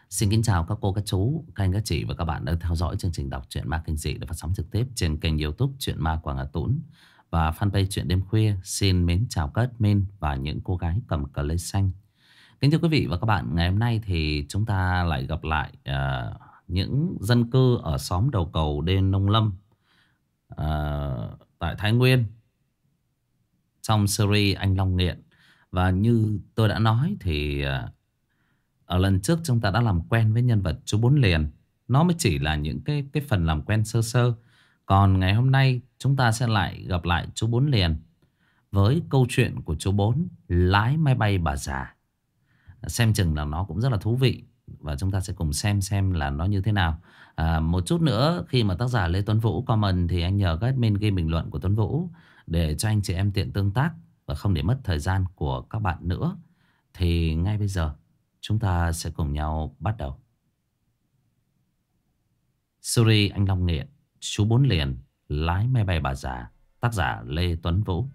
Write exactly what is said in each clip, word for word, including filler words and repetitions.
Xin kính chào các cô, các chú, các anh, các chị và các bạn đang theo dõi chương trình đọc truyện ma kinh dị được phát sóng trực tiếp trên kênh YouTube Truyện Ma Quảng Hà Tún và fanpage Truyện Đêm Khuya. Xin mến chào các admin và những cô gái cầm cờ lê xanh. Kính thưa quý vị và các bạn, ngày hôm nay thì chúng ta lại gặp lại uh, những dân cư ở xóm đầu cầu đền Nông Lâm uh, tại Thái Nguyên trong series Anh Long Nghiện. Và như tôi đã nói thì uh, ở lần trước chúng ta đã làm quen với nhân vật chú Bốn Liền. Nó mới chỉ là những cái cái phần làm quen sơ sơ. Còn ngày hôm nay chúng ta sẽ lại gặp lại chú Bốn Liền với câu chuyện của chú Bốn lái máy bay bà già. Xem chừng là nó cũng rất là thú vị và chúng ta sẽ cùng xem xem là nó như thế nào. à, Một chút nữa khi mà tác giả Lê Tuấn Vũ comment thì anh nhờ các admin ghi bình luận của Tuấn Vũ để cho anh chị em tiện tương tác và không để mất thời gian của các bạn nữa. Thì ngay bây giờ chúng ta sẽ cùng nhau bắt đầu series Anh Long Nghiện, chú Bốn Liền lái máy bay bà già, tác giả Lê Tuấn Vũ.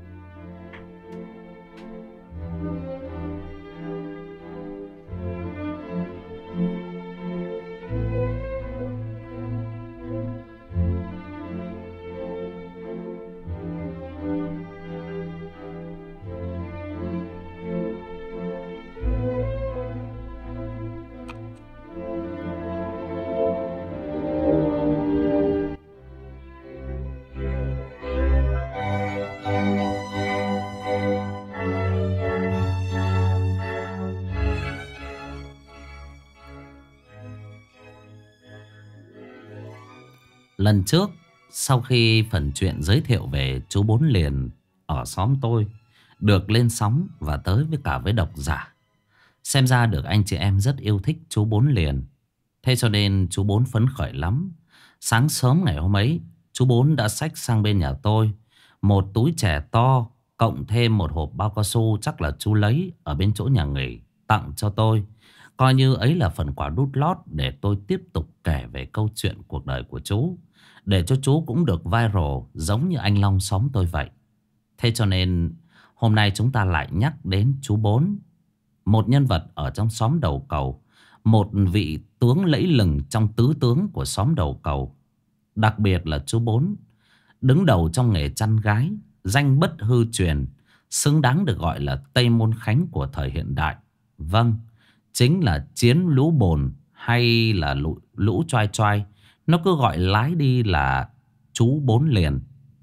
Lần trước, sau khi phần chuyện giới thiệu về chú Bốn Liền ở xóm tôi được lên sóng và tới với cả với độc giả, xem ra được anh chị em rất yêu thích chú Bốn Liền. Thế cho nên chú Bốn phấn khởi lắm. Sáng sớm ngày hôm ấy, chú Bốn đã xách sang bên nhà tôi một túi chè to, cộng thêm một hộp bao cao su chắc là chú lấy ở bên chỗ nhà nghỉ tặng cho tôi. Coi như ấy là phần quà đút lót để tôi tiếp tục kể về câu chuyện cuộc đời của chú, để cho chú cũng được viral giống như anh Long xóm tôi vậy. Thế cho nên hôm nay chúng ta lại nhắc đến chú Bốn, một nhân vật ở trong xóm đầu cầu, một vị tướng lẫy lừng trong tứ tướng của xóm đầu cầu. Đặc biệt là chú Bốn đứng đầu trong nghề chăn gái, danh bất hư truyền, xứng đáng được gọi là Tây Môn Khánh của thời hiện đại. Vâng, chính là Chiến Lũ Bồn hay là Lũ, lũ Choai Choai. Nó cứ gọi lái đi là chú Bốn Liền.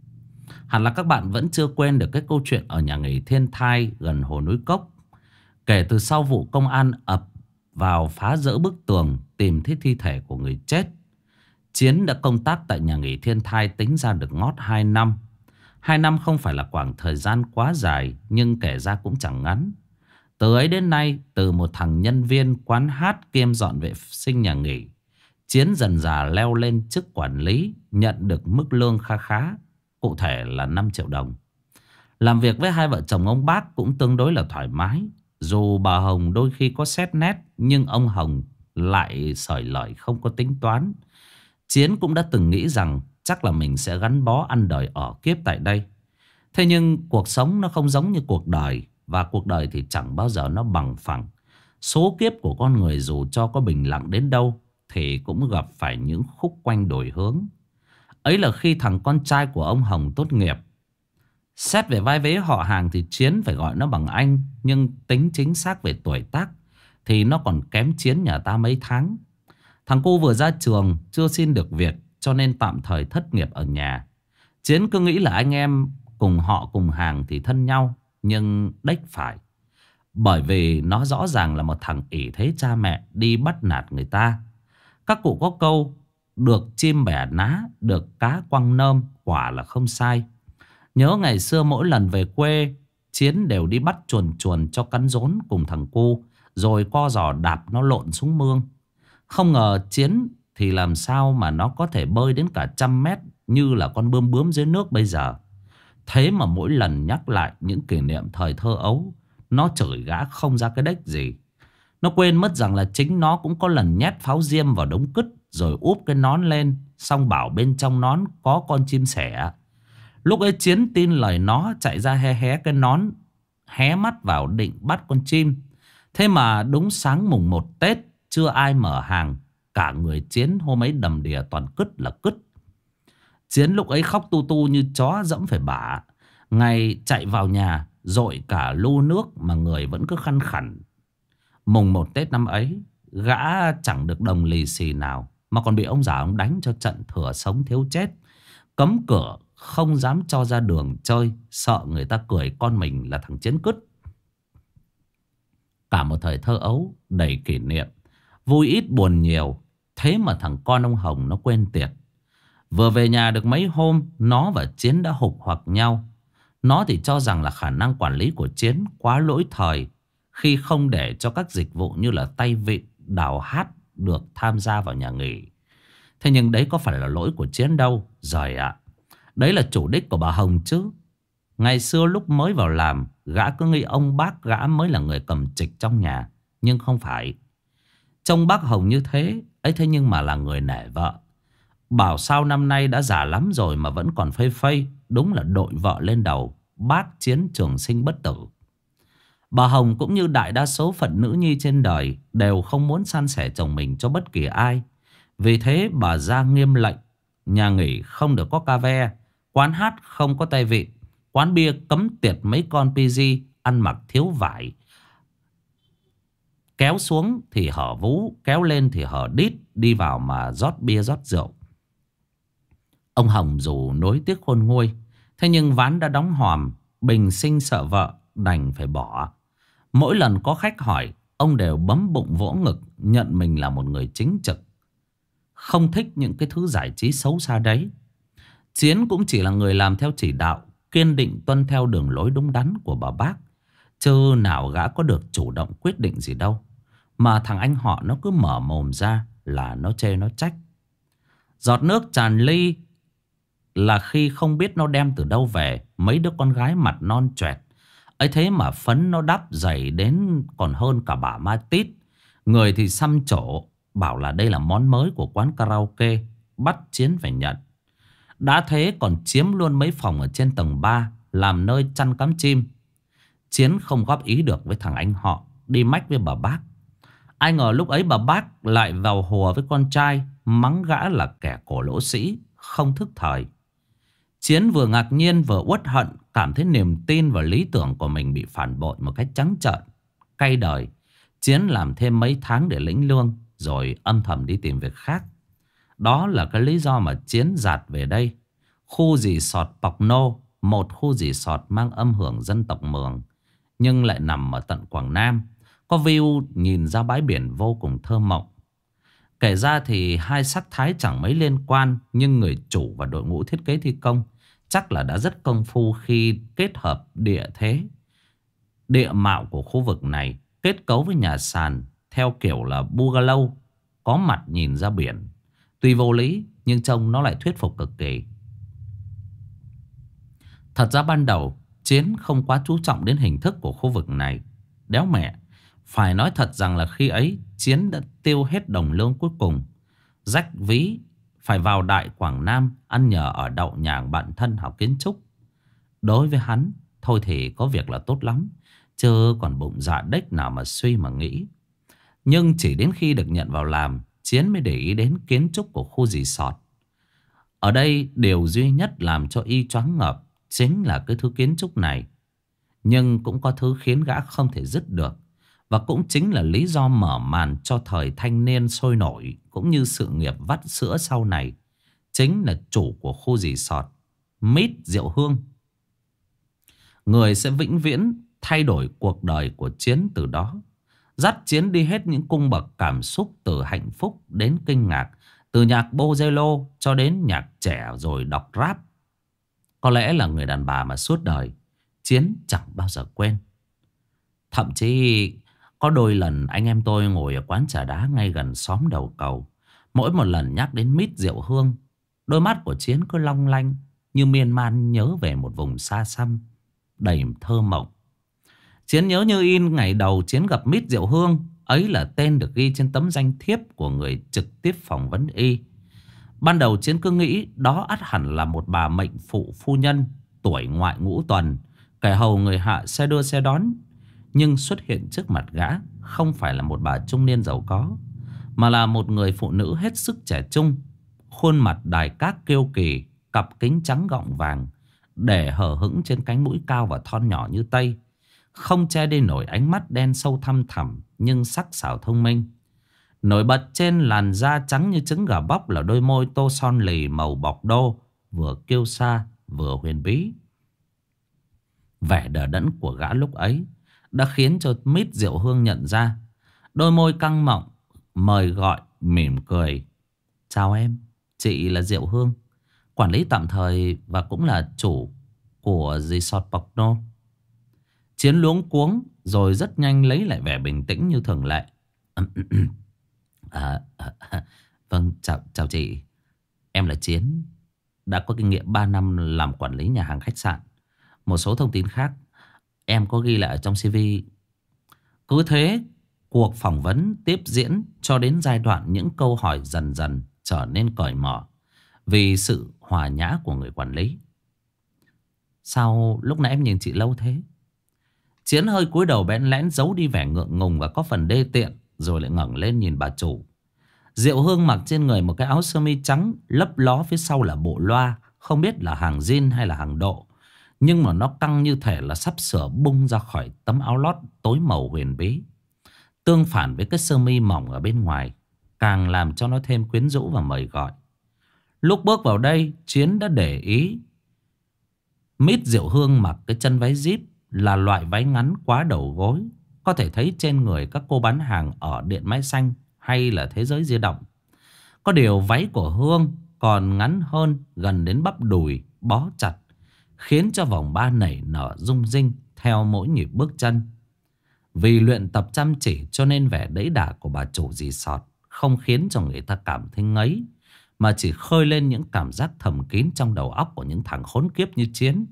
Hẳn là các bạn vẫn chưa quên được cái câu chuyện ở nhà nghỉ Thiên Thai gần Hồ Núi Cốc. Kể từ sau vụ công an ập vào phá rỡ bức tường tìm thấy thi thể của người chết, Chiến đã công tác tại nhà nghỉ Thiên Thai tính ra được ngót hai năm. Hai năm không phải là khoảng thời gian quá dài, nhưng kể ra cũng chẳng ngắn. Từ ấy đến nay, từ một thằng nhân viên quán hát kiêm dọn vệ sinh nhà nghỉ, Chiến dần dà leo lên chức quản lý, nhận được mức lương kha khá, cụ thể là năm triệu đồng. Làm việc với hai vợ chồng ông Bác cũng tương đối là thoải mái. Dù bà Hồng đôi khi có xét nét, nhưng ông Hồng lại sởi lời không có tính toán. Chiến cũng đã từng nghĩ rằng chắc là mình sẽ gắn bó ăn đời ở kiếp tại đây. Thế nhưng cuộc sống nó không giống như cuộc đời, và cuộc đời thì chẳng bao giờ nó bằng phẳng. Số kiếp của con người dù cho có bình lặng đến đâu thì cũng gặp phải những khúc quanh đổi hướng. Ấy là khi thằng con trai của ông Hồng tốt nghiệp. Xét về vai vế họ hàng thì Chiến phải gọi nó bằng anh, nhưng tính chính xác về tuổi tác thì nó còn kém Chiến nhà ta mấy tháng. Thằng cu vừa ra trường, chưa xin được việc, cho nên tạm thời thất nghiệp ở nhà. Chiến cứ nghĩ là anh em cùng họ cùng hàng thì thân nhau, nhưng đếch phải. Bởi vì nó rõ ràng là một thằng ỷ thế cha mẹ đi bắt nạt người ta. Các cụ có câu được chim bẻ ná, được cá quăng nơm, quả là không sai. Nhớ ngày xưa mỗi lần về quê, Chiến đều đi bắt chuồn chuồn cho cắn rốn cùng thằng cu, rồi co giò đạp nó lộn xuống mương. Không ngờ Chiến thì làm sao mà nó có thể bơi đến cả trăm mét như là con bướm bướm dưới nước bây giờ. Thế mà mỗi lần nhắc lại những kỷ niệm thời thơ ấu, nó chửi gã không ra cái đếch gì. Nó quên mất rằng là chính nó cũng có lần nhét pháo diêm vào đống cứt rồi úp cái nón lên, xong bảo bên trong nón có con chim sẻ. Lúc ấy Chiến tin lời nó, chạy ra hé hé cái nón, hé mắt vào định bắt con chim. Thế mà đúng sáng mùng một Tết, chưa ai mở hàng. Cả người Chiến hôm ấy đầm đìa toàn cứt là cứt. Chiến lúc ấy khóc tu tu như chó dẫm phải bả. Ngày chạy vào nhà dội cả lu nước mà người vẫn cứ khăn khẳn. Mùng một Tết năm ấy, gã chẳng được đồng lì xì nào mà còn bị ông già ông đánh cho trận thừa sống thiếu chết. Cấm cửa, không dám cho ra đường chơi, sợ người ta cười con mình là thằng Chiến cứt. Cả một thời thơ ấu đầy kỷ niệm, vui ít buồn nhiều. Thế mà thằng con ông Hồng nó quên tiệt. Vừa về nhà được mấy hôm, nó và Chiến đã hục hoặc nhau. Nó thì cho rằng là khả năng quản lý của Chiến quá lỗi thời khi không để cho các dịch vụ như là tay vịn, đào hát được tham gia vào nhà nghỉ. Thế nhưng đấy có phải là lỗi của Chiến đâu. Giời ạ, đấy là chủ đích của bà Hồng chứ. Ngày xưa lúc mới vào làm, gã cứ nghĩ ông bác gã mới là người cầm trịch trong nhà. Nhưng không phải. Trông bác Hồng như thế ấy, thế nhưng mà là người nể vợ. Bảo sao năm nay đã già lắm rồi mà vẫn còn phây phây. Đúng là đội vợ lên đầu. Bác Chiến trường sinh bất tử. Bà Hồng cũng như đại đa số phận nữ nhi trên đời đều không muốn san sẻ chồng mình cho bất kỳ ai. Vì thế bà ra nghiêm lệnh, nhà nghỉ không được có ca ve, quán hát không có tay vịn, quán bia cấm tiệt mấy con pi gi ăn mặc thiếu vải. Kéo xuống thì hở vú, kéo lên thì hở đít, đi vào mà rót bia rót rượu. Ông Hồng dù nối tiếc khôn nguôi, thế nhưng ván đã đóng hòm, bình sinh sợ vợ đành phải bỏ. Mỗi lần có khách hỏi, ông đều bấm bụng vỗ ngực, nhận mình là một người chính trực, không thích những cái thứ giải trí xấu xa đấy. Chiến cũng chỉ là người làm theo chỉ đạo, kiên định tuân theo đường lối đúng đắn của bà bác. Chứ nào gã có được chủ động quyết định gì đâu. Mà thằng anh họ nó cứ mở mồm ra là nó chê nó trách. Giọt nước tràn ly là khi không biết nó đem từ đâu về mấy đứa con gái mặt non choẹt ấy, thế mà phấn nó đắp dày đến còn hơn cả bà ma tít. Người thì xăm trổ bảo là đây là món mới của quán karaoke, bắt Chiến phải nhận. Đã thế còn chiếm luôn mấy phòng ở trên tầng ba làm nơi chăn cắm chim. Chiến không góp ý được với thằng anh họ, đi mách với bà bác. Ai ngờ lúc ấy bà bác lại vào hùa với con trai, mắng gã là kẻ cổ lỗ sĩ, không thức thời. Chiến vừa ngạc nhiên vừa uất hận, cảm thấy niềm tin và lý tưởng của mình bị phản bội một cách trắng trợn. Cay đời, Chiến làm thêm mấy tháng để lĩnh lương, rồi âm thầm đi tìm việc khác. Đó là cái lý do mà Chiến dạt về đây. Khu resort Pọc Nô, một khu resort mang âm hưởng dân tộc Mường, nhưng lại nằm ở tận Quảng Nam. Có view nhìn ra bãi biển vô cùng thơ mộng. Kể ra thì hai sắc thái chẳng mấy liên quan, nhưng người chủ và đội ngũ thiết kế thi công chắc là đã rất công phu khi kết hợp địa thế, địa mạo của khu vực này, kết cấu với nhà sàn theo kiểu là bungalow, có mặt nhìn ra biển. Tuy vô lý nhưng trông nó lại thuyết phục cực kỳ. Thật ra ban đầu Chiến không quá chú trọng đến hình thức của khu vực này. Đéo mẹ, phải nói thật rằng là khi ấy Chiến đã tiêu hết đồng lương cuối cùng, rách ví phải vào Đại Quảng Nam ăn nhờ ở đậu nhà bạn thân học kiến trúc. Đối với hắn, thôi thì có việc là tốt lắm, chứ còn bụng dạ đếch nào mà suy mà nghĩ. Nhưng chỉ đến khi được nhận vào làm, Chiến mới để ý đến kiến trúc của khu resort. Ở đây điều duy nhất làm cho y choáng ngợp chính là cái thứ kiến trúc này. Nhưng cũng có thứ khiến gã không thể dứt được, và cũng chính là lý do mở màn cho thời thanh niên sôi nổi cũng như sự nghiệp vắt sữa sau này. Chính là chủ của khu resort Mít Diệu Hương. Người sẽ vĩnh viễn thay đổi cuộc đời của Chiến từ đó, dắt Chiến đi hết những cung bậc cảm xúc, từ hạnh phúc đến kinh ngạc, từ nhạc bolero cho đến nhạc trẻ rồi đọc rap. Có lẽ là người đàn bà mà suốt đời Chiến chẳng bao giờ quên. Thậm chí có đôi lần anh em tôi ngồi ở quán trà đá ngay gần xóm đầu cầu, mỗi một lần nhắc đến Mít Diệu Hương, đôi mắt của Chiến cứ long lanh như miên man nhớ về một vùng xa xăm đầy thơ mộng. Chiến nhớ như in ngày đầu Chiến gặp Mít Diệu Hương. Ấy là tên được ghi trên tấm danh thiếp của người trực tiếp phỏng vấn y. Ban đầu Chiến cứ nghĩ đó ắt hẳn là một bà mệnh phụ phu nhân, tuổi ngoại ngũ tuần, kẻ hầu người hạ xe đưa xe đón. Nhưng xuất hiện trước mặt gã không phải là một bà trung niên giàu có, mà là một người phụ nữ hết sức trẻ trung. Khuôn mặt đài cát kiêu kỳ, cặp kính trắng gọng vàng để hở hững trên cánh mũi cao và thon nhỏ như tây, không che đi nổi ánh mắt đen sâu thăm thẳm nhưng sắc sảo thông minh. Nổi bật trên làn da trắng như trứng gà bóc là đôi môi tô son lì màu bọc đô, vừa kiêu sa vừa huyền bí. Vẻ đờ đẫn của gã lúc ấy đã khiến cho Mít Diệu Hương nhận ra. Đôi môi căng mọng mời gọi, mỉm cười. Chào em, chị là Diệu Hương, quản lý tạm thời và cũng là chủ của resort Portno. Chiến luống cuống rồi rất nhanh lấy lại vẻ bình tĩnh như thường lệ. à, à, Vâng, chào, chào chị. Em là Chiến, đã có kinh nghiệm ba năm làm quản lý nhà hàng khách sạn. Một số thông tin khác em có ghi lại ở trong xê vê. Cứ thế cuộc phỏng vấn tiếp diễn cho đến giai đoạn những câu hỏi dần dần trở nên cởi mở vì sự hòa nhã của người quản lý. Sao lúc nãy em nhìn chị lâu thế? Chiến hơi cúi đầu bẽn lẽn giấu đi vẻ ngượng ngùng và có phần đê tiện, rồi lại ngẩng lên nhìn bà chủ. Diệu Hương mặc trên người một cái áo sơ mi trắng, lấp ló phía sau là bộ loa, không biết là hàng jean hay là hàng độ, nhưng mà nó căng như thể là sắp sửa bung ra khỏi tấm áo lót tối màu huyền bí. Tương phản với cái sơ mi mỏng ở bên ngoài, càng làm cho nó thêm quyến rũ và mời gọi. Lúc bước vào đây, Chiến đã để ý Mít Diệu Hương mặc cái chân váy zip là loại váy ngắn quá đầu gối, có thể thấy trên người các cô bán hàng ở Điện Máy Xanh hay là Thế Giới Di Động. Có điều váy của Hương còn ngắn hơn, gần đến bắp đùi, bó chặt, khiến cho vòng ba nảy nở rung rinh theo mỗi nhịp bước chân. Vì luyện tập chăm chỉ cho nên vẻ đẫy đà của bà chủ resort không khiến cho người ta cảm thấy ngấy, mà chỉ khơi lên những cảm giác thầm kín trong đầu óc của những thằng khốn kiếp như Chiến.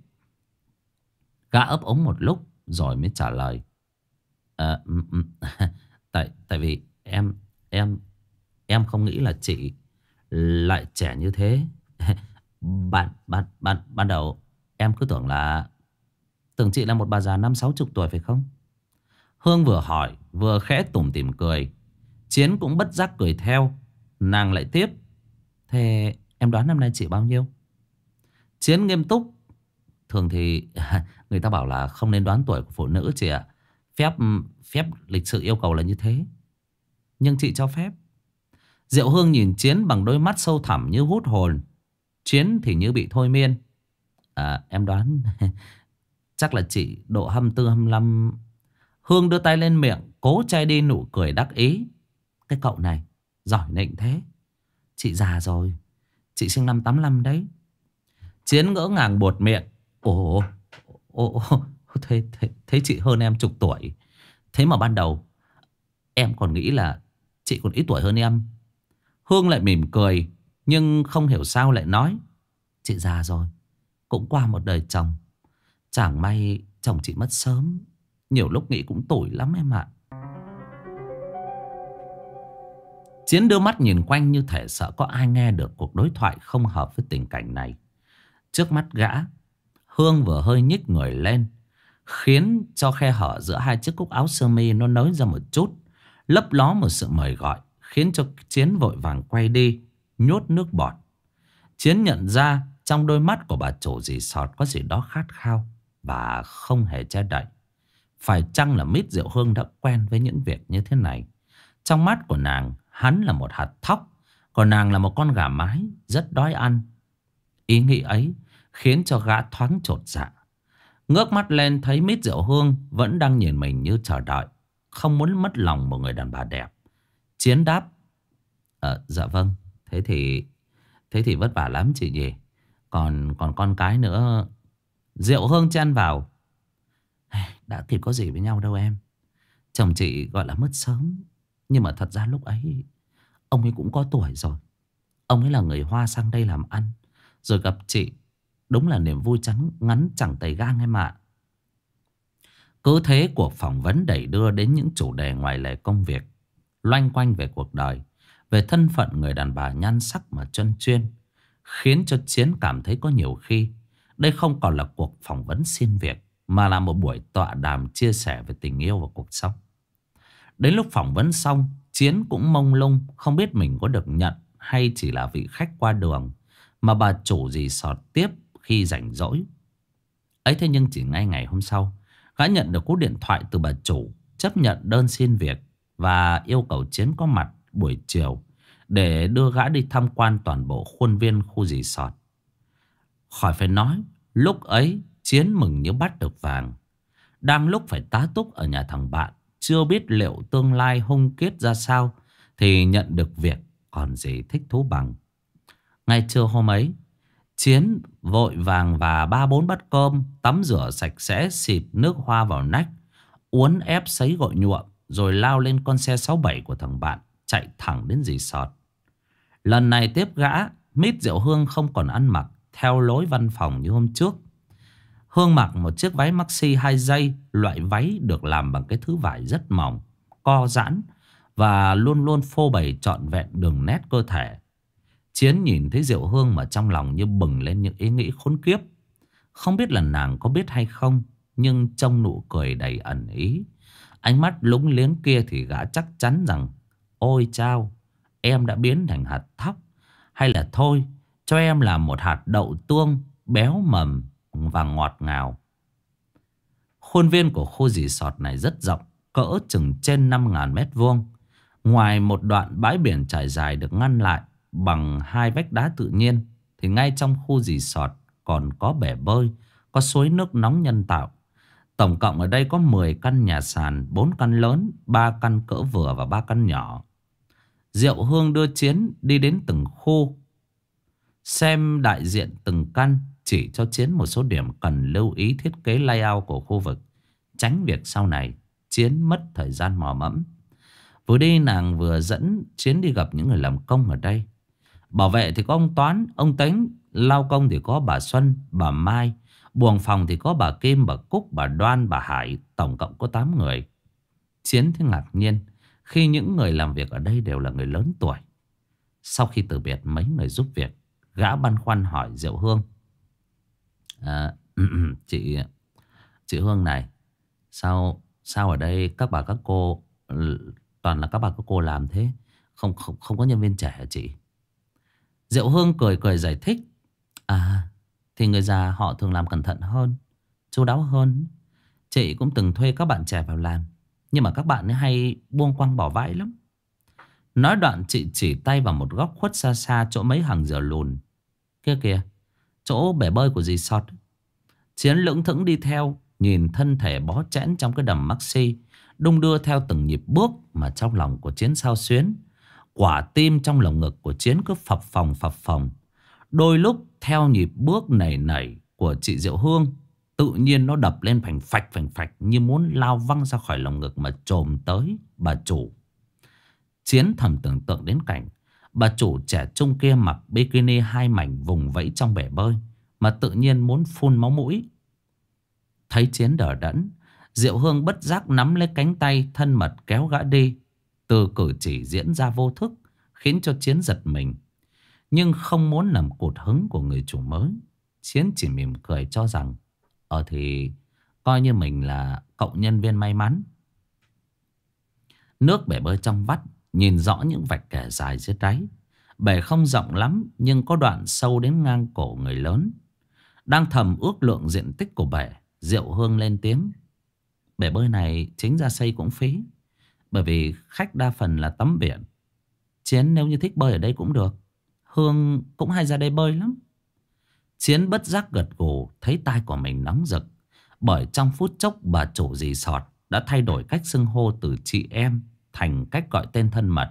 Gã ấp ống một lúc rồi mới trả lời. À, tại tại vì em em em không nghĩ là chị lại trẻ như thế. Ban ban ban ban đầu em cứ tưởng là tưởng chị là một bà già năm sáu chục tuổi phải không? Hương vừa hỏi vừa khẽ tủm tỉm cười. Chiến cũng bất giác cười theo. Nàng lại tiếp. Thế em đoán năm nay chị bao nhiêu? Chiến nghiêm túc. Thường thì người ta bảo là không nên đoán tuổi của phụ nữ chị ạ. Phép phép lịch sự yêu cầu là như thế. Nhưng chị cho phép. Diệu Hương nhìn Chiến bằng đôi mắt sâu thẳm như hút hồn. Chiến thì như bị thôi miên. À, em đoán chắc là chị độ hai mươi tư hai mươi lăm. Hương đưa tay lên miệng, cố che đi nụ cười đắc ý. Cái cậu này giỏi nịnh thế. Chị già rồi, chị sinh năm tám lăm đấy. Chiến ngỡ ngàng buột miệng. Ồ, ồ, ồ thế, thế, thế chị hơn em chục tuổi. Thế mà ban đầu em còn nghĩ là chị còn ít tuổi hơn em. Hương lại mỉm cười, nhưng không hiểu sao lại nói. Chị già rồi, cũng qua một đời chồng. Chẳng may chồng chị mất sớm. Nhiều lúc nghĩ cũng tủi lắm em ạ. Chiến đưa mắt nhìn quanh như thể sợ có ai nghe được cuộc đối thoại không hợp với tình cảnh này. Trước mắt gã, Hương vừa hơi nhích người lên, khiến cho khe hở giữa hai chiếc cúc áo sơ mi nó nới ra một chút, lấp ló một sự mời gọi, khiến cho Chiến vội vàng quay đi, nhốt nước bọt. Chiến nhận ra trong đôi mắt của bà chủ resort có gì đó khát khao và không hề che đậy. Phải chăng là Mít Diệu Hương đã quen với những việc như thế này? Trong mắt của nàng, hắn là một hạt thóc, còn nàng là một con gà mái rất đói ăn. Ý nghĩ ấy khiến cho gã thoáng chột dạ. Ngước mắt lên thấy Mít Diệu Hương vẫn đang nhìn mình như chờ đợi, không muốn mất lòng một người đàn bà đẹp. Chiến đáp. À, dạ vâng, thế thì Thế thì vất vả lắm chị nhỉ. Còn còn con cái nữa. Diệu Hương chen vào. Đã thì có gì với nhau đâu em. Chồng chị gọi là mất sớm, nhưng mà thật ra lúc ấy ông ấy cũng có tuổi rồi. Ông ấy là người Hoa sang đây làm ăn, rồi gặp chị. Đúng là niềm vui chắn ngắn chẳng tầy gang em ạ. Cứ thế cuộc phỏng vấn đẩy đưa đến những chủ đề ngoài lề công việc, loanh quanh về cuộc đời, về thân phận người đàn bà nhan sắc mà chân chuyên, khiến cho Chiến cảm thấy có nhiều khi đây không còn là cuộc phỏng vấn xin việc, mà là một buổi tọa đàm chia sẻ về tình yêu và cuộc sống. Đến lúc phỏng vấn xong, Chiến cũng mông lung, không biết mình có được nhận hay chỉ là vị khách qua đường mà bà chủ resort tiếp khi rảnh rỗi. Ấy thế nhưng chỉ ngay ngày hôm sau, gã nhận được cú điện thoại từ bà chủ chấp nhận đơn xin việc và yêu cầu Chiến có mặt buổi chiều để đưa gã đi tham quan toàn bộ khuôn viên khu resort. Khỏi phải nói, lúc ấy Chiến mừng như bắt được vàng. Đang lúc phải tá túc ở nhà thằng bạn, chưa biết liệu tương lai hung kết ra sao, thì nhận được việc còn gì thích thú bằng. Ngay trưa hôm ấy, Chiến vội vàng và ba bốn bát cơm, tắm rửa sạch sẽ, xịt nước hoa vào nách, uốn ép sấy gội nhuộm, rồi lao lên con xe sáu bảy của thằng bạn, chạy thẳng đến resort. Lần này tiếp gã, Mít Diệu Hương không còn ăn mặc theo lối văn phòng như hôm trước. Hương mặc một chiếc váy maxi hai dây, loại váy được làm bằng cái thứ vải rất mỏng, co giãn và luôn luôn phô bày trọn vẹn đường nét cơ thể. Chiến nhìn thấy Diệu Hương mà trong lòng như bừng lên những ý nghĩ khốn kiếp. Không biết là nàng có biết hay không, nhưng trong nụ cười đầy ẩn ý, ánh mắt lúng liếng kia thì gã chắc chắn rằng: ôi chao, em đã biến thành hạt thóc, hay là thôi cho em làm một hạt đậu tương béo mầm và ngọt ngào. Khuôn viên của khu resort này rất rộng, cỡ chừng trên năm nghìn mét vuông. Ngoài một đoạn bãi biển trải dài được ngăn lại bằng hai vách đá tự nhiên, thì ngay trong khu resort còn có bể bơi, có suối nước nóng nhân tạo. Tổng cộng ở đây có mười căn nhà sàn, bốn căn lớn, ba căn cỡ vừa và ba căn nhỏ. Diệu Hương đưa Chiến đi đến từng khu, xem đại diện từng căn, chỉ cho Chiến một số điểm cần lưu ý thiết kế layout của khu vực, tránh việc sau này Chiến mất thời gian mò mẫm. Vừa đi nàng vừa dẫn Chiến đi gặp những người làm công ở đây. Bảo vệ thì có ông Toán, ông Tính. Lao công thì có bà Xuân, bà Mai. Buồng phòng thì có bà Kim, bà Cúc, bà Đoan, bà Hải. Tổng cộng có tám người. Chiến thì ngạc nhiên khi những người làm việc ở đây đều là người lớn tuổi. Sau khi từ biệt mấy người giúp việc, gã băn khoăn hỏi Diệu Hương: à, Chị Chị Hương này, Sao sao ở đây các bà các cô toàn là các bà các cô làm thế? Không không không có nhân viên trẻ hả chị? Diệu Hương cười cười giải thích: À, thì người già họ thường làm cẩn thận hơn, chu đáo hơn. Chị cũng từng thuê các bạn trẻ vào làm, nhưng mà các bạn ấy hay buông quăng bỏ vãi lắm. Nói đoạn chị chỉ tay vào một góc khuất xa xa, chỗ mấy hàng rào lùn kia kìa, chỗ bể bơi của resort. Chiến lững thững đi theo, nhìn thân thể bó chẽn trong cái đầm maxi đung đưa theo từng nhịp bước, mà trong lòng của Chiến xao xuyến. Quả tim trong lồng ngực của Chiến cứ phập phồng phập phồng. Đôi lúc theo nhịp bước nảy nảy của chị Diệu Hương, tự nhiên nó đập lên phành phạch phành phạch, như muốn lao văng ra khỏi lồng ngực mà chồm tới bà chủ. Chiến thầm tưởng tượng đến cảnh bà chủ trẻ trung kia mặc bikini hai mảnh vùng vẫy trong bể bơi, mà tự nhiên muốn phun máu mũi. Thấy Chiến đờ đẫn, Diệu Hương bất giác nắm lấy cánh tay, thân mật kéo gã đi. Từ cử chỉ diễn ra vô thức khiến cho Chiến giật mình, nhưng không muốn làm cụt hứng của người chủ mới. Chiến chỉ mỉm cười cho rằng: Ờ thì coi như mình là cậu nhân viên may mắn. Nước bể bơi trong vắt, nhìn rõ những vạch kẻ dài dưới đáy. Bể không rộng lắm, nhưng có đoạn sâu đến ngang cổ người lớn. Đang thầm ước lượng diện tích của bể, Diệu Hương lên tiếng: Bể bơi này chính ra xây cũng phí, bởi vì khách đa phần là tắm biển. Chiến nếu như thích bơi ở đây cũng được, Hương cũng hay ra đây bơi lắm. Chiến bất giác gật gù, thấy tai của mình nóng rực. Bởi trong phút chốc bà chủ resort đã thay đổi cách xưng hô từ chị em thành cách gọi tên thân mật.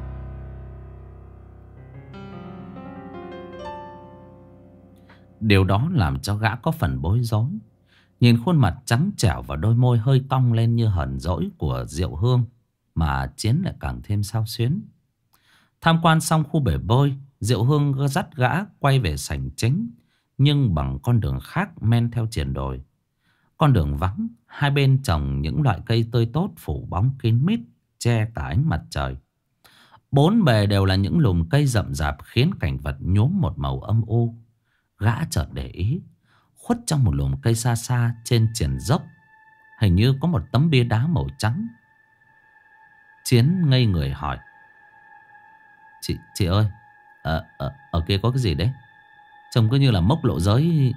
Điều đó làm cho gã có phần bối rối. Nhìn khuôn mặt trắng trẻo và đôi môi hơi cong lên như hờn dỗi của Diệu Hương, mà Chiến lại càng thêm xao xuyến. Tham quan xong khu bể bơi, Diệu Hương dắt gã quay về sảnh chính, nhưng bằng con đường khác men theo triền đồi. Con đường vắng, hai bên trồng những loại cây tươi tốt phủ bóng kín mít, che cả ánh mặt trời. Bốn bề đều là những lùm cây rậm rạp khiến cảnh vật nhuốm một màu âm u. Gã chợt để ý, khuất trong một lùm cây xa xa trên triền dốc, hình như có một tấm bia đá màu trắng. Chiến ngây người hỏi: Chị, chị ơi, ở, ở, ở kia có cái gì đấy? Trông cứ như là mốc lộ giới.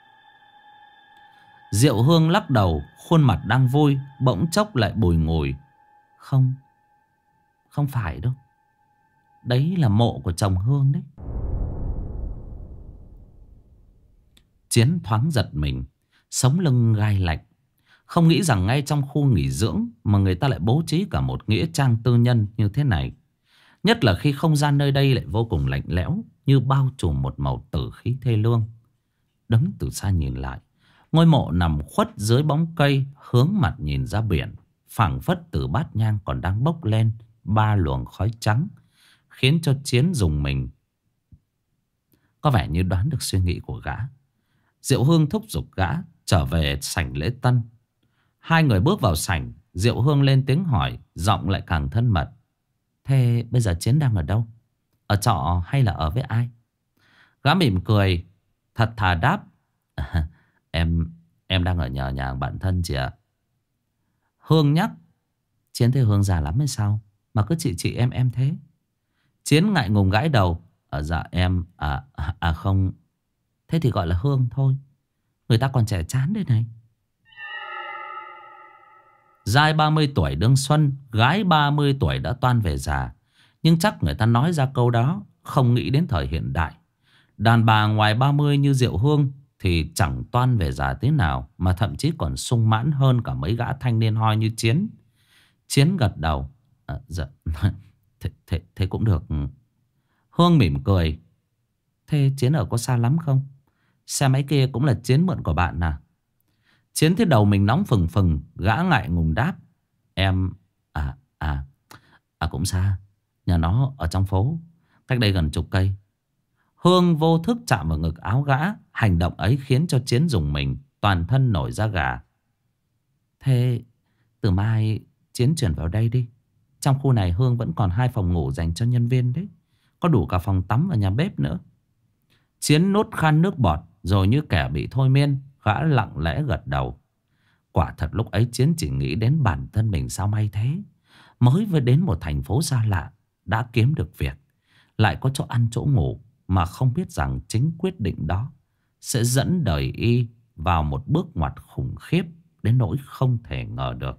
Diệu Hương lắc đầu, khuôn mặt đang vui, bỗng chốc lại bùi ngùi. Không, không phải đâu. Đấy là mộ của chồng Hương đấy. Chiến thoáng giật mình, sống lưng gai lạnh. Không nghĩ rằng ngay trong khu nghỉ dưỡng mà người ta lại bố trí cả một nghĩa trang tư nhân như thế này. Nhất là khi không gian nơi đây lại vô cùng lạnh lẽo, như bao trùm một màu tử khí thê lương. Đứng từ xa nhìn lại, ngôi mộ nằm khuất dưới bóng cây, hướng mặt nhìn ra biển. Phảng phất từ bát nhang còn đang bốc lên ba luồng khói trắng, khiến cho Chiến rùng mình. Có vẻ như đoán được suy nghĩ của gã. Diệu Hương thúc giục gã trở về sảnh lễ tân. Hai người bước vào sảnh, Diệu Hương lên tiếng hỏi, giọng lại càng thân mật: Thế bây giờ Chiến đang ở đâu? Ở trọ hay là ở với ai? Gã mỉm cười, thật thà đáp: Em em đang ở nhờ nhà bạn thân chị ạ. Hương nhắc: Chiến thấy Hương già lắm hay sao mà cứ chị chị em em thế? Chiến ngại ngùng gãi đầu: à, Dạ em à, à à không. Thế thì gọi là Hương thôi. Người ta còn trẻ chán đây này. Giai ba mươi tuổi đương xuân, gái ba mươi tuổi đã toan về già. Nhưng chắc người ta nói ra câu đó không nghĩ đến thời hiện đại. Đàn bà ngoài ba mươi như Diệu Hương thì chẳng toan về già thế nào, mà thậm chí còn sung mãn hơn cả mấy gã thanh niên hoi như Chiến. Chiến gật đầu: à, Dạ thế, thế, thế cũng được. Hương mỉm cười: Thế Chiến ở có xa lắm không? Xe máy kia cũng là Chiến mượn của bạn à? Chiến thấy đầu mình nóng phừng phừng, gã ngại ngùng đáp: Em à à à cũng xa. Nhà nó ở trong phố, cách đây gần chục cây. Hương vô thức chạm vào ngực áo gã. Hành động ấy khiến cho Chiến rùng mình, toàn thân nổi da gà. Thế từ mai Chiến chuyển vào đây đi. Trong khu này Hương vẫn còn hai phòng ngủ dành cho nhân viên đấy, có đủ cả phòng tắm và nhà bếp nữa. Chiến nuốt khan nước bọt, rồi như kẻ bị thôi miên, gã lặng lẽ gật đầu. Quả thật lúc ấy Chiến chỉ nghĩ đến bản thân mình sao may thế. Mới vừa đến một thành phố xa lạ, đã kiếm được việc, lại có chỗ ăn chỗ ngủ, mà không biết rằng chính quyết định đó sẽ dẫn đời y vào một bước ngoặt khủng khiếp đến nỗi không thể ngờ được.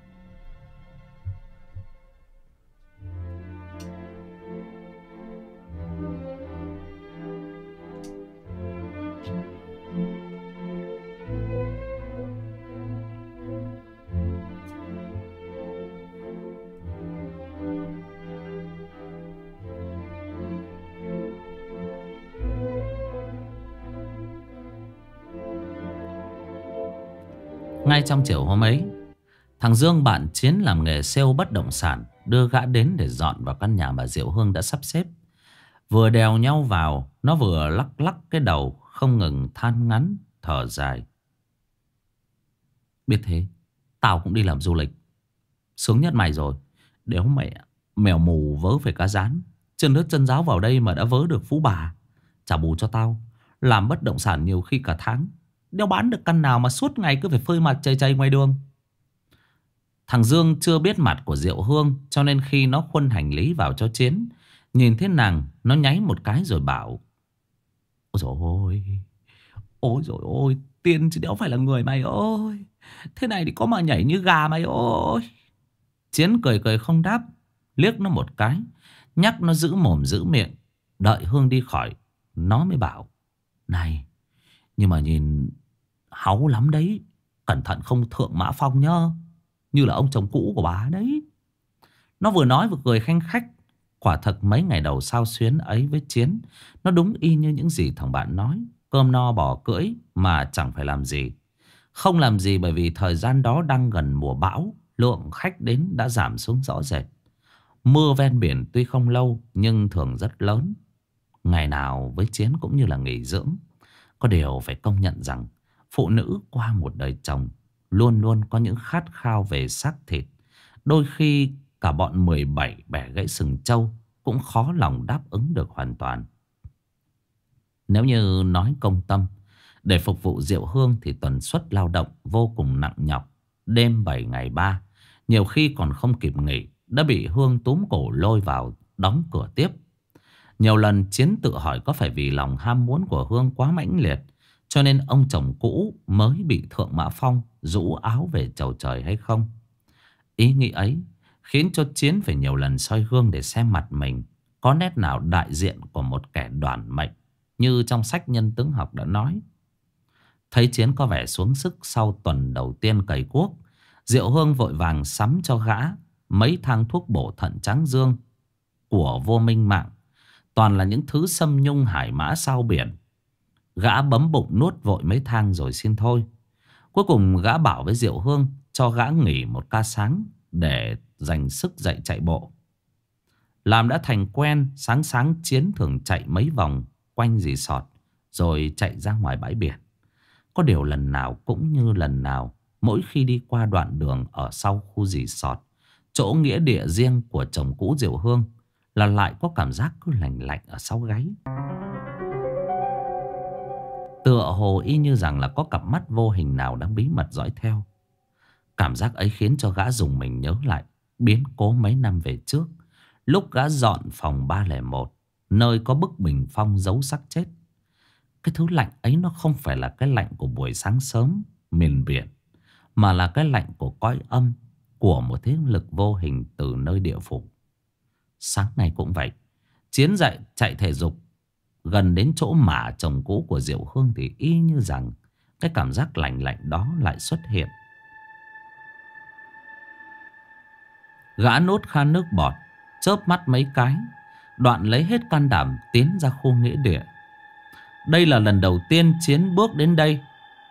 Ngay trong chiều hôm ấy, thằng Dương bạn Chiến làm nghề sale bất động sản đưa gã đến để dọn vào căn nhà mà Diệu Hương đã sắp xếp. Vừa đèo nhau vào, nó vừa lắc lắc cái đầu, không ngừng than ngắn, thở dài. Biết thế, tao cũng đi làm du lịch. Sướng nhất mày rồi. Đéo mẹ, mèo mù vớ phải cá rán. Chân nước chân giáo vào đây mà đã vớ được phú bà. Trả bù cho tao. Làm bất động sản nhiều khi cả tháng đéo bán được căn nào mà suốt ngày cứ phải phơi mặt chày chày ngoài đường. Thằng Dương chưa biết mặt của Diệu Hương, cho nên khi nó khuân hành lý vào cho Chiến, nhìn thấy nàng, nó nháy một cái rồi bảo: Ôi dồi ôi, ôi dồi ôi, Tiên chứ đéo phải là người mày ơi. Thế này thì có mà nhảy như gà mày ơi. Chiến cười cười không đáp, liếc nó một cái, nhắc nó giữ mồm giữ miệng. Đợi Hương đi khỏi, nó mới bảo: Này, nhưng mà nhìn háu lắm đấy. Cẩn thận không thượng mã phong nhá. Như là ông chồng cũ của bà đấy. Nó vừa nói vừa cười khanh khách. Quả thật mấy ngày đầu sao xuyến ấy với Chiến, nó đúng y như những gì thằng bạn nói. Cơm no bò cưỡi mà chẳng phải làm gì. Không làm gì bởi vì thời gian đó đang gần mùa bão. Lượng khách đến đã giảm xuống rõ rệt. Mưa ven biển tuy không lâu nhưng thường rất lớn. Ngày nào với Chiến cũng như là nghỉ dưỡng. Có điều phải công nhận rằng phụ nữ qua một đời chồng luôn luôn có những khát khao về xác thịt. Đôi khi cả bọn mười bảy bẻ gãy sừng trâu cũng khó lòng đáp ứng được hoàn toàn. Nếu như nói công tâm, để phục vụ Diệu Hương thì tần suất lao động vô cùng nặng nhọc. Đêm bảy ngày ba, nhiều khi còn không kịp nghỉ đã bị Hương túm cổ lôi vào đóng cửa tiếp. Nhiều lần Chiến tự hỏi có phải vì lòng ham muốn của Hương quá mãnh liệt cho nên ông chồng cũ mới bị Thượng Mã Phong rũ áo về chầu trời hay không. Ý nghĩ ấy khiến cho Chiến phải nhiều lần soi gương để xem mặt mình có nét nào đại diện của một kẻ đoản mệnh như trong sách Nhân Tướng Học đã nói. Thấy Chiến có vẻ xuống sức sau tuần đầu tiên cày cuốc, Diệu Hương vội vàng sắm cho gã mấy thang thuốc bổ thận tráng dương của Vô Minh Mạng. Toàn là những thứ sâm nhung hải mã sao biển. Gã bấm bụng nuốt vội mấy thang rồi xin thôi. Cuối cùng gã bảo với Diệu Hương cho gã nghỉ một ca sáng để dành sức dậy chạy bộ. Làm đã thành quen, sáng sáng Chiến thường chạy mấy vòng quanh resort rồi chạy ra ngoài bãi biển. Có điều lần nào cũng như lần nào, mỗi khi đi qua đoạn đường ở sau khu resort, chỗ nghĩa địa riêng của chồng cũ Diệu Hương, là lại có cảm giác cứ lạnh lạnh ở sau gáy. Tựa hồ y như rằng là có cặp mắt vô hình nào đang bí mật dõi theo. Cảm giác ấy khiến cho gã dùng mình nhớ lại biến cố mấy năm về trước, lúc gã dọn phòng ba không một, nơi có bức bình phong giấu xác chết. Cái thứ lạnh ấy nó không phải là cái lạnh của buổi sáng sớm miền biển, mà là cái lạnh của cõi âm, của một thế lực vô hình từ nơi địa phủ. Sáng nay cũng vậy, Chiến dậy chạy thể dục gần đến chỗ mả chồng cũ của Diệu Hương thì y như rằng cái cảm giác lạnh lạnh đó lại xuất hiện. Gã nuốt khan nước bọt, chớp mắt mấy cái, đoạn lấy hết can đảm tiến ra khu nghĩa địa. Đây là lần đầu tiên Chiến bước đến đây.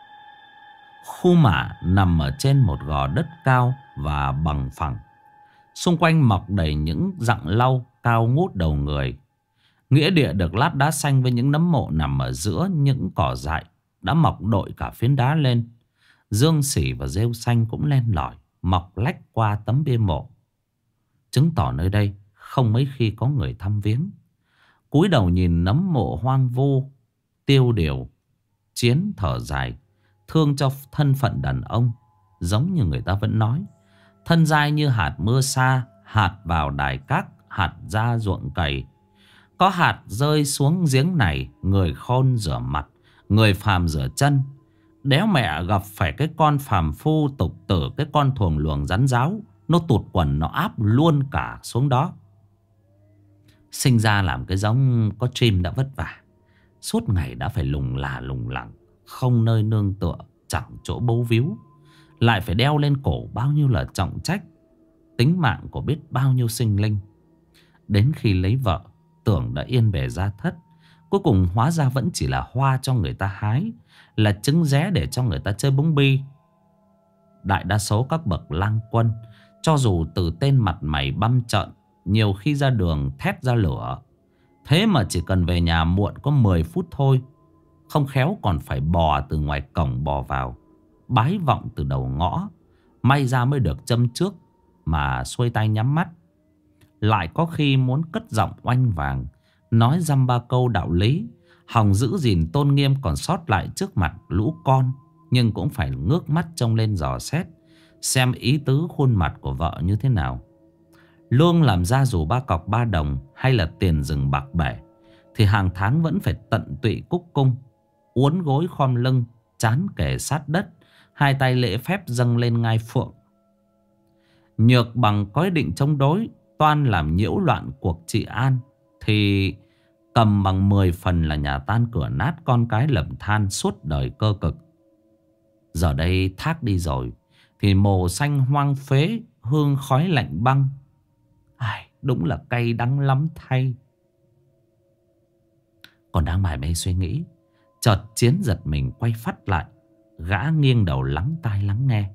Khu mả nằm ở trên một gò đất cao và bằng phẳng. Xung quanh mọc đầy những rặng lau cao ngút đầu người. Nghĩa địa được lát đá xanh với những nấm mộ nằm ở giữa những cỏ dại đã mọc đội cả phiến đá lên. Dương xỉ và rêu xanh cũng len lỏi mọc lách qua tấm bia mộ, chứng tỏ nơi đây không mấy khi có người thăm viếng. Cúi đầu nhìn nấm mộ hoang vu tiêu điều, Chiến thở dài, thương cho thân phận đàn ông. Giống như người ta vẫn nói, thân dai như hạt mưa sa, hạt vào đài cát, hạt ra ruộng cày. Có hạt rơi xuống giếng này, người khôn rửa mặt, người phàm rửa chân. Đéo mẹ gặp phải cái con phàm phu tục tử, cái con thuồng luồng rắn ráo, nó tụt quần nó áp luôn cả xuống đó. Sinh ra làm cái giống có chim đã vất vả, suốt ngày đã phải lùng là lùng lẳng, không nơi nương tựa, chẳng chỗ bấu víu, lại phải đeo lên cổ bao nhiêu là trọng trách, tính mạng của biết bao nhiêu sinh linh. Đến khi lấy vợ, tưởng đã yên bề gia thất, cuối cùng hóa ra vẫn chỉ là hoa cho người ta hái, là trứng ré để cho người ta chơi bóng bi. Đại đa số các bậc lang quân, cho dù từ tên mặt mày băm trợn, nhiều khi ra đường thét ra lửa, thế mà chỉ cần về nhà muộn có mười phút thôi, không khéo còn phải bò từ ngoài cổng bò vào, bái vọng từ đầu ngõ, may ra mới được châm trước mà xuôi tay nhắm mắt. Lại có khi muốn cất giọng oanh vàng, nói dăm ba câu đạo lý, hòng giữ gìn tôn nghiêm còn sót lại trước mặt lũ con, nhưng cũng phải ngước mắt trông lên dò xét, xem ý tứ khuôn mặt của vợ như thế nào. Lương làm ra dù ba cọc ba đồng hay là tiền rừng bạc bể, thì hàng tháng vẫn phải tận tụy cúc cung, uốn gối khom lưng, trán kề sát đất, hai tay lễ phép dâng lên ngai phượng. Nhược bằng có ý định chống đối, toan làm nhiễu loạn cuộc trị an, thì cầm bằng mười phần là nhà tan cửa nát, con cái lầm than suốt đời cơ cực. Giờ đây thác đi rồi, thì mồ xanh hoang phế, hương khói lạnh băng. Ai, đúng là cay đắng lắm thay. Còn đang mải mê suy nghĩ, chợt Chiến giật mình quay phắt lại. Gã nghiêng đầu lắng tai lắng nghe.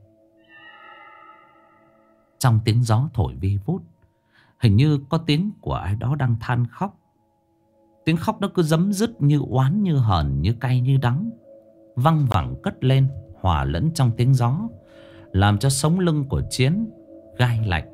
Trong tiếng gió thổi vi vút, hình như có tiếng của ai đó đang than khóc. Tiếng khóc đó cứ giấm dứt, như oán như hờn, như cay như đắng, văng vẳng cất lên, hòa lẫn trong tiếng gió, làm cho sống lưng của Chiến gai lạnh.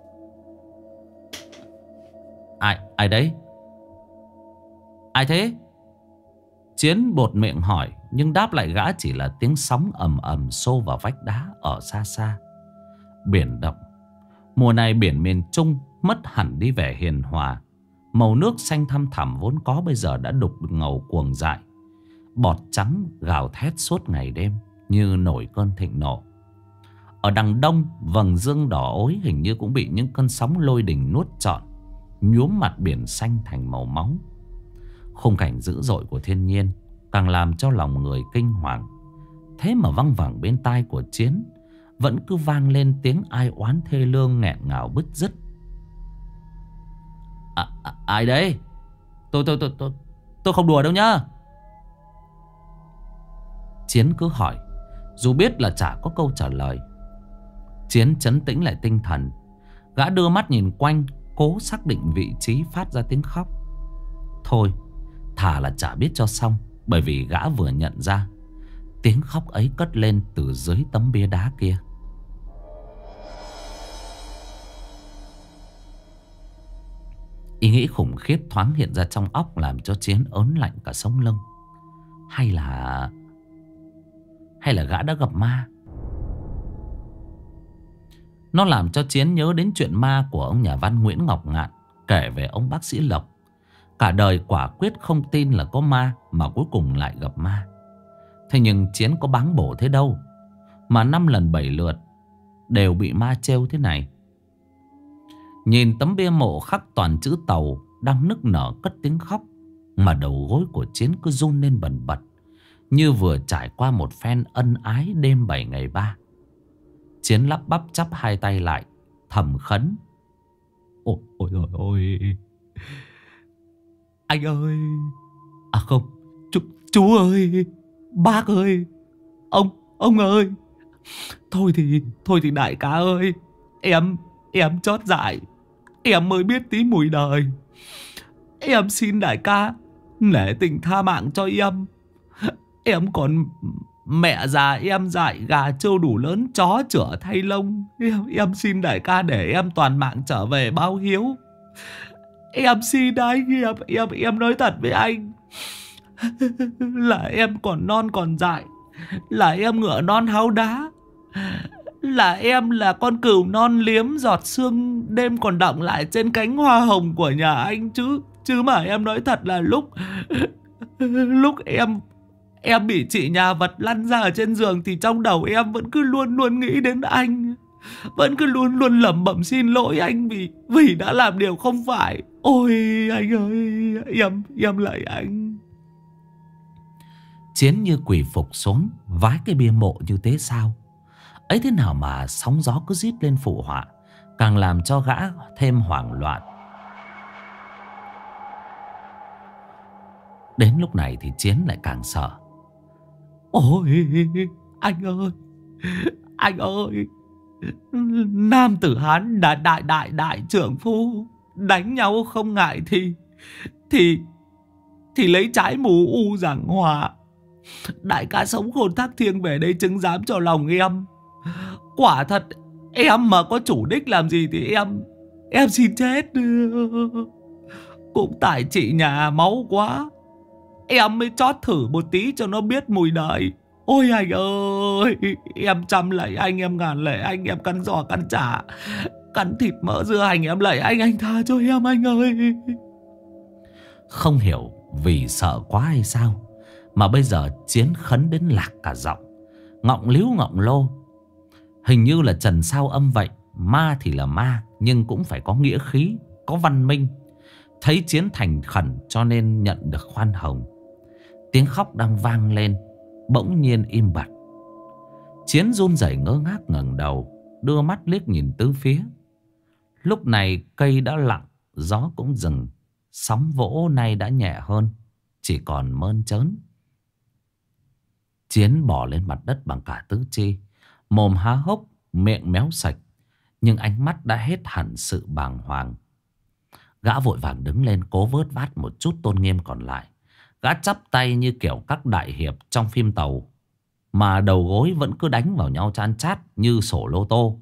Ai, ai đấy? Ai thế? Chiến bột miệng hỏi, nhưng đáp lại gã chỉ là tiếng sóng ầm ầm xô vào vách đá ở xa xa. Biển động, Mùa này biển miền Trung mất hẳn đi vẻ hiền hòa. Màu nước xanh thăm thẳm vốn có bây giờ đã đục ngầu cuồng dại. Bọt trắng gào thét suốt ngày đêm như nổi cơn thịnh nộ. Ở đằng đông, vầng dương đỏ ối hình như cũng bị những cơn sóng lôi đình nuốt trọn, nhuốm mặt biển xanh thành màu máu. Khung cảnh dữ dội của thiên nhiên càng làm cho lòng người kinh hoàng. Thế mà văng vẳng bên tai của Chiến vẫn cứ vang lên tiếng ai oán thê lương nghẹn ngào bứt rứt. À, à, ai đấy? Tôi tôi tôi tôi tôi không đùa đâu nhá. Chiến cứ hỏi, dù biết là chả có câu trả lời. Chiến trấn tĩnh lại tinh thần. Gã đưa mắt nhìn quanh, cố xác định vị trí phát ra tiếng khóc. Thôi, thà là chả biết cho xong. Bởi vì gã vừa nhận ra tiếng khóc ấy cất lên từ dưới tấm bia đá kia. Ý nghĩ khủng khiếp thoáng hiện ra trong óc, làm cho Chiến ớn lạnh cả sống lưng. Hay là Hay là gã đã gặp ma? Nó làm cho Chiến nhớ đến chuyện ma của ông nhà văn Nguyễn Ngọc Ngạn kể về ông bác sĩ Lộc. Cả đời quả quyết không tin là có ma, mà cuối cùng lại gặp ma. Thế nhưng Chiến có báng bổ thế đâu, mà năm lần bảy lượt đều bị ma trêu thế này. Nhìn tấm bia mộ khắc toàn chữ Tàu đang nức nở cất tiếng khóc, mà đầu gối của Chiến cứ run lên bần bật, như vừa trải qua một phen ân ái đêm bảy ngày ba. Chiến lắp bắp chắp hai tay lại, thầm khấn: Ôi ôi ôi ôi, anh ơi, à không, chú, chú ơi, bác ơi, ông, ông ơi. Thôi thì, thôi thì đại ca ơi, em, em chót dại, em mới biết tí mùi đời. Em xin đại ca nể tình tha mạng cho em. Em còn mẹ già em dạy gà trâu đủ lớn, chó chửa thay lông. Em, em xin đại ca để em toàn mạng trở về báo hiếu. Em xin anh, em, em, em nói thật với anh là em còn non còn dại, là em ngựa non háo đá, là em là con cừu non liếm giọt sương đêm còn đọng lại trên cánh hoa hồng của nhà anh chứ. Chứ mà em nói thật là lúc Lúc em Em bị chị nhà vật lăn ra ở trên giường, thì trong đầu em vẫn cứ luôn luôn nghĩ đến anh, vẫn cứ luôn luôn lẩm bẩm xin lỗi anh vì vì đã làm điều không phải. Ôi anh ơi, em em lạy anh. Chiến như quỳ phục xuống, vái cái bia mộ như thế sao ấy, thế nào mà sóng gió cứ rít lên phụ họa, càng làm cho gã thêm hoảng loạn. Đến lúc này thì Chiến lại càng sợ. Ôi anh ơi, anh ơi, nam tử Hán đại đại đại đại trưởng phu, đánh nhau không ngại thì Thì Thì lấy trái mù u giảng hòa. Đại ca sống khôn thác thiêng về đây chứng giám cho lòng em. Quả thật em mà có chủ đích làm gì thì em Em xin chết. Cũng tại chị nhà máu quá, em mới chót thử một tí cho nó biết mùi đời. Ôi anh ơi, em trăm lạy anh, em ngàn lạy anh, em cắn giò cắn chả, cắn thịt mỡ dưa hành, em lạy anh, anh tha cho em anh ơi. Không hiểu vì sợ quá hay sao mà bây giờ Chiến khấn đến lạc cả giọng, ngọng líu ngọng lô. Hình như là trần sao âm vậy. Ma thì là ma, nhưng cũng phải có nghĩa khí, có văn minh. Thấy Chiến thành khẩn cho nên nhận được khoan hồng. Tiếng khóc đang vang lên bỗng nhiên im bặt. Chiến run rẩy ngơ ngác ngẩng đầu, đưa mắt liếc nhìn tứ phía. Lúc này cây đã lặng, gió cũng dừng, sóng vỗ nay đã nhẹ hơn, chỉ còn mơn trớn. Chiến bò lên mặt đất bằng cả tứ chi, mồm há hốc, miệng méo sạch, nhưng ánh mắt đã hết hẳn sự bàng hoàng. Gã vội vàng đứng lên cố vớt vát một chút tôn nghiêm còn lại. Gã chắp tay như kiểu các đại hiệp trong phim Tàu, mà đầu gối vẫn cứ đánh vào nhau chan chát như sổ lô tô.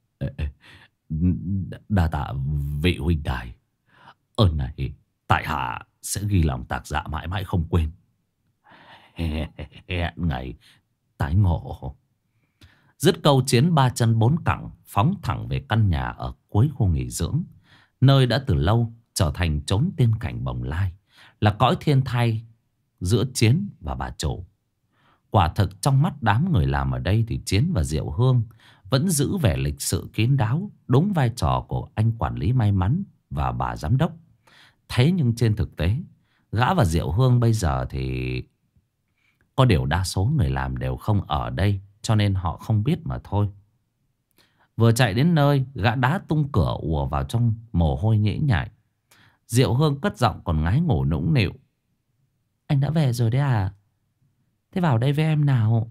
Đa tạ vị huynh đài, ơn này tại hạ sẽ ghi lòng tạc dạ mãi mãi không quên. Hẹn ngày tái ngộ. Dứt câu Chiến ba chân bốn cẳng phóng thẳng về căn nhà ở cuối khu nghỉ dưỡng, nơi đã từ lâu trở thành chốn tiên cảnh bồng lai, là cõi thiên thai giữa Chiến và bà chủ. Quả thực trong mắt đám người làm ở đây thì Chiến và Diệu Hương vẫn giữ vẻ lịch sự kín đáo, đúng vai trò của anh quản lý may mắn và bà giám đốc. Thế nhưng trên thực tế, gã và Diệu Hương bây giờ thì có điều đa số người làm đều không ở đây, cho nên họ không biết mà thôi. Vừa chạy đến nơi, gã đá tung cửa ùa vào trong mồ hôi nhễ nhại. Diệu Hương cất giọng còn ngái ngủ nũng nịu: "Anh đã về rồi đấy à? Thế vào đây với em nào."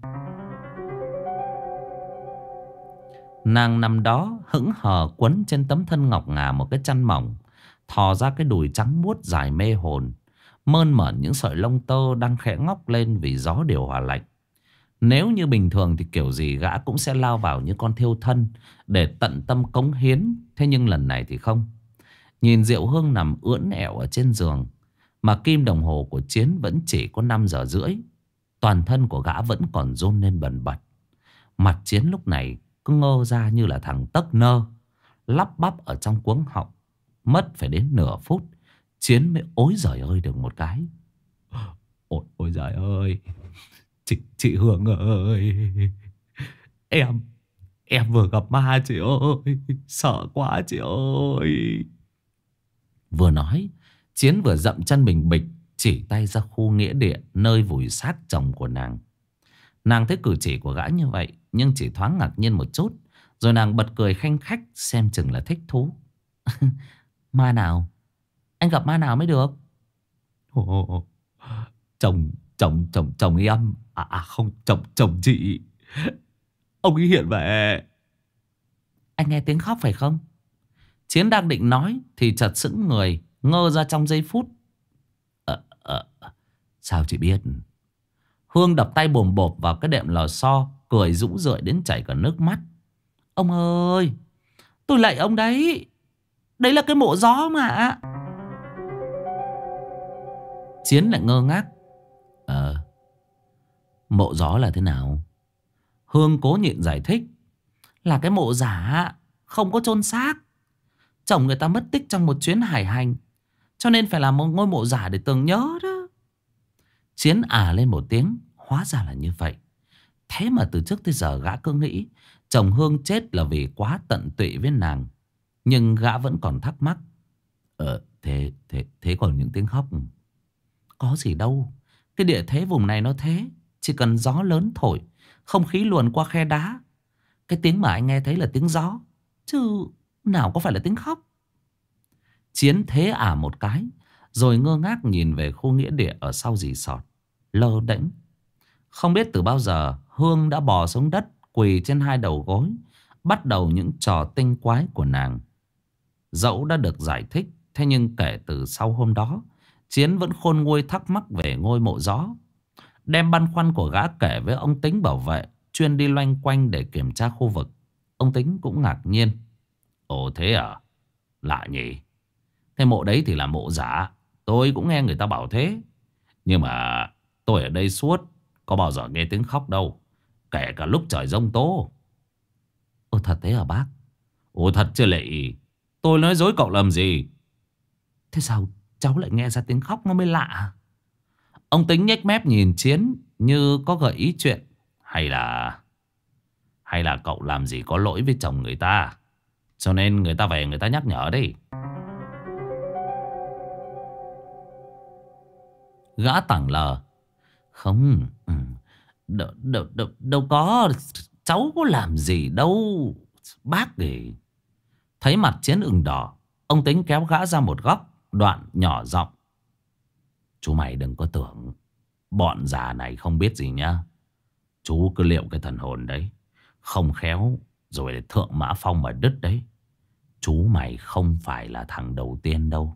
Nàng nằm đó hững hờ quấn trên tấm thân ngọc ngà một cái chăn mỏng, thò ra cái đùi trắng muốt dài mê hồn, mơn mởn những sợi lông tơ đang khẽ ngóc lên vì gió điều hòa lạnh. Nếu như bình thường thì kiểu gì gã cũng sẽ lao vào như con thiêu thân để tận tâm cống hiến. Thế nhưng lần này thì không. Nhìn Diệu Hương nằm ưỡn ẹo ở trên giường, mà kim đồng hồ của Chiến vẫn chỉ có năm giờ rưỡi. Toàn thân của gã vẫn còn run lên bần bật. Mặt Chiến lúc này cứ ngơ ra như là thằng tấc nơ, lắp bắp ở trong cuống họng. Mất phải đến nửa phút, Chiến mới ối giời ơi được một cái: Ôi, ôi giời ơi, Chị, chị Hương ơi, Em Em vừa gặp ma chị ơi, sợ quá chị ơi. Vừa nói, Chiến vừa dậm chân bình bịch chỉ tay ra khu nghĩa địa nơi vùi xác chồng của nàng. Nàng thấy cử chỉ của gã như vậy, nhưng chỉ thoáng ngạc nhiên một chút, rồi nàng bật cười khanh khách, xem chừng là thích thú. Ma nào? Anh gặp ma nào mới được? Ồ, chồng chồng chồng chồng em à, à không, chồng chồng chị, ông ấy hiện về. Anh nghe tiếng khóc phải không? Chiến đang định nói thì chợt sững người, ngơ ra trong giây phút. Ờ, ờ, sao chị biết? Hương đập tay bồm bộp vào cái đệm lò xo, cười rũ rượi đến chảy cả nước mắt. Ông ơi, tôi lạy ông đấy, đấy là cái mộ gió mà. Chiến lại ngơ ngác. Ờ, mộ gió là thế nào? Hương cố nhịn giải thích. Là cái mộ giả, không có chôn xác. Chồng người ta mất tích trong một chuyến hải hành, cho nên phải làm một ngôi mộ giả để tưởng nhớ đó. Chiến à lên một tiếng. Hóa ra là như vậy. Thế mà từ trước tới giờ gã cứ nghĩ chồng Hương chết là vì quá tận tụy với nàng. Nhưng gã vẫn còn thắc mắc. Ờ thế, thế, thế còn những tiếng khóc? Có gì đâu. Cái địa thế vùng này nó thế. Chỉ cần gió lớn thổi, không khí luồn qua khe đá, cái tiếng mà anh nghe thấy là tiếng gió, chứ nào có phải là tiếng khóc. Chiến thế ả một cái, rồi ngơ ngác nhìn về khu nghĩa địa ở sau rì sọt, lơ đễnh. Không biết từ bao giờ Hương đã bò xuống đất, quỳ trên hai đầu gối, bắt đầu những trò tinh quái của nàng. Dẫu đã được giải thích, thế nhưng kể từ sau hôm đó, Chiến vẫn khôn nguôi thắc mắc về ngôi mộ gió. Đem băn khoăn của gã kể với ông Tính bảo vệ chuyên đi loanh quanh để kiểm tra khu vực. Ông Tính cũng ngạc nhiên. Ồ thế à? Lạ nhỉ. Cái mộ đấy thì là mộ giả, tôi cũng nghe người ta bảo thế. Nhưng mà tôi ở đây suốt, có bao giờ nghe tiếng khóc đâu, kể cả lúc trời giông tố. Ồ thật thế hả bác? Ồ thật chứ lị, tôi nói dối cậu làm gì? Thế sao cháu lại nghe ra tiếng khóc nó mới lạ? Ông Tính nhếch mép nhìn Chiến như có gợi ý chuyện. Hay là Hay là cậu làm gì có lỗi với chồng người ta, cho nên người ta về người ta nhắc nhở đi. Gã tẳng lờ. Không, ừ, đâu, đâu, đâu, đâu có, cháu có làm gì đâu bác để. Thấy mặt Chiến ửng đỏ, ông Tính kéo gã ra một góc, đoạn nhỏ giọng. Chú mày đừng có tưởng bọn già này không biết gì nhá. Chú cứ liệu cái thần hồn đấy, không khéo rồi để thượng mã phong mà đứt đấy. Chú mày không phải là thằng đầu tiên đâu.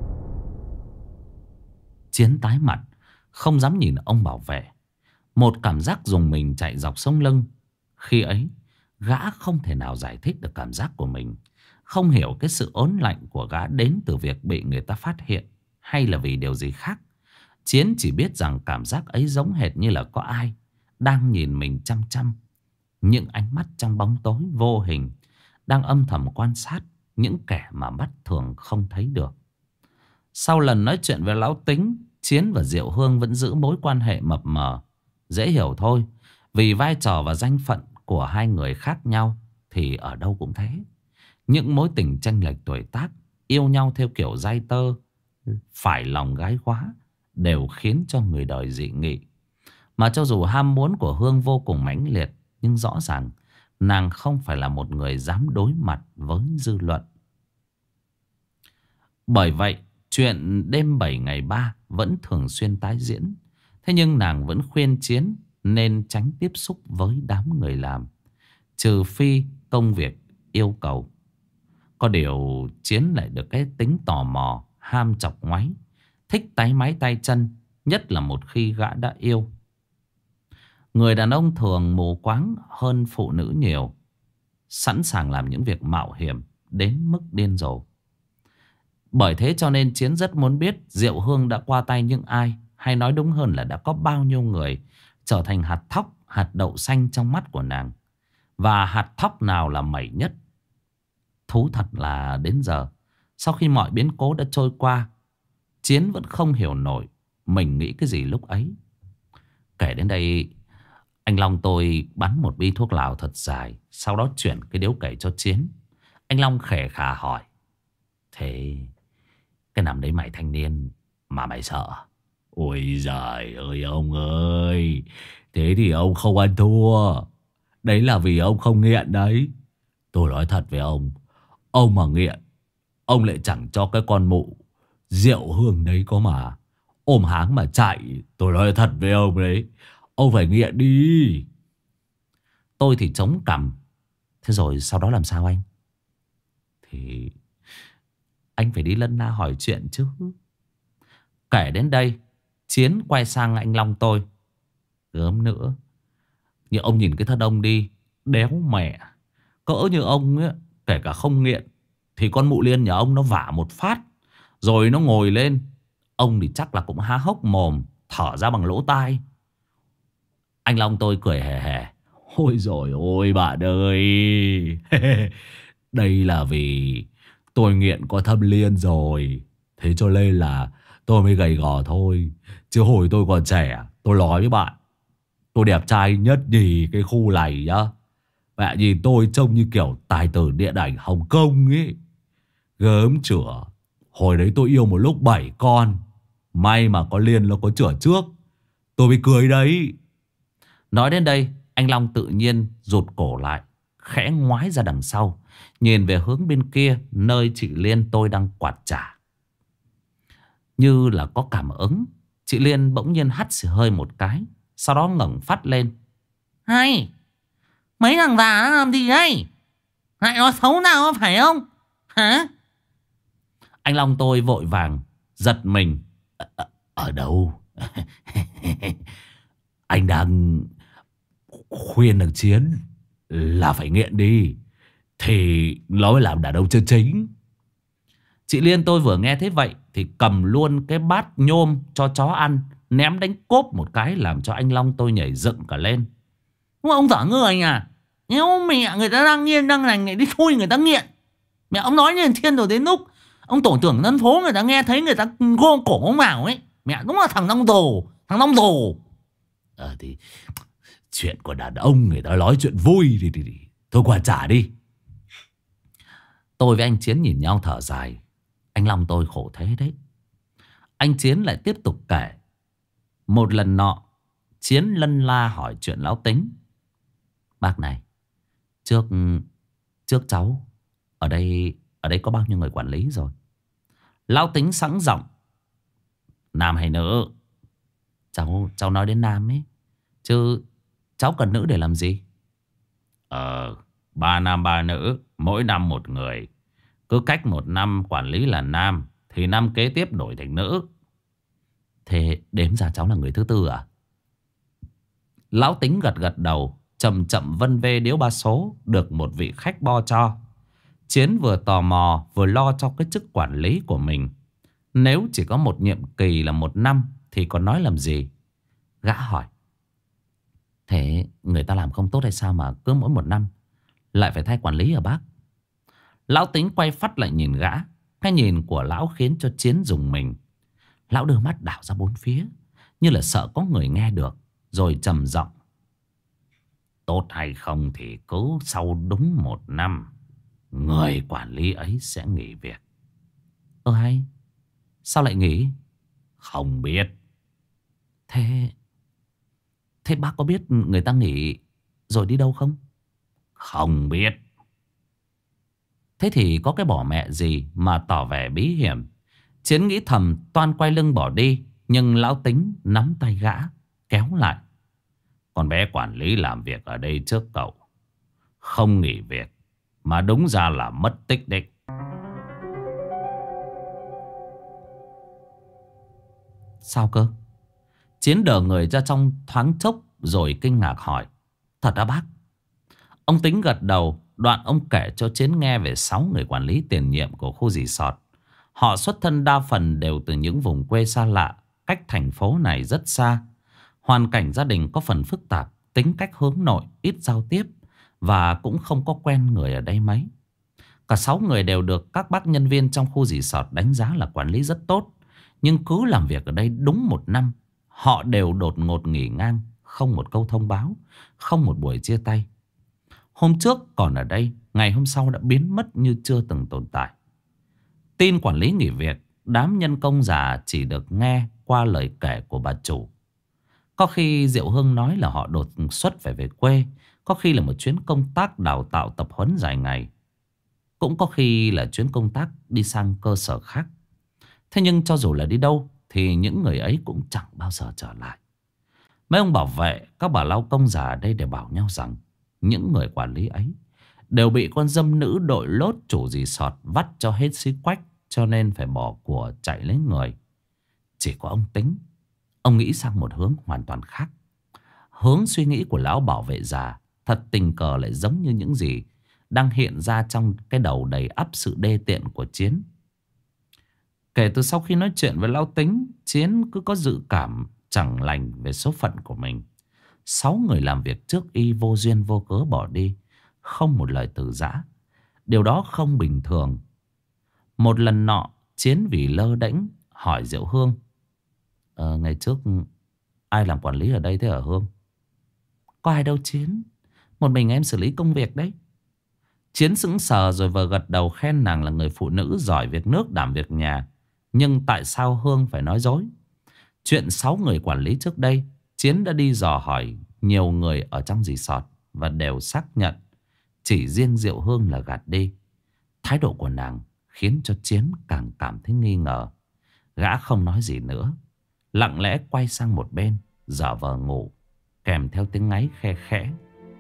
Chiến tái mặt, không dám nhìn ông bảo vệ. Một cảm giác dùng mình chạy dọc sống lưng. Khi ấy gã không thể nào giải thích được cảm giác của mình. Không hiểu cái sự ớn lạnh của gã đến từ việc bị người ta phát hiện, hay là vì điều gì khác. Chiến chỉ biết rằng cảm giác ấy giống hệt như là có ai đang nhìn mình chăm chăm. những ánh mắt trong bóng tối vô hình đang âm thầm quan sát những kẻ mà mắt thường không thấy được. Sau lần nói chuyện với Lão Tính, Chiến và Diệu Hương vẫn giữ mối quan hệ mập mờ. Dễ hiểu thôi, vì vai trò và danh phận của hai người khác nhau thì ở đâu cũng thế. Những mối tình chênh lệch tuổi tác, yêu nhau theo kiểu dây tơ, phải lòng gái quá, đều khiến cho người đời dị nghị. Mà cho dù ham muốn của Hương vô cùng mãnh liệt, nhưng rõ ràng nàng không phải là một người dám đối mặt với dư luận. Bởi vậy, chuyện đêm bảy ngày ba vẫn thường xuyên tái diễn. Thế nhưng nàng vẫn khuyên Chiến nên tránh tiếp xúc với đám người làm, trừ phi công việc yêu cầu. Có điều Chiến lại được cái tính tò mò, ham chọc ngoáy, thích táy máy tay chân, nhất là một khi gã đã yêu. Người đàn ông thường mù quáng hơn phụ nữ nhiều, sẵn sàng làm những việc mạo hiểm đến mức điên rồ. Bởi thế cho nên Chiến rất muốn biết Diệu Hương đã qua tay những ai, hay nói đúng hơn là đã có bao nhiêu người trở thành hạt thóc, hạt đậu xanh trong mắt của nàng. Và hạt thóc nào là mẩy nhất. Thú thật là đến giờ, sau khi mọi biến cố đã trôi qua, Chiến vẫn không hiểu nổi mình nghĩ cái gì lúc ấy. Kể đến đây, anh Long tôi bắn một bi thuốc lào thật dài, sau đó chuyển cái điếu cày cho Chiến. Anh Long khẽ khà hỏi: thế cái nằm đấy mày thanh niên mà mày sợ? Ôi giời ơi ông ơi, thế thì ông không ăn thua. Đấy là vì ông không nghiện đấy. Tôi nói thật với ông, ông mà nghiện, ông lại chẳng cho cái con mụ Diệu Hương đấy có mà ôm háng mà chạy. Tôi nói thật với ông đấy, ông phải nghiện đi. Tôi thì chống cằm. Thế rồi sau đó làm sao anh? Thì anh phải đi lân la hỏi chuyện chứ. Kể đến đây, Chiến quay sang anh Long tôi: gớm nữa, như ông nhìn cái thân ông đi, đéo mẹ. Cỡ như ông ấy, kể cả không nghiện thì con mụ Liên nhà ông nó vả một phát rồi nó ngồi lên, ông thì chắc là cũng há hốc mồm, thở ra bằng lỗ tai. Anh Long tôi cười hề hề: ôi dồi ôi bạn ơi, đây là vì tôi nghiện có thâm liên rồi, thế cho nên là tôi mới gầy gò thôi. Chứ hồi tôi còn trẻ, tôi nói với bạn, tôi đẹp trai nhất nhì cái khu này nhá. Mẹ nhìn tôi trông như kiểu tài tử điện ảnh Hồng Kông ấy. Gớm chửa. Hồi đấy tôi yêu một lúc bảy con, may mà có Liên nó có chửa trước, tôi mới cưới đấy. Nói đến đây, anh Long tự nhiên rụt cổ lại, khẽ ngoái ra đằng sau, nhìn về hướng bên kia, nơi chị Liên tôi đang quạt chả. Như là có cảm ứng, chị Liên bỗng nhiên hắt xì hơi một cái, sau đó ngẩng phát lên: hay, mấy thằng già nó làm gì đây? Lại nói xấu nào có phải không? Hả? Anh Long tôi vội vàng giật mình: Ở, ở đâu? Anh đang khuyên thằng Chiến là phải nghiện đi, thì nó mới làm đàn ông chân chính. Chị Liên tôi vừa nghe thế vậy thì cầm luôn cái bát nhôm cho chó ăn, ném đánh cốp một cái, làm cho anh Long tôi nhảy dựng cả lên. Ông dở người à? Nếu mẹ người ta đang nghiện đang lành lại đi thui người ta nghiện. Mẹ ông nói như thiên rồi, đến lúc ông tổ trưởng dân phố người ta nghe thấy người ta gô cổ ông vào ấy. Mẹ đúng là thằng nông đồ, thằng nông đồ. Ờ thì chuyện của đàn ông người ta nói chuyện vui thì, thì, thì thôi qua trả đi. Tôi với anh Chiến nhìn nhau thở dài. Anh Long tôi khổ thế đấy. Anh Chiến lại tiếp tục kể. Một lần nọ, Chiến lân la hỏi chuyện Lão Tính: bác này, trước trước cháu ở đây ở đây có bao nhiêu người quản lý rồi? Lão Tính sẵn giọng: nam hay nữ? Cháu cháu nói đến nam ấy, chứ cháu cần nữ để làm gì? Ờ, ba nam ba nữ, mỗi năm một người. Cứ cách một năm quản lý là nam, thì năm kế tiếp đổi thành nữ. Thế đếm ra cháu là người thứ tư à? Lão Tính gật gật đầu, chậm chậm vân vê điếu ba số được một vị khách bo cho. Chiến vừa tò mò vừa lo cho cái chức quản lý của mình. Nếu chỉ có một nhiệm kỳ là một năm thì còn nói làm gì? Gã hỏi: Thế người ta làm không tốt hay sao mà cứ mỗi một năm lại phải thay quản lý hả bác? Lão Tính quay phát lại nhìn gã. Cái nhìn của lão khiến cho Chiến rùng mình. Lão đưa mắt đảo ra bốn phía, như là sợ có người nghe được, rồi trầm giọng: tốt hay không thì cứ sau đúng một năm, người quản lý ấy sẽ nghỉ việc. Ơ hay, sao lại nghỉ? Không biết. Thế Thế bác có biết người ta nghỉ rồi đi đâu không? Không biết. Thế thì có cái bỏ mẹ gì mà tỏ vẻ bí hiểm. Chiến nghĩ thầm toan quay lưng bỏ đi, nhưng lão Tính nắm tay gã kéo lại. Con bé quản lý làm việc ở đây trước cậu, không nghỉ việc mà đúng ra là mất tích đấy. Sao cơ? Chiến đờ người ra trong thoáng chốc rồi kinh ngạc hỏi: thật á bác? Ông Tính gật đầu. Đoạn ông kể cho Chiến nghe về sáu người quản lý tiền nhiệm của khu resort. Họ xuất thân đa phần đều từ những vùng quê xa lạ, cách thành phố này rất xa. Hoàn cảnh gia đình có phần phức tạp, tính cách hướng nội, ít giao tiếp và cũng không có quen người ở đây mấy. Cả sáu người đều được các bác nhân viên trong khu resort đánh giá là quản lý rất tốt. Nhưng cứ làm việc ở đây đúng một năm, họ đều đột ngột nghỉ ngang, không một câu thông báo, không một buổi chia tay. Hôm trước còn ở đây, ngày hôm sau đã biến mất như chưa từng tồn tại. Tin quản lý nghỉ việc, đám nhân công già chỉ được nghe qua lời kể của bà chủ. Có khi Diệu Hương nói là họ đột xuất phải về quê, có khi là một chuyến công tác đào tạo tập huấn dài ngày, cũng có khi là chuyến công tác đi sang cơ sở khác. Thế nhưng cho dù là đi đâu thì những người ấy cũng chẳng bao giờ trở lại. Mấy ông bảo vệ, các bà lao công già ở đây đều bảo nhau rằng những người quản lý ấy đều bị con dâm nữ đội lốt chủ resort vắt cho hết xí quách, cho nên phải bỏ của chạy lấy người. Chỉ có ông Tính, ông nghĩ sang một hướng hoàn toàn khác. Hướng suy nghĩ của lão bảo vệ già thật tình cờ lại giống như những gì đang hiện ra trong cái đầu đầy ắp sự đê tiện của Chiến. Kể từ sau khi nói chuyện với lão Tính, Chiến cứ có dự cảm chẳng lành về số phận của mình. Sáu người làm việc trước y vô duyên vô cớ bỏ đi, không một lời từ giã. Điều đó không bình thường. Một lần nọ, Chiến vì lơ đễnh hỏi Diệu Hương: ờ, ngày trước ai làm quản lý ở đây thế hả Hương? Có ai đâu Chiến, một mình em xử lý công việc đấy. Chiến sững sờ rồi vờ gật đầu khen nàng là người phụ nữ giỏi việc nước đảm việc nhà. Nhưng tại sao Hương phải nói dối? Chuyện sáu người quản lý trước đây, Chiến đã đi dò hỏi nhiều người ở trong resort và đều xác nhận chỉ riêng Diệu Hương là gạt đi. Thái độ của nàng khiến cho Chiến càng cảm thấy nghi ngờ. Gã không nói gì nữa, lặng lẽ quay sang một bên, giả vờ ngủ, kèm theo tiếng ngáy khe khẽ.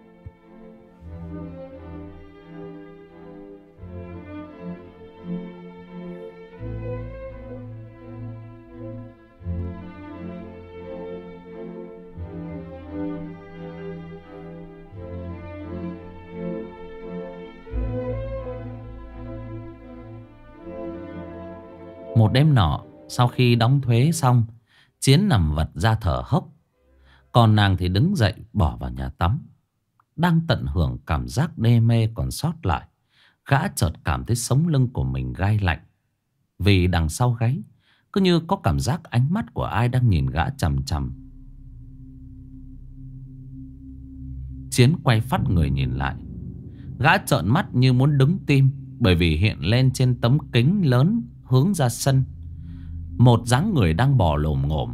Một đêm nọ, sau khi đóng thuế xong, Chiến nằm vật ra thở hốc. Còn nàng thì đứng dậy bỏ vào nhà tắm. Đang tận hưởng cảm giác đê mê còn sót lại, gã chợt cảm thấy sống lưng của mình gai lạnh. Vì đằng sau gáy cứ như có cảm giác ánh mắt của ai đang nhìn gã chằm chằm. Chiến quay phát người nhìn lại. Gã trợn mắt như muốn đứng tim, bởi vì hiện lên trên tấm kính lớn hướng ra sân một dáng người đang bò lồm ngồm.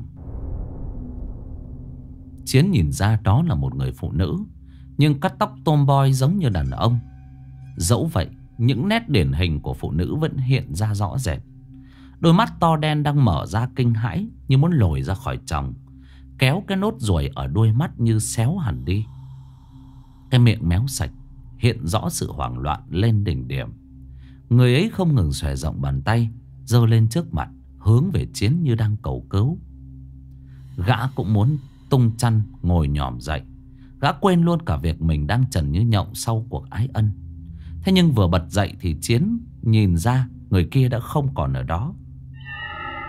Chiến nhìn ra đó là một người phụ nữ, nhưng cắt tóc tomboy giống như đàn ông. Dẫu vậy, những nét điển hình của phụ nữ vẫn hiện ra rõ rệt. Đôi mắt to đen đang mở ra kinh hãi, như muốn lồi ra khỏi tròng, kéo cái nốt ruồi ở đuôi mắt như xéo hẳn đi. Cái miệng méo sạch hiện rõ sự hoảng loạn lên đỉnh điểm. Người ấy không ngừng xòe rộng bàn tay, giơ lên trước mặt, hướng về Chiến như đang cầu cứu. Gã cũng muốn tung chăn ngồi nhòm dậy. Gã quên luôn cả việc mình đang trần như nhộng sau cuộc ái ân. Thế nhưng vừa bật dậy thì Chiến nhìn ra người kia đã không còn ở đó.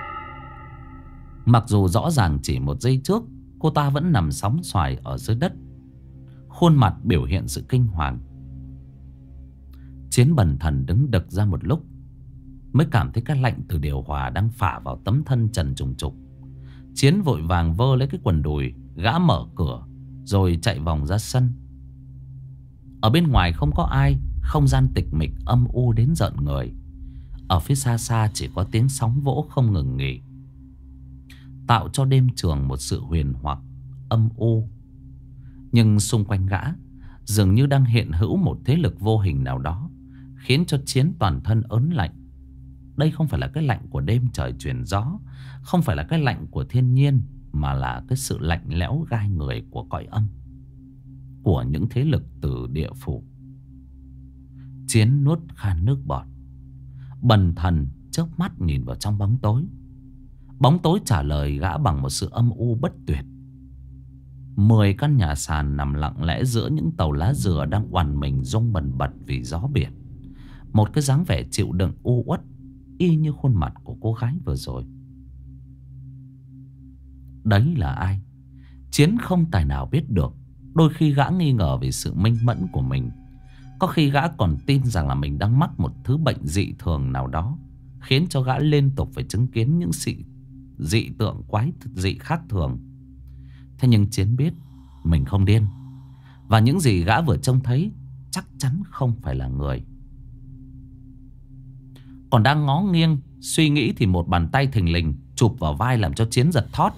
Mặc dù rõ ràng chỉ một giây trước cô ta vẫn nằm sóng xoài ở dưới đất, khuôn mặt biểu hiện sự kinh hoàng. Chiến bần thần đứng đực ra một lúc, mới cảm thấy cái lạnh từ điều hòa đang phả vào tấm thân trần trùng trục. Chiến vội vàng vơ lấy cái quần đùi, gã mở cửa rồi chạy vòng ra sân. Ở bên ngoài không có ai, không gian tịch mịch âm u đến rợn người. Ở phía xa xa chỉ có tiếng sóng vỗ không ngừng nghỉ, tạo cho đêm trường một sự huyền hoặc âm u. Nhưng xung quanh gã dường như đang hiện hữu một thế lực vô hình nào đó, khiến cho Chiến toàn thân ớn lạnh. Đây không phải là cái lạnh của đêm trời chuyển gió, không phải là cái lạnh của thiên nhiên, mà là cái sự lạnh lẽo gai người của cõi âm, của những thế lực từ địa phủ. Chiến nuốt khan nước bọt, bần thần chớp mắt nhìn vào trong bóng tối. Bóng tối trả lời gã bằng một sự âm u bất tuyệt. Mười căn nhà sàn nằm lặng lẽ giữa những tàu lá dừa đang oằn mình rung bần bật vì gió biển. Một cái dáng vẻ chịu đựng u uất, y như khuôn mặt của cô gái vừa rồi. Đấy là ai? Chiến không tài nào biết được. Đôi khi gã nghi ngờ về sự minh mẫn của mình. Có khi gã còn tin rằng là mình đang mắc một thứ bệnh dị thường nào đó, khiến cho gã liên tục phải chứng kiến những sự dị tượng quái dị khác thường. Thế nhưng Chiến biết mình không điên, và những gì gã vừa trông thấy chắc chắn không phải là người. Còn đang ngó nghiêng suy nghĩ thì một bàn tay thình lình chụp vào vai làm cho Chiến giật thót.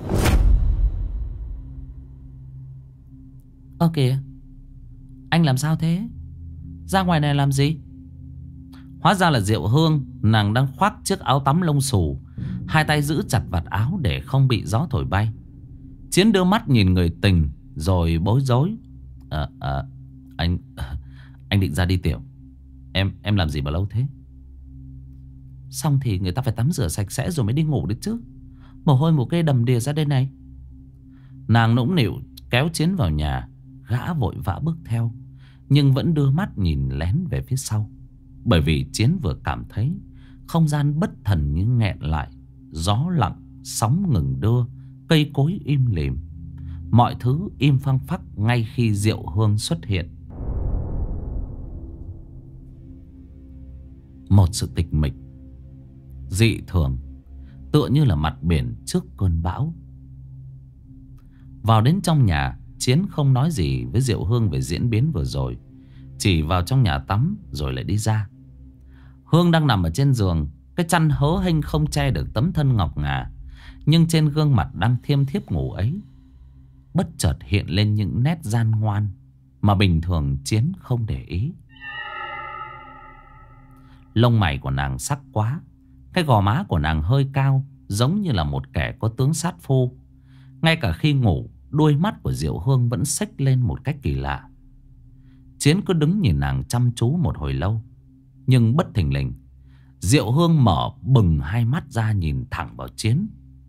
Ơ kìa, anh làm sao thế? Ra ngoài này làm gì? Hóa ra là Diệu Hương. Nàng đang khoác chiếc áo tắm lông xù, hai tay giữ chặt vạt áo để không bị gió thổi bay. Chiến đưa mắt nhìn người tình rồi bối rối. À, à, anh Anh định ra đi tiểu. Em em làm gì mà lâu thế? Xong thì người ta phải tắm rửa sạch sẽ rồi mới đi ngủ được chứ. Mồ hôi mồ kê đầm đìa ra đây này. Nàng nũng nịu kéo Chiến vào nhà. Gã vội vã bước theo, nhưng vẫn đưa mắt nhìn lén về phía sau. Bởi vì Chiến vừa cảm thấy không gian bất thần như nghẹn lại. Gió lặng, sóng ngừng đưa, cây cối im lìm. Mọi thứ im phăng phắc ngay khi Diệu Hương xuất hiện. Một sự tịch mịch dị thường, tựa như là mặt biển trước cơn bão. Vào đến trong nhà, Chiến không nói gì với Diệu Hương về diễn biến vừa rồi, chỉ vào trong nhà tắm rồi lại đi ra. Hương đang nằm ở trên giường, cái chăn hớ hênh không che được tấm thân ngọc ngà, nhưng trên gương mặt đang thiêm thiếp ngủ ấy bất chợt hiện lên những nét gian ngoan mà bình thường Chiến không để ý. Lông mày của nàng sắc quá, cái gò má của nàng hơi cao, giống như là một kẻ có tướng sát phu. Ngay cả khi ngủ, đuôi mắt của Diệu Hương vẫn xếch lên một cách kỳ lạ. Chiến cứ đứng nhìn nàng chăm chú một hồi lâu, nhưng bất thình lình Diệu Hương mở bừng hai mắt ra nhìn thẳng vào Chiến.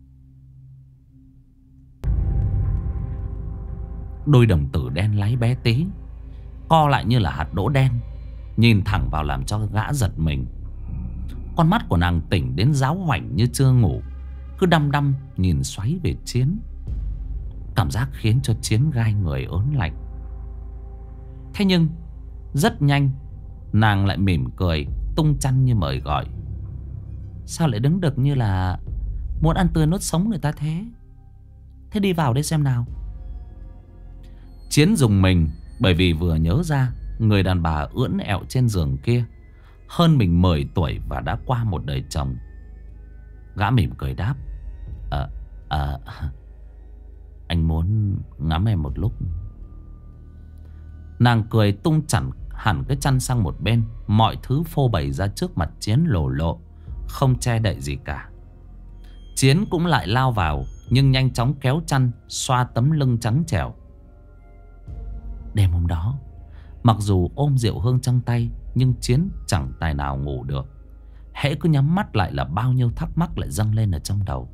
Đôi đồng tử đen láy bé tí, co lại như là hạt đỗ đen, nhìn thẳng vào làm cho gã giật mình. Con mắt của nàng tỉnh đến giáo hoảnh như chưa ngủ, cứ đăm đăm nhìn xoáy về Chiến. Cảm giác khiến cho Chiến gai người ớn lạnh. Thế nhưng rất nhanh nàng lại mỉm cười, tung chăn như mời gọi. Sao lại đứng đực như là muốn ăn tươi nuốt sống người ta thế? Thế đi vào đây xem nào. Chiến dùng mình, bởi vì vừa nhớ ra người đàn bà ưỡn ẹo trên giường kia hơn mình mười tuổi và đã qua một đời chồng. Gã mỉm cười đáp: À, à, anh muốn ngắm em một lúc. Nàng cười tung chẳn hẳn cái chăn sang một bên. Mọi thứ phô bày ra trước mặt Chiến lổ lộ, không che đậy gì cả. Chiến cũng lại lao vào, nhưng nhanh chóng kéo chăn, xoa tấm lưng trắng trẻo. Đêm hôm đó, mặc dù ôm Diệu Hương trong tay, nhưng Chiến chẳng tài nào ngủ được. Hễ cứ nhắm mắt lại là bao nhiêu thắc mắc lại dâng lên ở trong đầu.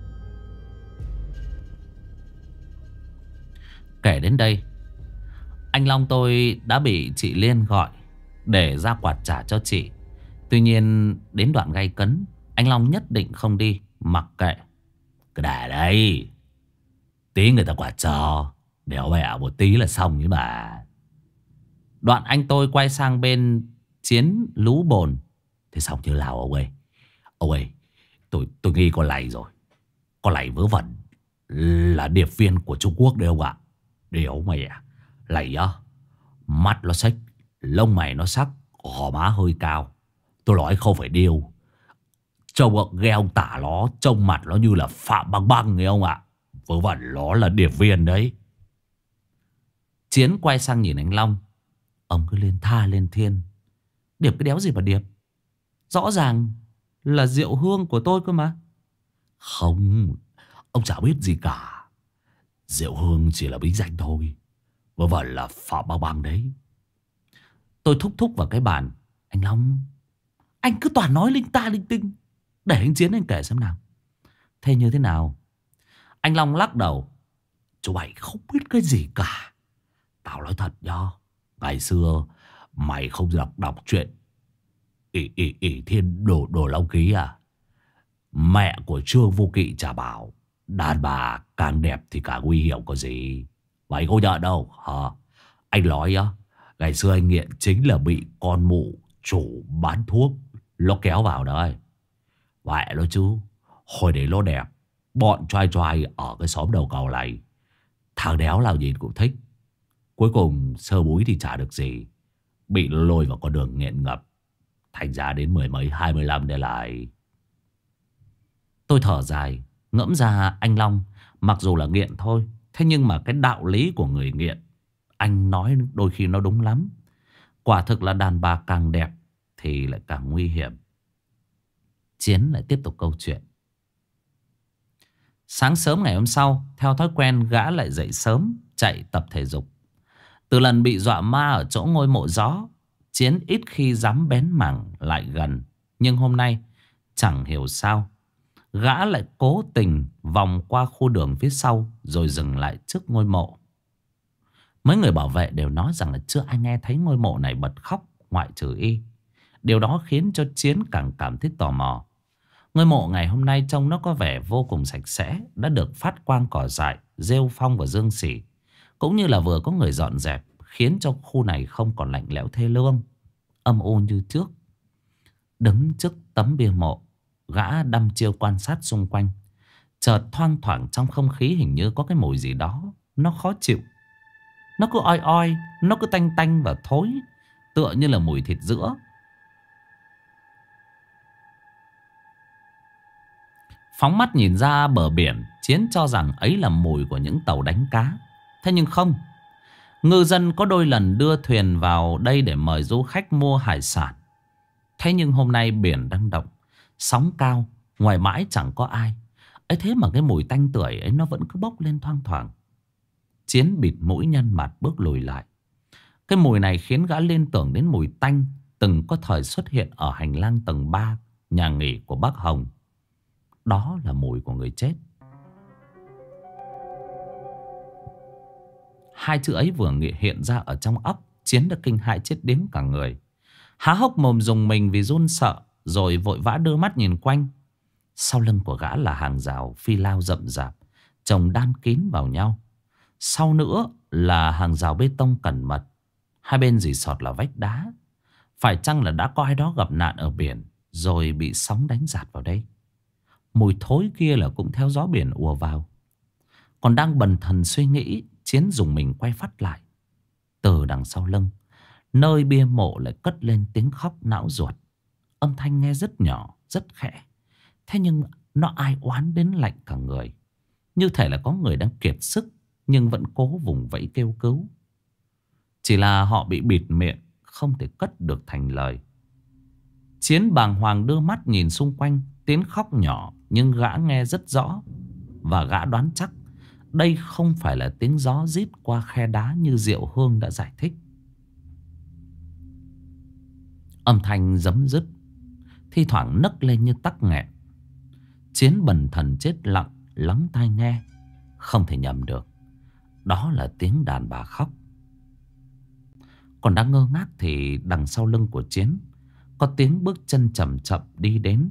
Kể đến đây, Anh Long tôi đã bị chị Liên gọi để ra quạt trả cho chị. Tuy nhiên đến đoạn gay cấn, anh Long nhất định không đi, mặc kệ. Cứ để đây, tí người ta quạt cho, đéo mẹ một tí là xong chứ bà. Đoạn anh tôi quay sang bên Chiến lú bồn. Thế xong như nào ông ơi? Ông ơi, tôi tôi nghi con này rồi. Con này vớ vẩn là điệp viên của Trung Quốc đấy ông ạ. Đéo mẹ, này á, mắt nó xếch, lông mày nó sắc, gò má hơi cao. Tôi nói không phải điêu. Trông nghe ông tả nó, trông mặt nó như là Phạm Băng Băng nghe ông ạ. Vớ vẩn nó là điệp viên đấy. Chiến quay sang nhìn anh Long. Ông cứ lên tha lên thiên. Điệp cái đéo gì mà điệp. Rõ ràng là rượu hương của tôi cơ mà. Không, ông chả biết gì cả. Rượu hương chỉ là bí danh thôi. Vớ vẩn là Phạm Băng Băng đấy. Tôi thúc thúc vào cái bàn. Anh Long, anh cứ toàn nói linh ta linh tinh. Để anh Chiến anh kể xem nào. Thế như thế nào? Anh Long lắc đầu. Chú mày không biết cái gì cả. Tao nói thật nhá. Ngày xưa mày không đọc đọc chuyện ỷ ỷ ỷ thiên đồ đồ long ký à? Mẹ của Trương Vô Kỵ chả bảo đàn bà càng đẹp thì càng nguy hiểm có gì. Mày có nhận đâu hả? Anh nói á, ngày xưa anh nghiện chính là bị con mụ chủ bán thuốc nó kéo vào đấy. Vậy đó chứ. Hồi đấy nó đẹp. Bọn trai trai ở cái xóm đầu cầu này, thằng đéo nào nhìn cũng thích. Cuối cùng sơ búi thì chả được gì, bị lôi vào con đường nghiện ngập. Thành ra đến mười mấy hai mươi lăm để lại. Tôi thở dài, ngẫm ra anh Long mặc dù là nghiện thôi, thế nhưng mà cái đạo lý của người nghiện anh nói đôi khi nó đúng lắm. Quả thực là đàn bà càng đẹp thì lại càng nguy hiểm. Chiến lại tiếp tục câu chuyện. Sáng sớm ngày hôm sau, theo thói quen gã lại dậy sớm, chạy tập thể dục. Từ lần bị dọa ma ở chỗ ngôi mộ gió, Chiến ít khi dám bén mảng lại gần. Nhưng hôm nay chẳng hiểu sao gã lại cố tình vòng qua khu đường phía sau rồi dừng lại trước ngôi mộ. Mấy người bảo vệ đều nói rằng là chưa ai nghe thấy ngôi mộ này bật khóc ngoại trừ y. Điều đó khiến cho Chiến càng cảm thấy tò mò. Ngôi mộ ngày hôm nay trông nó có vẻ vô cùng sạch sẽ, đã được phát quang cỏ dại, rêu phong và dương xỉ. Cũng như là vừa có người dọn dẹp, khiến cho khu này không còn lạnh lẽo thê lương, âm u như trước. Đứng trước tấm bia mộ, gã đăm chiêu quan sát xung quanh. Chợt thoang thoảng trong không khí hình như có cái mùi gì đó nó khó chịu. Nó cứ oi oi, nó cứ tanh tanh và thối, tựa như là mùi thịt sữa. Phóng mắt nhìn ra bờ biển, Chiến cho rằng ấy là mùi của những tàu đánh cá. Thế nhưng không. Ngư dân có đôi lần đưa thuyền vào đây để mời du khách mua hải sản. Thế nhưng hôm nay biển đang động, sóng cao, ngoài mãi chẳng có ai. Ấy thế mà cái mùi tanh tưởi ấy nó vẫn cứ bốc lên thoang thoảng. Chiến bịt mũi nhăn mặt bước lùi lại. Cái mùi này khiến gã liên tưởng đến mùi tanh từng có thời xuất hiện ở hành lang tầng ba nhà nghỉ của bác Hồng. Đó là mùi của người chết. Hai chữ ấy vừa hiện ra ở trong óc, Chiến đã kinh hãi chết điếng cả người. Há hốc mồm rùng mình vì run sợ, rồi vội vã đưa mắt nhìn quanh. Sau lưng của gã là hàng rào phi lao rậm rạp, chồng đan kín vào nhau. Sau nữa là hàng rào bê tông cẩn mật. Hai bên rì sọt là vách đá. Phải chăng là đã có ai đó gặp nạn ở biển rồi bị sóng đánh dạt vào đây? Mùi thối kia là cũng theo gió biển ùa vào. Còn đang bần thần suy nghĩ, Chiến dùng mình quay phát lại. Từ đằng sau lưng, nơi bia mộ lại cất lên tiếng khóc não ruột. Âm thanh nghe rất nhỏ, rất khẽ. Thế nhưng nó ai oán đến lạnh cả người. Như thể là có người đang kiệt sức nhưng vẫn cố vùng vẫy kêu cứu. Chỉ là họ bị bịt miệng, không thể cất được thành lời. Chiến bàng hoàng đưa mắt nhìn xung quanh. Tiếng khóc nhỏ nhưng gã nghe rất rõ. Và gã đoán chắc đây không phải là tiếng gió rít qua khe đá như Diệu Hương đã giải thích. Âm thanh giấm dứt, thi thoảng nấc lên như tắc nghẹn. Chiến bần thần chết lặng, lắng tai nghe. Không thể nhầm được, đó là tiếng đàn bà khóc. Còn đang ngơ ngác thì đằng sau lưng của Chiến có tiếng bước chân chậm chậm đi đến.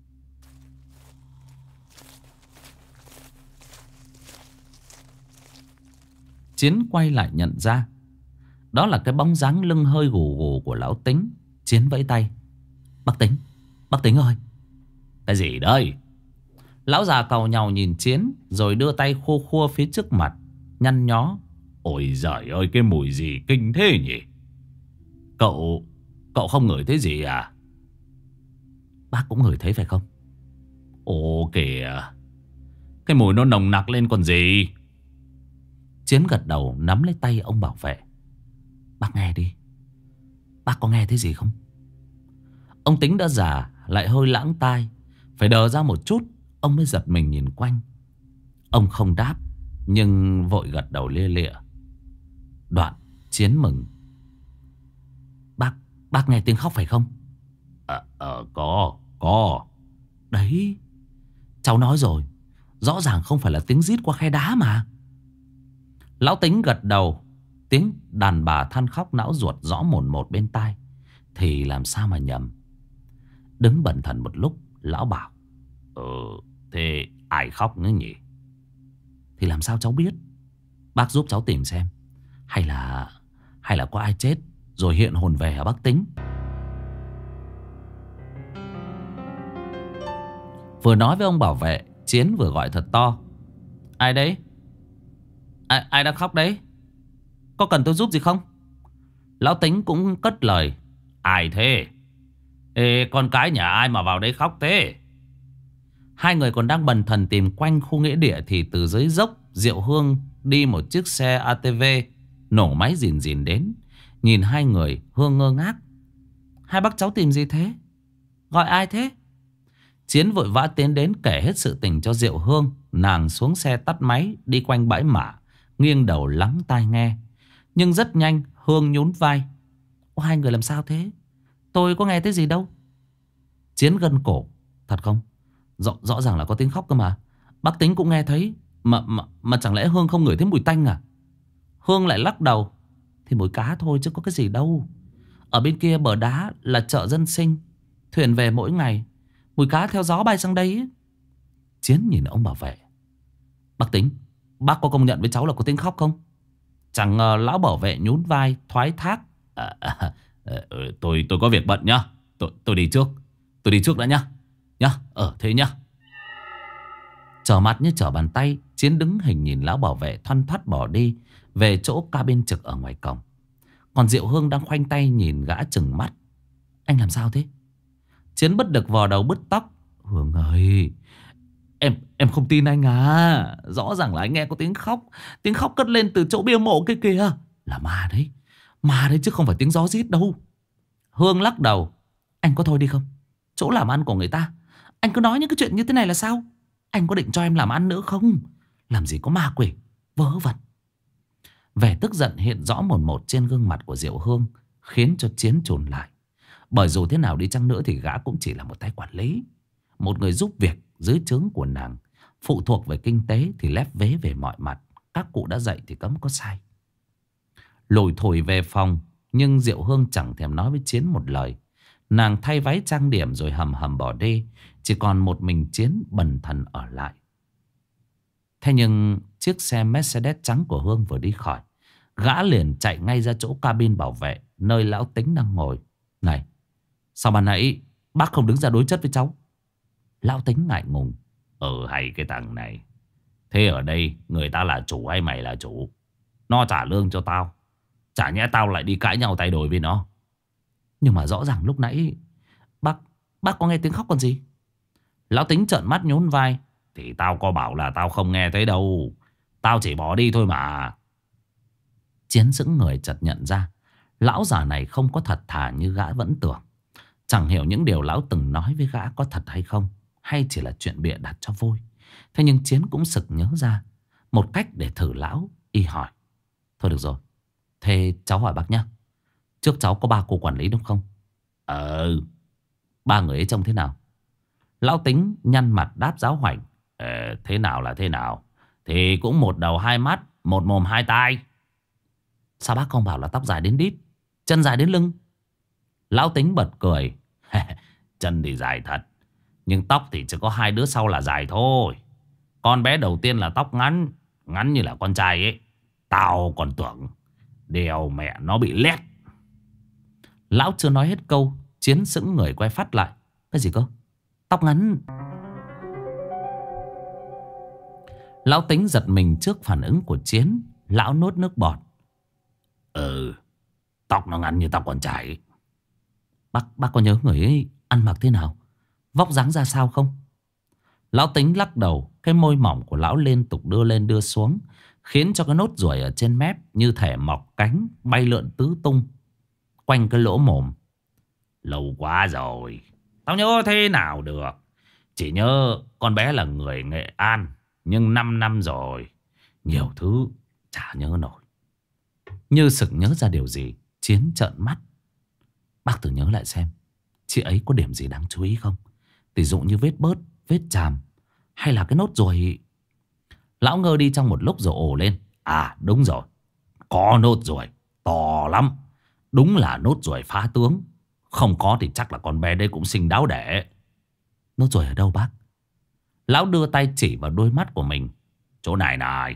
Chiến quay lại nhận ra đó là cái bóng dáng lưng hơi gù gù của lão Tính. Chiến vẫy tay: Bác Tính, bác Tính ơi. Cái gì đây? Lão già càu nhàu nhìn Chiến rồi đưa tay khua khua phía trước mặt, nhăn nhó: Ôi giời ơi, cái mùi gì kinh thế nhỉ? Cậu, cậu không ngửi thấy gì à? Bác cũng ngửi thấy phải không? Ồ kìa, cái mùi nó nồng nặc lên còn gì. Chiến gật đầu nắm lấy tay ông bảo vệ: Bác nghe đi, bác có nghe thấy gì không? Ông Tính đã già lại hơi lãng tai, phải đờ ra một chút ông mới giật mình nhìn quanh. Ông không đáp nhưng vội gật đầu lia lịa. Đoạn Chiến mừng: Bác, bác nghe tiếng khóc phải không? Ờ, à, à, có, có. Đấy, cháu nói rồi, rõ ràng không phải là tiếng rít qua khe đá mà. Lão Tính gật đầu. Tiếng đàn bà than khóc não ruột rõ mồn một bên tai thì làm sao mà nhầm. Đứng bần thần một lúc, lão bảo: Ờ, thế ai khóc nữa nhỉ? Thì làm sao cháu biết? Bác giúp cháu tìm xem. Hay là Hay là có ai chết rồi hiện hồn về hả bác Tính? Vừa nói với ông bảo vệ, Chiến vừa gọi thật to: Ai đấy? Ai, ai đang khóc đấy? Có cần tôi giúp gì không? Lão Tính cũng cất lời: Ai thế? Ê, con cái nhà ai mà vào đây khóc thế? Hai người còn đang bần thần tìm quanh khu nghĩa địa thì từ dưới dốc Diệu Hương đi một chiếc xe a tê vê nổ máy rìn rìn đến. Nhìn hai người, Hương ngơ ngác: Hai bác cháu tìm gì thế? Gọi ai thế? Chiến vội vã tiến đến kể hết sự tình cho Diệu Hương. Nàng xuống xe tắt máy, đi quanh bãi mả, nghiêng đầu lắng tai nghe. Nhưng rất nhanh Hương nhún vai: Ô, hai người làm sao thế? Tôi có nghe thấy gì đâu. Chiến gân cổ: Thật không? Rõ, rõ ràng là có tiếng khóc cơ mà. Bác Tính cũng nghe thấy. Mà, mà, mà chẳng lẽ Hương không ngửi thấy mùi tanh à? Hương lại lắc đầu: Thì mùi cá thôi chứ có cái gì đâu. Ở bên kia bờ đá là chợ dân sinh, thuyền về mỗi ngày, mùi cá theo gió bay sang đây ấy. Chiến nhìn ông bảo vệ: Bác Tính, bác có công nhận với cháu là có tiếng khóc không? Chẳng ngờ lão bảo vệ nhún vai thoái thác: à, à, à, Tôi tôi có việc bận nhá. Tôi, tôi đi trước. Tôi đi trước đã nhá. Nhá, ờ thế nhá. Trở mặt như trở bàn tay, Chiến đứng hình nhìn lão bảo vệ thoăn thoắt bỏ đi về chỗ cabin trực ở ngoài cổng. Còn Diệu Hương đang khoanh tay nhìn gã chừng mắt: Anh làm sao thế? Chiến bất lực vò đầu bứt tóc: Hương ơi, Em em không tin anh à. Rõ ràng là anh nghe có tiếng khóc. Tiếng khóc cất lên từ chỗ bia mộ kia kìa. Là ma đấy. Ma đấy chứ không phải tiếng gió rít đâu. Hương lắc đầu: Anh có thôi đi không? Chỗ làm ăn của người ta, anh cứ nói những cái chuyện như thế này là sao? Anh có định cho em làm ăn nữa không? Làm gì có ma quỷ, vớ vẩn. Vẻ tức giận hiện rõ mồn một trên gương mặt của Diệu Hương, khiến cho Chiến chồn lại. Bởi dù thế nào đi chăng nữa thì gã cũng chỉ là một tay quản lý, một người giúp việc dưới trướng của nàng. Phụ thuộc về kinh tế thì lép vế về mọi mặt. Các cụ đã dạy thì cấm có sai. Lủi thổi về phòng, nhưng Diệu Hương chẳng thèm nói với Chiến một lời. Nàng thay váy trang điểm rồi hầm hầm bỏ đi. Chỉ còn một mình Chiến bần thần ở lại. Thế nhưng chiếc xe Mercedes trắng của Hương vừa đi khỏi, gã liền chạy ngay ra chỗ cabin bảo vệ, nơi lão Tính đang ngồi. Này, sao ban nãy bác không đứng ra đối chất với cháu? Lão Tính ngại ngùng: Ừ, hay cái thằng này. Thế ở đây người ta là chủ hay mày là chủ? Nó trả lương cho tao, chả nhẽ tao lại đi cãi nhau tay đôi với nó. Nhưng mà rõ ràng lúc nãy Bác Bác có nghe tiếng khóc còn gì? Lão Tính trợn mắt nhún vai: Thì tao có bảo là tao không nghe thấy đâu. Tao chỉ bỏ đi thôi mà. Chiến sững người chợt nhận ra lão già này không có thật thà như gã vẫn tưởng. Chẳng hiểu những điều lão từng nói với gã có thật hay không, hay chỉ là chuyện bịa đặt cho vui. Thế nhưng Chiến cũng sực nhớ ra một cách để thử lão. Y hỏi: Thôi được rồi, thế cháu hỏi bác nhé. Trước cháu có ba cô quản lý đúng không? Ờ. Ba người ấy trông thế nào? Lão Tính nhăn mặt đáp giáo hoành: ờ, Thế nào là thế nào? Thì cũng một đầu hai mắt, một mồm hai tai. Sao bác không bảo là tóc dài đến đít? chân dài đến lưng. Lão Tính bật cười. Chân thì dài thật, nhưng tóc thì chỉ có hai đứa sau là dài thôi. Con bé đầu tiên là tóc ngắn, ngắn như là con trai ấy. Tao còn tưởng đèo mẹ nó bị lét. Lão chưa nói hết câu, Chiến sững người quay phát lại. Cái gì cơ? Tóc ngắn? Lão Tính giật mình trước phản ứng của Chiến. Lão nuốt nước bọt. Ừ, tóc nó ngắn như tóc con trai ấy. Bác, bác có nhớ người ấy ăn mặc thế nào, vóc dáng ra sao không? Lão Tính lắc đầu. Cái môi mỏng của lão liên tục đưa lên đưa xuống, khiến cho cái nốt ruồi ở trên mép như thể mọc cánh bay lượn tứ tung quanh cái lỗ mồm. Lâu quá rồi, tao nhớ thế nào được. Chỉ nhớ con bé là người Nghệ An, nhưng năm năm rồi, nhiều thứ chả nhớ nổi. Như sực nhớ ra điều gì, Chiến trợn mắt. Bác thử nhớ lại xem, chị ấy có điểm gì đáng chú ý không? Ví dụ như vết bớt, vết chàm, hay là cái nốt ruồi. Lão ngơ đi trong một lúc rồi ồ lên. À đúng rồi, có nốt ruồi to lắm. Đúng là nốt ruồi phá tướng. Không có thì chắc là con bé đấy cũng sinh đáo đẻ. Nốt ruồi ở đâu bác? Lão đưa tay chỉ vào đôi mắt của mình. Chỗ này này.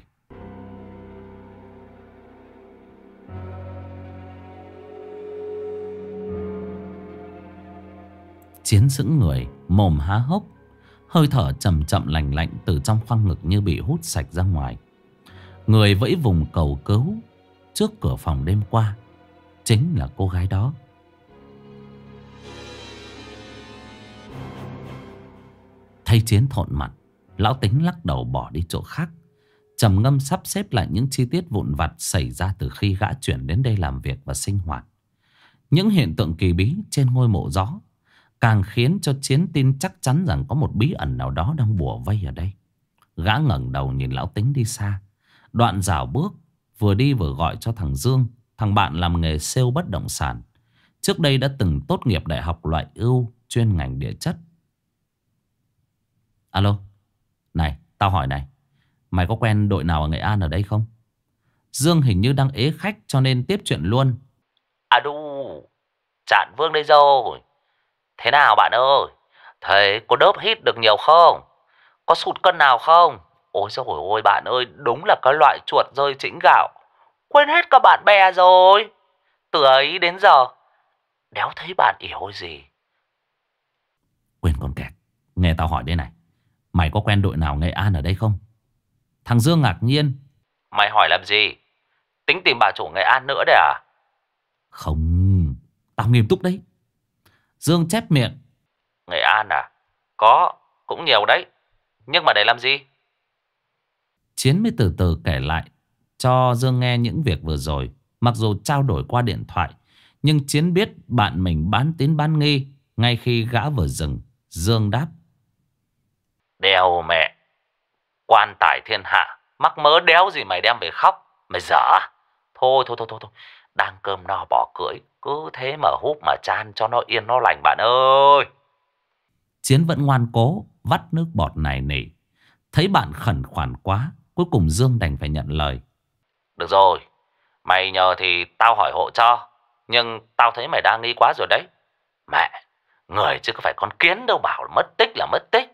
Chiến sững người, mồm há hốc. Hơi thở chậm chậm lành lạnh từ trong khoang ngực như bị hút sạch ra ngoài. Người vẫy vùng cầu cứu trước cửa phòng đêm qua chính là cô gái đó. Thấy Chiến thộn mặt, lão Tính lắc đầu bỏ đi chỗ khác, trầm ngâm sắp xếp lại những chi tiết vụn vặt xảy ra từ khi gã chuyển đến đây làm việc và sinh hoạt. Những hiện tượng kỳ bí trên ngôi mộ gió càng khiến cho Chiến tin chắc chắn rằng có một bí ẩn nào đó đang bủa vây ở đây. Gã ngẩng đầu nhìn lão Tính đi xa, đoạn dạo bước, vừa đi vừa gọi cho thằng Dương, thằng bạn làm nghề sale bất động sản. Trước đây đã từng tốt nghiệp đại học loại ưu chuyên ngành địa chất. Alo, này, tao hỏi này, mày có quen đội nào ở Nghệ An ở đây không? Dương hình như đang ế khách cho nên tiếp chuyện luôn. À đu, Trạn Vương đây rồi. Thế nào bạn ơi? Thấy có đớp hít được nhiều không? Có sụt cân nào không? Ôi dồi ôi bạn ơi, đúng là cái loại chuột rơi chĩnh gạo. Quên hết cả bạn bè rồi. Từ ấy đến giờ đéo thấy bạn yếu gì. Quên con kẹt, nghe tao hỏi đây này, mày có quen đội nào Nghệ An ở đây không? Thằng Dương ngạc nhiên. Mày hỏi làm gì? Tính tìm bà chủ Nghệ An nữa đấy à? Không, tao nghiêm túc đấy. Dương chép miệng. Nghệ An à? Có, cũng nhiều đấy. Nhưng mà để làm gì? Chiến mới từ từ kể lại cho Dương nghe những việc vừa rồi. Mặc dù trao đổi qua điện thoại, nhưng Chiến biết bạn mình bán tín bán nghi. Ngay khi gã vừa dừng, Dương đáp. Đèo mẹ, quan tài thiên hạ, mắc mớ đéo gì mày đem về khóc. Mày dở à? Thôi thôi thôi thôi thôi, đang cơm no bỏ cưỡi, cứ thế mà húp mà chan cho nó yên nó lành bạn ơi. Chiến vẫn ngoan cố vắt nước bọt này nỉ. Thấy bạn khẩn khoản quá, cuối cùng Dương đành phải nhận lời. Được rồi, mày nhờ thì tao hỏi hộ cho. Nhưng tao thấy mày đang nghi quá rồi đấy. Mẹ, người chứ có phải con kiến đâu bảo là mất tích là mất tích.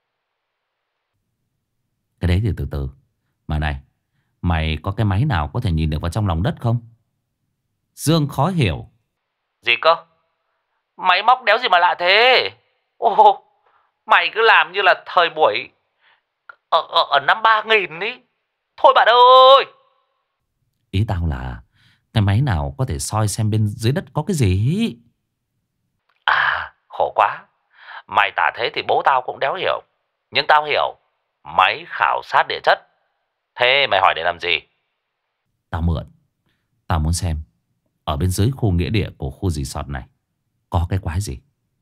Cái đấy thì từ từ. Mà này, mày có cái máy nào có thể nhìn được vào trong lòng đất không? Dương khó hiểu. Gì cơ? Máy móc đéo gì mà lạ thế? Ô, mày cứ làm như là thời buổi ở, ở, ở năm ba nghìn ý. Thôi bạn ơi. Ý tao là cái máy nào có thể soi xem bên dưới đất có cái gì. À, khổ quá. Mày tả thế thì bố tao cũng đéo hiểu. Nhưng tao hiểu. Máy khảo sát địa chất. Thế mày hỏi để làm gì? Tao mượn. Tao muốn xem ở bên dưới khu nghĩa địa của khu resort này có cái quái gì.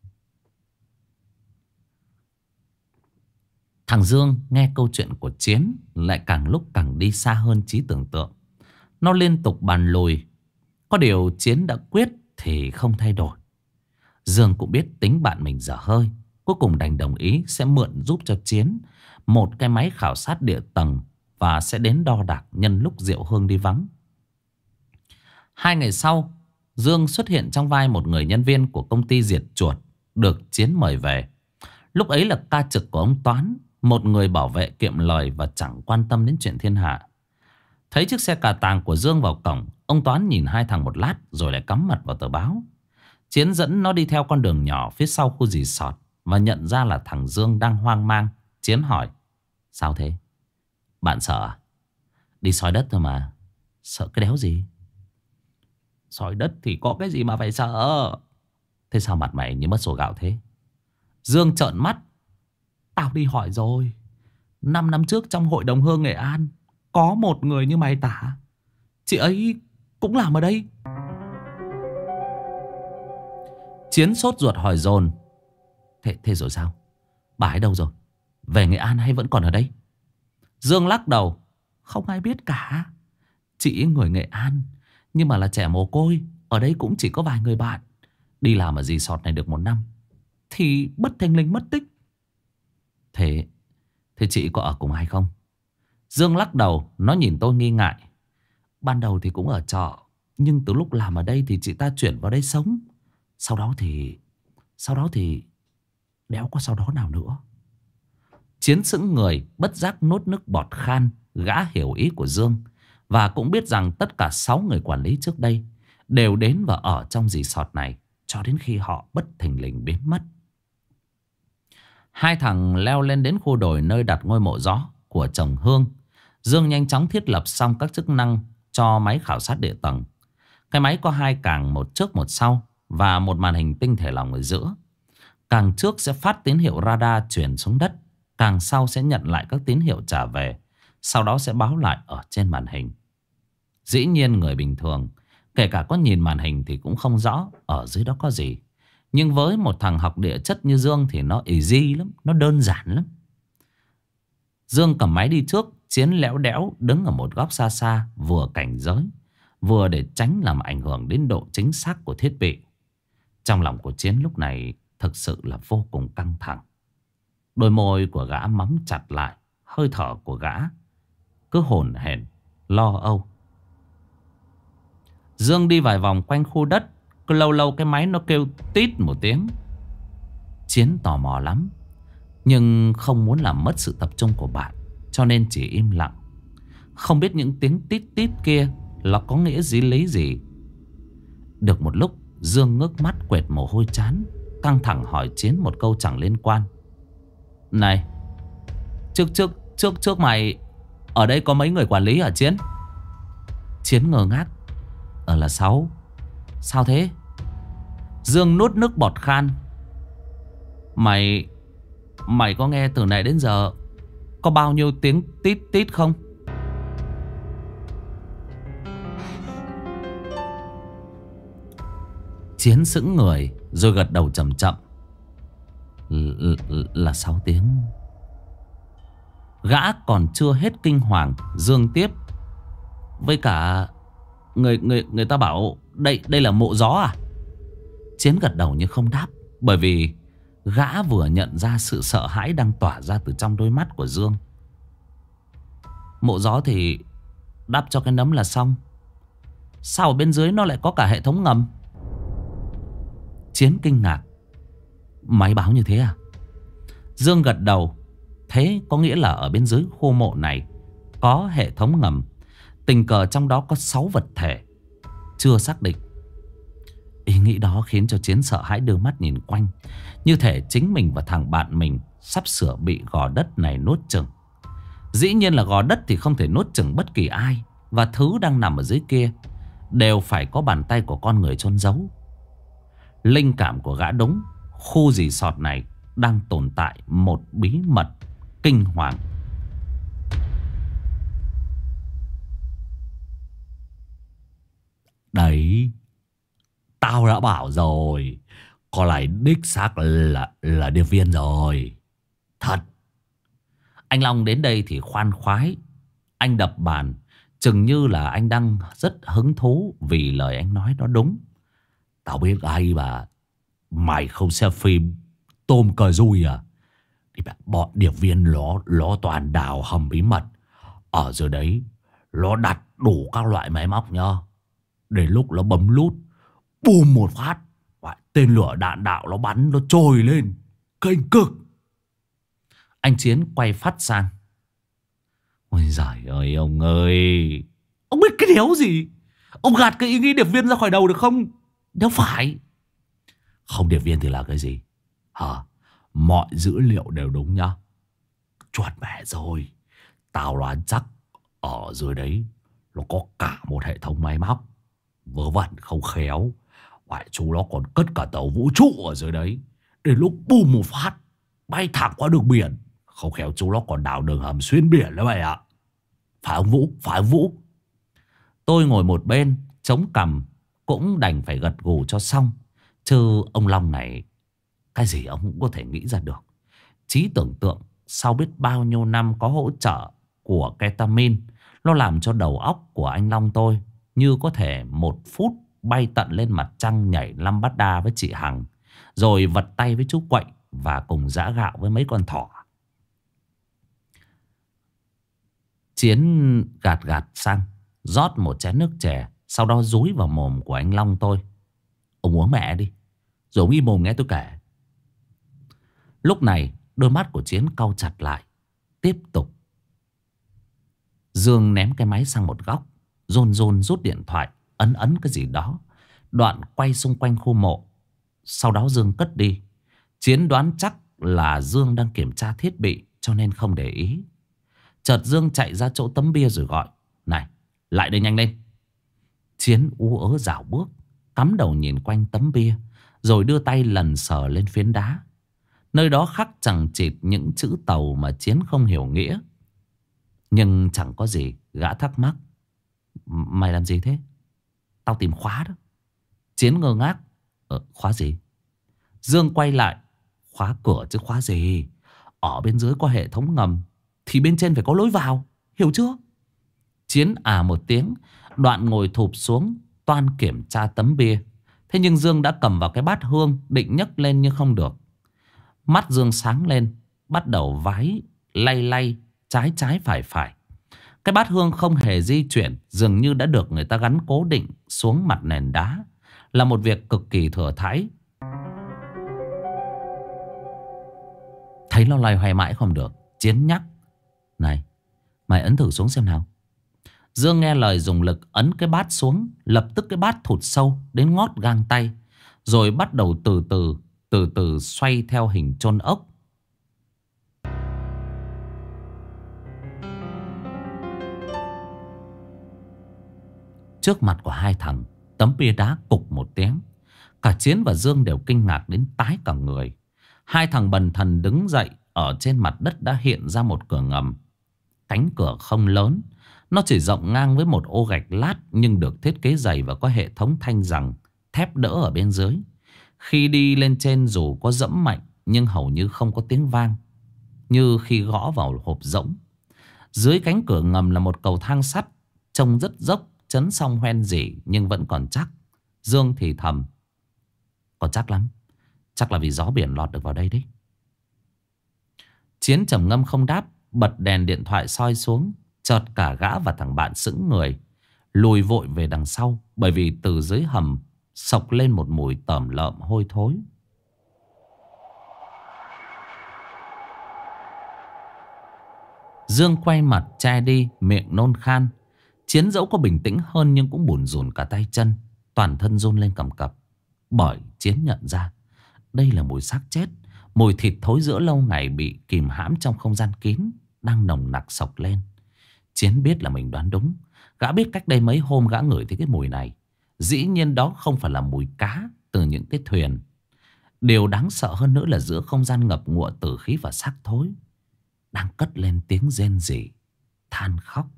Thằng Dương nghe câu chuyện của Chiến lại càng lúc càng đi xa hơn trí tưởng tượng. Nó liên tục bàn lùi. Có điều Chiến đã quyết thì không thay đổi. Dương cũng biết tính bạn mình dở hơi, cuối cùng đành đồng ý sẽ mượn giúp cho Chiến một cái máy khảo sát địa tầng và sẽ đến đo đạc nhân lúc Diệu Hương đi vắng. Hai ngày sau, Dương xuất hiện trong vai một người nhân viên của công ty diệt chuột được Chiến mời về. Lúc ấy là ca trực của ông Toán, một người bảo vệ kiệm lời và chẳng quan tâm đến chuyện thiên hạ. Thấy chiếc xe cà tàng của Dương vào cổng, ông Toán nhìn hai thằng một lát rồi lại cắm mặt vào tờ báo. Chiến dẫn nó đi theo con đường nhỏ phía sau khu resort và nhận ra là thằng Dương đang hoang mang. Chiến hỏi: sao thế? Bạn sợ à? Đi soi đất thôi mà. Sợ cái đéo gì? Soi đất thì có cái gì mà phải sợ? Thế sao mặt mày như mất sổ gạo thế? Dương trợn mắt: tao đi hỏi rồi. Năm năm trước trong hội đồng hương Nghệ An có một người như mày tả. Chị ấy cũng làm ở đây. Chiến sốt ruột hỏi dồn: Thế, thế rồi sao? Bà ấy đâu rồi? Về Nghệ An hay vẫn còn ở đây? Dương lắc đầu: không ai biết cả. Chị ấy người Nghệ An nhưng mà là trẻ mồ côi. Ở đây cũng chỉ có vài người bạn. Đi làm ở resort này được một năm thì bất thình lình mất tích. Thế Thế chị có ở cùng ai không? Dương lắc đầu. Nó nhìn tôi nghi ngại: ban đầu thì cũng ở trọ, nhưng từ lúc làm ở đây thì chị ta chuyển vào đây sống. Sau đó thì Sau đó thì đéo có sau đó nào nữa. Chiến sững người, bất giác nuốt nước bọt khan. Gã hiểu ý của Dương và cũng biết rằng tất cả sáu người quản lý trước đây đều đến và ở trong resort này cho đến khi họ bất thình lình biến mất. Hai thằng leo lên đến khu đồi nơi đặt ngôi mộ gió của chồng Hương. Dương nhanh chóng thiết lập xong các chức năng cho máy khảo sát địa tầng. Cái máy có hai càng, một trước một sau và một màn hình tinh thể lỏng ở giữa. Càng trước sẽ phát tín hiệu radar truyền xuống đất, càng sau sẽ nhận lại các tín hiệu trả về, sau đó sẽ báo lại ở trên màn hình. Dĩ nhiên người bình thường, kể cả có nhìn màn hình thì cũng không rõ ở dưới đó có gì. Nhưng với một thằng học địa chất như Dương thì nó easy lắm, nó đơn giản lắm. Dương cầm máy đi trước, Chiến lẽo đẽo đứng ở một góc xa xa, vừa cảnh giới, vừa để tránh làm ảnh hưởng đến độ chính xác của thiết bị. Trong lòng của Chiến lúc này thực sự là vô cùng căng thẳng. Đôi môi của gã mắm chặt lại, hơi thở của gã cứ hổn hển, lo âu. Dương đi vài vòng quanh khu đất. Cứ lâu lâu cái máy nó kêu tít một tiếng. Chiến tò mò lắm, nhưng không muốn làm mất sự tập trung của bạn, cho nên chỉ im lặng. Không biết những tiếng tít tít kia là có nghĩa gì lý gì. Được một lúc, Dương ngước mắt quệt mồ hôi chán, căng thẳng hỏi Chiến một câu chẳng liên quan: này, trước trước trước trước mày ở đây có mấy người quản lý hả Chiến? Chiến ngơ ngác: Ờ là sáu. Sao thế? Dương nuốt nước bọt khan: Mày Mày có nghe từ nãy đến giờ có bao nhiêu tiếng tít tít không? Chiến sững người rồi gật đầu chậm chậm: L là sáu tiếng. Gã còn chưa hết kinh hoàng, Dương tiếp: Với cả Người người người ta bảo đây đây là mộ gió à? Chiến gật đầu nhưng không đáp, bởi vì gã vừa nhận ra sự sợ hãi đang tỏa ra từ trong đôi mắt của Dương. Mộ gió thì đắp cho cái nấm là xong. Sao ở bên dưới nó lại có cả hệ thống ngầm? Chiến kinh ngạc: Máy báo như thế à? Dương gật đầu: Thế có nghĩa là ở bên dưới khu mộ này có hệ thống ngầm. Tình cờ trong đó có sáu vật thể chưa xác định. Ý nghĩ đó khiến cho Chiến sợ hãi đưa mắt nhìn quanh, như thể chính mình và thằng bạn mình sắp sửa bị gò đất này nuốt chửng. Dĩ nhiên là gò đất thì không thể nuốt chửng bất kỳ ai, và thứ đang nằm ở dưới kia đều phải có bàn tay của con người chôn giấu. Linh cảm của gã đúng, khu resort này đang tồn tại một bí mật kinh hoàng. Đấy, tao đã bảo rồi, con này đích xác là là điệp viên rồi. Thật. Anh Long đến đây thì khoan khoái. Anh đập bàn, chừng như là anh đang rất hứng thú vì lời anh nói đó đúng. Tao biết ai mà. Mày không xem phim Tôm Cờ Rui à? Thì bọn điệp viên nó, nó toàn đào hầm bí mật. Ở dưới đấy nó đặt đủ các loại máy móc nhá. Đến lúc nó bấm nút, bùm một phát, tên lửa đạn đạo nó bắn, nó trồi lên kinh cực. Anh Chiến quay phát sang. Ôi giời ơi ông ơi, ông biết cái đéo gì. Ông gạt cái ý nghĩ điệp viên ra khỏi đầu được không? Nếu phải. Không điệp viên thì là cái gì hả? Mọi dữ liệu đều đúng nhá. Chuột mẹ rồi. Tao đoán chắc ở dưới đấy nó có cả một hệ thống máy móc. Vớ vẩn không khéo, ngoại chú nó còn cất cả tàu vũ trụ ở dưới đấy. Đến lúc bùm một phát bay thẳng qua đường biển. Không khéo chú nó còn đào đường hầm xuyên biển đấy mày ạ. Phải ông Vũ, phải ông Vũ. Tôi ngồi một bên chống cằm, cũng đành phải gật gù cho xong. Chứ ông Long này, cái gì ông cũng có thể nghĩ ra được. Trí tưởng tượng sau biết bao nhiêu năm có hỗ trợ của ketamin, nó làm cho đầu óc của anh Long tôi như có thể một phút bay tận lên mặt trăng, nhảy lăm bát đa với chị Hằng, rồi vật tay với chú Quậy và cùng giã gạo với mấy con thỏ. Chiến gạt gạt sang, rót một chén nước chè, sau đó dúi vào mồm của anh Long tôi. Ông uống mẹ đi, rồi ông im mồm nghe tôi kể. Lúc này đôi mắt của Chiến cau chặt lại. Tiếp tục. Dương ném cái máy sang một góc, rôn rôn rút điện thoại, ấn ấn cái gì đó. Đoạn quay xung quanh khu mộ. Sau đó Dương cất đi. Chiến đoán chắc là Dương đang kiểm tra thiết bị, cho nên không để ý. Chợt Dương chạy ra chỗ tấm bia rồi gọi. Này, lại đây nhanh lên. Chiến ú ớ rảo bước, cắm đầu nhìn quanh tấm bia, rồi đưa tay lần sờ lên phiến đá. Nơi đó khắc chằng chịt những chữ tàu mà Chiến không hiểu nghĩa. Nhưng chẳng có gì. Gã thắc mắc. Mày làm gì thế? Tao tìm khóa đó. Chiến ngơ ngác. Ờ, khóa gì? Dương quay lại. Khóa cửa chứ khóa gì? Ở bên dưới có hệ thống ngầm, thì bên trên phải có lối vào, hiểu chưa? Chiến à một tiếng, đoạn ngồi thụp xuống, toan kiểm tra tấm bia. Thế nhưng Dương đã cầm vào cái bát hương, định nhấc lên nhưng không được. Mắt Dương sáng lên, bắt đầu vái, lay lay, trái trái phải phải. Cái bát hương không hề di chuyển, dường như đã được người ta gắn cố định xuống mặt nền đá. Là một việc cực kỳ thừa thãi. Thấy nó loay hoay mãi không được, Chiến nhắc. Này, mày ấn thử xuống xem nào. Dương nghe lời dùng lực ấn cái bát xuống. Lập tức cái bát thụt sâu đến ngót gang tay, rồi bắt đầu từ từ Từ từ xoay theo hình chôn ốc. Trước mặt của hai thằng, tấm bia đá cục một tiếng. Cả Chiến và Dương đều kinh ngạc đến tái cả người. Hai thằng bần thần đứng dậy. Ở trên mặt đất đã hiện ra một cửa ngầm. Cánh cửa không lớn, nó chỉ rộng ngang với một ô gạch lát, nhưng được thiết kế dày và có hệ thống thanh rằng thép đỡ ở bên dưới. Khi đi lên trên dù có dẫm mạnh, nhưng hầu như không có tiếng vang, như khi gõ vào hộp rỗng. Dưới cánh cửa ngầm là một cầu thang sắt, trông rất dốc, chấn song hoen rỉ nhưng vẫn còn chắc. Dương thì thầm. Còn chắc lắm. Chắc là vì gió biển lọt được vào đây đấy. Chiến trầm ngâm không đáp, bật đèn điện thoại soi xuống. Chợt cả gã và thằng bạn sững người, lùi vội về đằng sau. Bởi vì từ dưới hầm xộc lên một mùi tởm lợm hôi thối. Dương quay mặt che đi, miệng nôn khan. Chiến dẫu có bình tĩnh hơn nhưng cũng bủn rủn cả tay chân, toàn thân run lên cầm cập. Bởi Chiến nhận ra đây là mùi xác chết, mùi thịt thối rữa lâu ngày bị kìm hãm trong không gian kín, đang nồng nặc xộc lên. Chiến biết là mình đoán đúng. Gã biết cách đây mấy hôm gã ngửi thấy cái mùi này. Dĩ nhiên đó không phải là mùi cá từ những cái thuyền. Điều đáng sợ hơn nữa là giữa không gian ngập ngụa tử khí và xác thối đang cất lên tiếng rên rỉ, than khóc.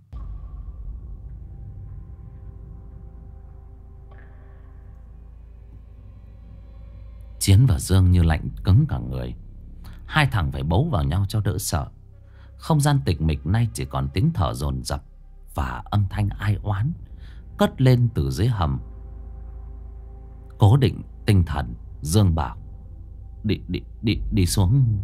Chiến và Dương như lạnh cứng cả người. Hai thằng phải bấu vào nhau cho đỡ sợ. Không gian tịch mịch nay chỉ còn tiếng thở dồn dập và âm thanh ai oán cất lên từ dưới hầm. Cố định tinh thần, Dương bảo. Đi, đi, đi, đi xuống.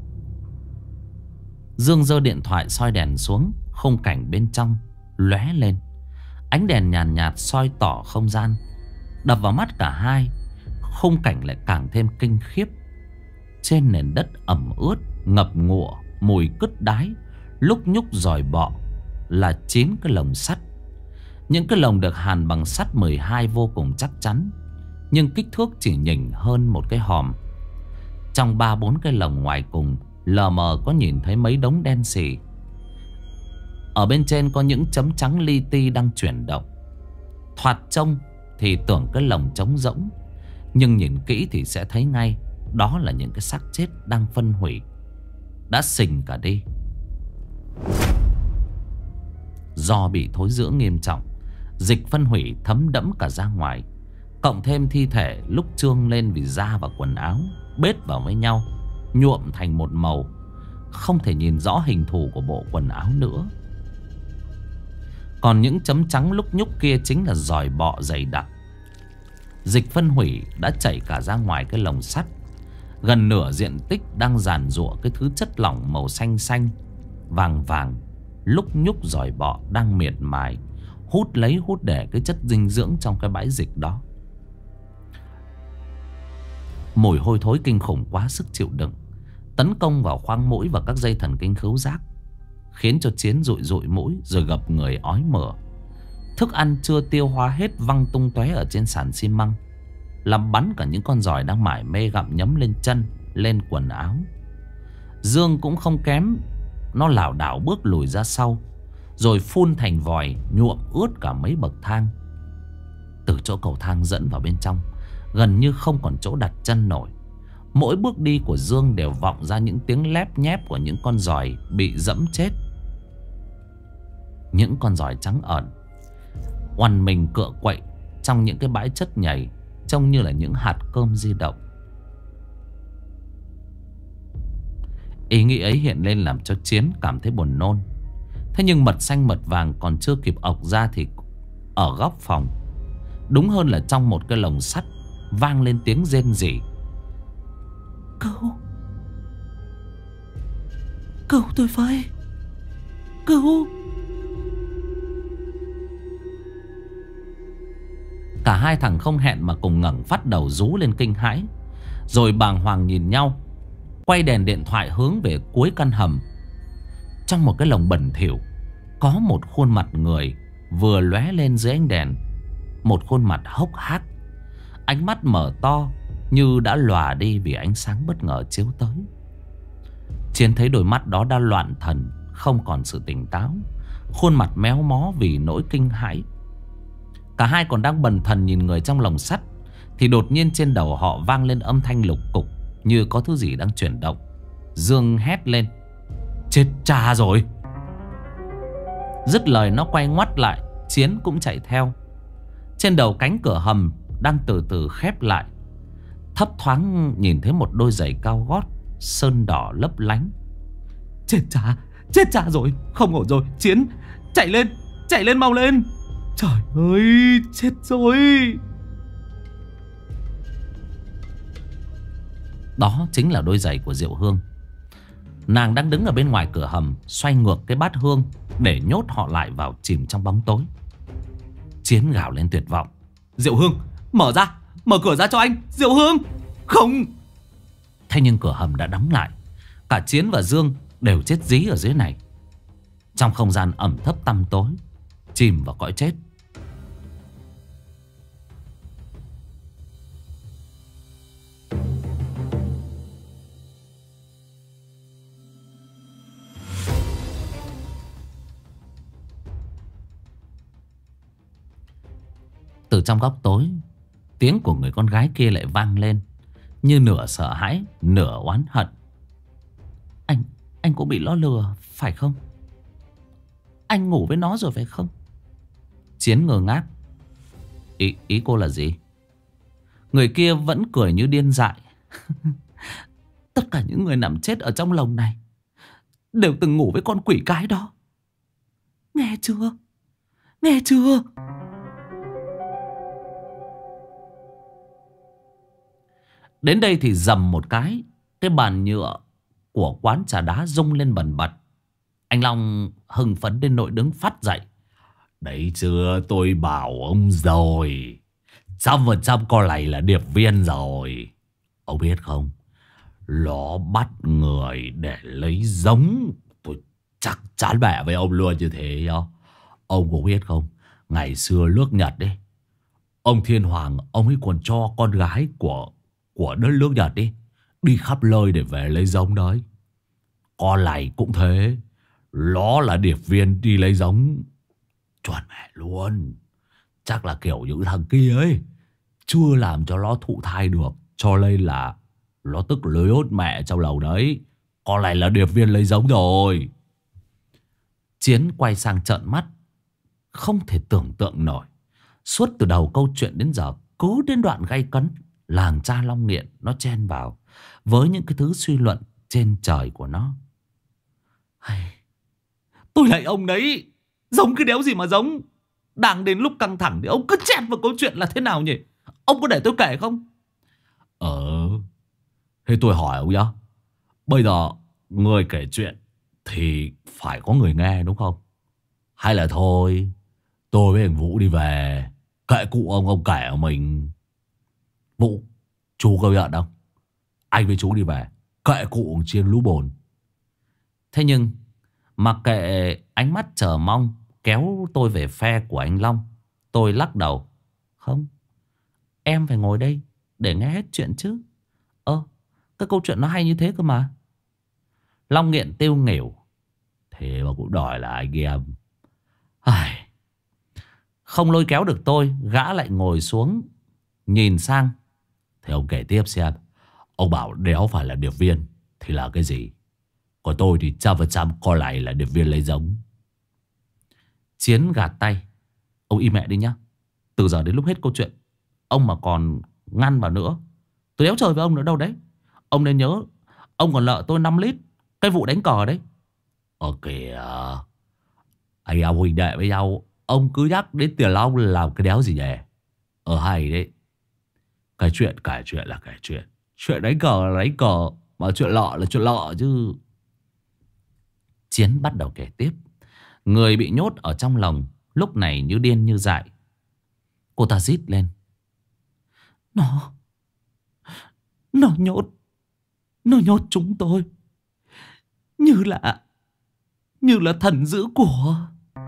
Dương giơ điện thoại soi đèn xuống. Khung cảnh bên trong lóe lên. Ánh đèn nhàn nhạt, nhạt soi tỏ không gian. đập vào mắt cả hai. Khung cảnh lại càng thêm kinh khiếp. Trên nền đất ẩm ướt, ngập ngụa, mùi cứt đái, lúc nhúc dòi bọ là chín cái lồng sắt. Những cái lồng được hàn bằng sắt mười hai vô cùng chắc chắn, nhưng kích thước chỉ nhỉnh hơn một cái hòm. Trong ba bốn cái lồng ngoài cùng, lờ mờ có nhìn thấy mấy đống đen xì. Ở bên trên có những chấm trắng li ti đang chuyển động. Thoạt trông thì tưởng cái lồng trống rỗng, nhưng nhìn kỹ thì sẽ thấy ngay đó là những cái xác chết đang phân hủy, đã sình cả đi. Do bị thối rữa nghiêm trọng, dịch phân hủy thấm đẫm cả ra ngoài, cộng thêm thi thể lúc trương lên vì da và quần áo bết vào với nhau, nhuộm thành một màu, không thể nhìn rõ hình thù của bộ quần áo nữa. Còn những chấm trắng lúc nhúc kia chính là giòi bọ dày đặc. Dịch phân hủy đã chảy cả ra ngoài cái lồng sắt. Gần nửa diện tích đang giàn giụa cái thứ chất lỏng màu xanh xanh, vàng vàng, lúc nhúc giòi bọ đang miệt mài hút lấy hút để cái chất dinh dưỡng trong cái bãi dịch đó. Mùi hôi thối kinh khủng quá sức chịu đựng, tấn công vào khoang mũi và các dây thần kinh khứu giác, khiến cho Chiến rụi rụi mũi rồi gập người ói mửa. Thức ăn chưa tiêu hóa hết văng tung tóe ở trên sàn xi măng, làm bắn cả những con giòi đang mải mê gặm nhấm lên chân, lên quần áo. Dương cũng không kém, nó lảo đảo bước lùi ra sau, rồi phun thành vòi nhuộm ướt cả mấy bậc thang. Từ chỗ cầu thang dẫn vào bên trong, gần như không còn chỗ đặt chân nổi. Mỗi bước đi của Dương đều vọng ra những tiếng lép nhép của những con giòi bị dẫm chết. Những con giòi trắng ẩn oằn mình cựa quậy trong những cái bãi chất nhầy, trông như là những hạt cơm di động. Ý nghĩ ấy hiện lên làm cho Chiến cảm thấy buồn nôn. Thế nhưng mật xanh mật vàng còn chưa kịp ọc ra thì ở góc phòng, đúng hơn là trong một cái lồng sắt, vang lên tiếng rên rỉ. Cứu, cứu tôi với, cứu. Cả hai thằng không hẹn mà cùng ngẩng phát đầu rú lên kinh hãi, rồi bàng hoàng nhìn nhau, quay đèn điện thoại hướng về cuối căn hầm. Trong một cái lồng bẩn thỉu có một khuôn mặt người vừa lóe lên dưới ánh đèn. Một khuôn mặt hốc hác, ánh mắt mở to như đã lòa đi vì ánh sáng bất ngờ chiếu tới. Chiến thấy đôi mắt đó đã loạn thần, không còn sự tỉnh táo, khuôn mặt méo mó vì nỗi kinh hãi. Cả hai còn đang bần thần nhìn người trong lồng sắt thì đột nhiên trên đầu họ vang lên âm thanh lục cục, như có thứ gì đang chuyển động. Dương hét lên: chết cha rồi! Dứt lời nó quay ngoắt lại, Chiến cũng chạy theo. Trên đầu cánh cửa hầm đang từ từ khép lại, thấp thoáng nhìn thấy một đôi giày cao gót sơn đỏ lấp lánh. Chết cha, chết cha rồi, không ổn rồi. Chiến, chạy lên, chạy lên mau lên. Trời ơi, chết rồi. Đó chính là đôi giày của Diệu Hương. Nàng đang đứng ở bên ngoài cửa hầm, xoay ngược cái bát hương để nhốt họ lại vào chìm trong bóng tối. Chiến gào lên tuyệt vọng: Diệu Hương, mở ra, mở cửa ra cho anh. Diệu Hương, không. Thế nhưng cửa hầm đã đóng lại. Cả Chiến và Dương đều chết dí ở dưới này, trong không gian ẩm thấp tăm tối, chìm vào cõi chết. Từ trong góc tối, tiếng của người con gái kia lại vang lên, như nửa sợ hãi, nửa oán hận. Anh, anh cũng bị nó lừa, phải không? Anh ngủ với nó rồi phải không? Chiến ngơ ngác. Ý, ý cô là gì? Người kia vẫn cười như điên dại. Tất cả những người nằm chết ở trong lồng này đều từng ngủ với con quỷ cái đó. Nghe chưa? Nghe chưa? Đến đây thì dầm một cái, cái bàn nhựa của quán trà đá rung lên bần bật. Anh Long hưng phấn đến nỗi đứng phát dậy. Đấy chưa, tôi bảo ông rồi, Trăm phần trăm con này là điệp viên rồi. Ông biết không, nó bắt người để lấy giống. Tôi chắc chắn mẹ với ông luôn như thế nhá. Ông có biết không, ngày xưa nước Nhật ấy, ông Thiên Hoàng ông ấy còn cho con gái của Của đất nước Nhật đi đi khắp nơi để về lấy giống đấy. Con này cũng thế, nó là điệp viên đi lấy giống. Chuẩn mẹ luôn. Chắc là kiểu những thằng kia ấy chưa làm cho nó thụ thai được, cho nên là nó tức lưới hốt mẹ trong lầu đấy. Con này là điệp viên lấy giống rồi. Chiến quay sang trợn mắt, không thể tưởng tượng nổi. Suốt từ đầu câu chuyện đến giờ, cứ đến đoạn gay cấn, làng cha Long Nghiện nó chen vào với những cái thứ suy luận trên trời của nó. Hay, tôi lại ông đấy, giống cái đéo gì mà giống. Đang đến lúc căng thẳng thì ông cứ chen vào câu chuyện là thế nào nhỉ? Ông có để tôi kể không? Ờ, thế tôi hỏi ông nhá. Bây giờ người kể chuyện thì phải có người nghe đúng không? Hay là thôi, tôi với thằng Vũ đi về, kệ cụ ông, ông kể của mình. Vũ, chú có nhận không? Anh với chú đi về, kệ cụ chiên lú bồn. Thế nhưng mặc kệ ánh mắt chờ mong kéo tôi về phe của anh Long, tôi lắc đầu. Không, em phải ngồi đây để nghe hết chuyện chứ. Ơ, cái câu chuyện nó hay như thế cơ mà. Long Nghiện tiêu nghỉu. Thế mà cũng đòi là anh em. Ai... Không lôi kéo được tôi, gã lại ngồi xuống nhìn sang. Thế ông kể tiếp xem. Ông bảo đéo phải là điệp viên thì là cái gì? Còn tôi thì trăm phần trăm coi lại là điệp viên lấy giống. Chiến gạt tay. Ông im mẹ đi nhá. Từ giờ đến lúc hết câu chuyện, ông mà còn ngăn vào nữa, tôi đéo chơi với ông nữa đâu đấy. Ông nên nhớ, ông còn nợ tôi năm lít cái vụ đánh cờ đấy. Ờ kìa, anh em huynh đệ với nhau, ông cứ nhắc đến tiền Long làm cái đéo gì nhỉ? Ờ hay đấy. Cái chuyện kể chuyện là kể chuyện, chuyện đánh cờ là đánh cờ, mà chuyện lọ là chuyện lọ chứ. Chiến bắt đầu kể tiếp. Người bị nhốt ở trong lồng lúc này như điên như dại. Cô ta rít lên. Nó Nó nhốt Nó nhốt chúng tôi Như là Như là thần giữ của.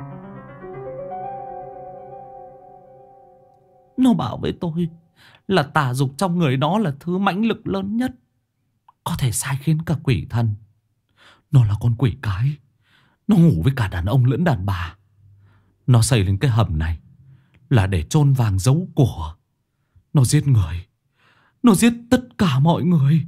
Nó bảo với tôi là tà dục trong người nó là thứ mãnh lực lớn nhất, có thể sai khiến cả quỷ thần. Nó là con quỷ cái, nó ngủ với cả đàn ông lẫn đàn bà. Nó xây lên cái hầm này là để chôn vàng giấu của. Nó giết người, nó giết tất cả mọi người.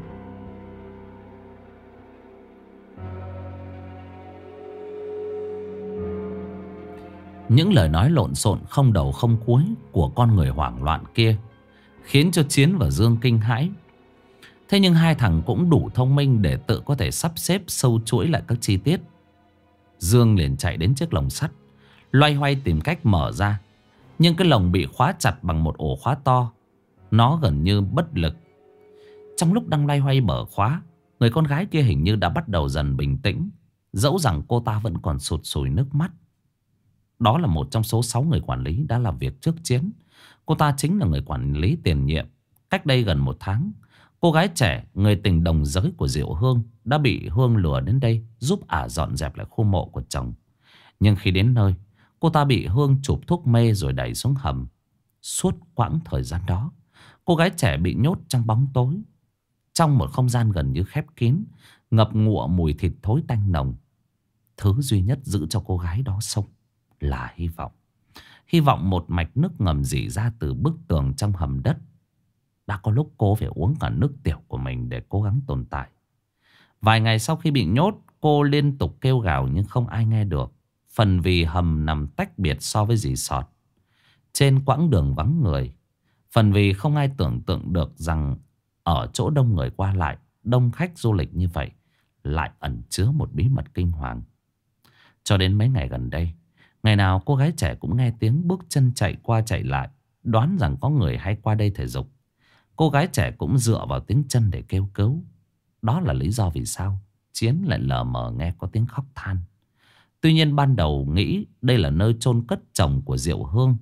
Những lời nói lộn xộn không đầu không cuối của con người hoảng loạn kia khiến cho Chiến và Dương kinh hãi. Thế nhưng hai thằng cũng đủ thông minh để tự có thể sắp xếp sâu chuỗi lại các chi tiết. Dương liền chạy đến chiếc lồng sắt, loay hoay tìm cách mở ra. Nhưng cái lồng bị khóa chặt bằng một ổ khóa to, nó gần như bất lực. Trong lúc đang loay hoay mở khóa, người con gái kia hình như đã bắt đầu dần bình tĩnh, dẫu rằng cô ta vẫn còn sụt sùi nước mắt. Đó là một trong số sáu người quản lý đã làm việc trước Chiến. Cô ta chính là người quản lý tiền nhiệm. Cách đây gần một tháng, cô gái trẻ, người tình đồng giới của Diệu Hương, đã bị Hương lừa đến đây giúp ả dọn dẹp lại khu mộ của chồng. Nhưng khi đến nơi, cô ta bị Hương chụp thuốc mê rồi đẩy xuống hầm. Suốt quãng thời gian đó, cô gái trẻ bị nhốt trong bóng tối, trong một không gian gần như khép kín, ngập ngụa mùi thịt thối tanh nồng. Thứ duy nhất giữ cho cô gái đó sống là hy vọng. Hy vọng một mạch nước ngầm rỉ ra từ bức tường trong hầm đất. Đã có lúc cô phải uống cả nước tiểu của mình để cố gắng tồn tại. Vài ngày sau khi bị nhốt, cô liên tục kêu gào nhưng không ai nghe được. Phần vì hầm nằm tách biệt so với dì Sọt, trên quãng đường vắng người. Phần vì không ai tưởng tượng được rằng ở chỗ đông người qua lại, đông khách du lịch như vậy, lại ẩn chứa một bí mật kinh hoàng. Cho đến mấy ngày gần đây, ngày nào cô gái trẻ cũng nghe tiếng bước chân chạy qua chạy lại, đoán rằng có người hay qua đây thể dục. Cô gái trẻ cũng dựa vào tiếng chân để kêu cứu. Đó là lý do vì sao Chiến lại lờ mờ nghe có tiếng khóc than. Tuy nhiên ban đầu nghĩ đây là nơi chôn cất chồng của Diệu Hương,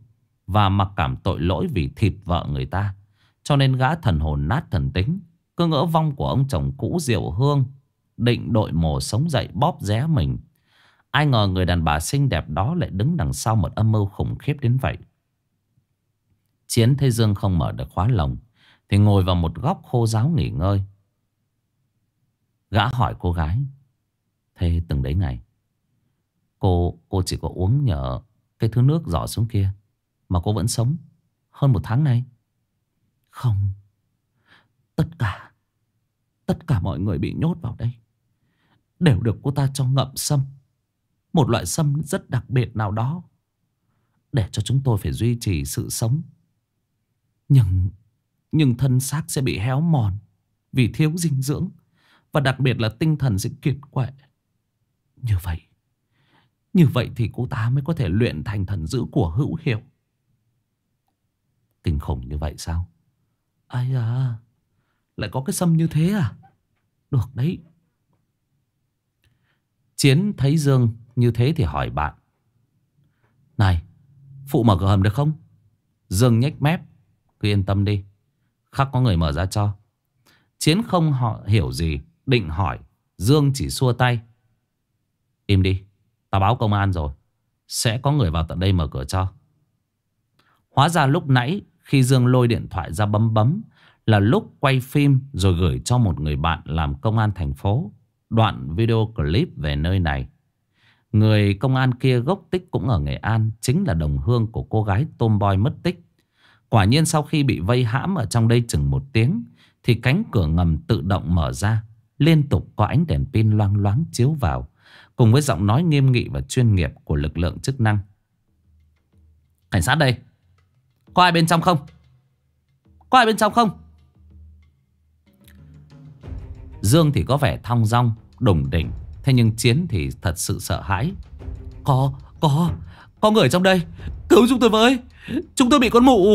và mặc cảm tội lỗi vì thịt vợ người ta. Cho nên gã thần hồn nát thần tính, cứ ngỡ vong của ông chồng cũ Diệu Hương định đội mồ sống dậy bóp ré mình. Ai ngờ người đàn bà xinh đẹp đó lại đứng đằng sau một âm mưu khủng khiếp đến vậy. Chiến thấy Dương không mở được khóa lồng thì ngồi vào một góc khô ráo nghỉ ngơi. Gã hỏi cô gái: thế từng đấy ngày Cô cô chỉ có uống nhờ cái thứ nước giỏ xuống kia mà cô vẫn sống hơn một tháng nay? Không. Tất cả Tất cả mọi người bị nhốt vào đây đều được cô ta cho ngậm sâm, một loại sâm rất đặc biệt nào đó, để cho chúng tôi phải duy trì sự sống. Nhưng Nhưng thân xác sẽ bị héo mòn vì thiếu dinh dưỡng, và đặc biệt là tinh thần sẽ kiệt quệ. Như vậy Như vậy thì cô ta mới có thể luyện thành thần dữ của hữu hiệu. Kinh khủng như vậy sao? Ai à, lại có cái sâm như thế à? Được đấy. Chiến thấy Dương như thế thì hỏi bạn: này, phụ mở cửa hầm được không? Dương nhếch mép: cứ yên tâm đi, khắc có người mở ra cho. Chiến không họ hiểu gì, định hỏi. Dương chỉ xua tay: im đi, tao báo công an rồi, sẽ có người vào tận đây mở cửa cho. Hóa ra lúc nãy khi Dương lôi điện thoại ra bấm bấm là lúc quay phim rồi gửi cho một người bạn làm công an thành phố đoạn video clip về nơi này. Người công an kia gốc tích cũng ở Nghệ An, chính là đồng hương của cô gái tomboy mất tích. Quả nhiên sau khi bị vây hãm ở trong đây chừng một tiếng thì cánh cửa ngầm tự động mở ra. Liên tục có ánh đèn pin loang loáng chiếu vào, cùng với giọng nói nghiêm nghị và chuyên nghiệp của lực lượng chức năng. Cảnh sát đây, có ai bên trong không? Có ai bên trong không? Dương thì có vẻ thong dong, đủng đỉnh. Thế nhưng Chiến thì thật sự sợ hãi. Có, có, có người trong đây, cứu chúng tôi với. Chúng tôi bị con mụ.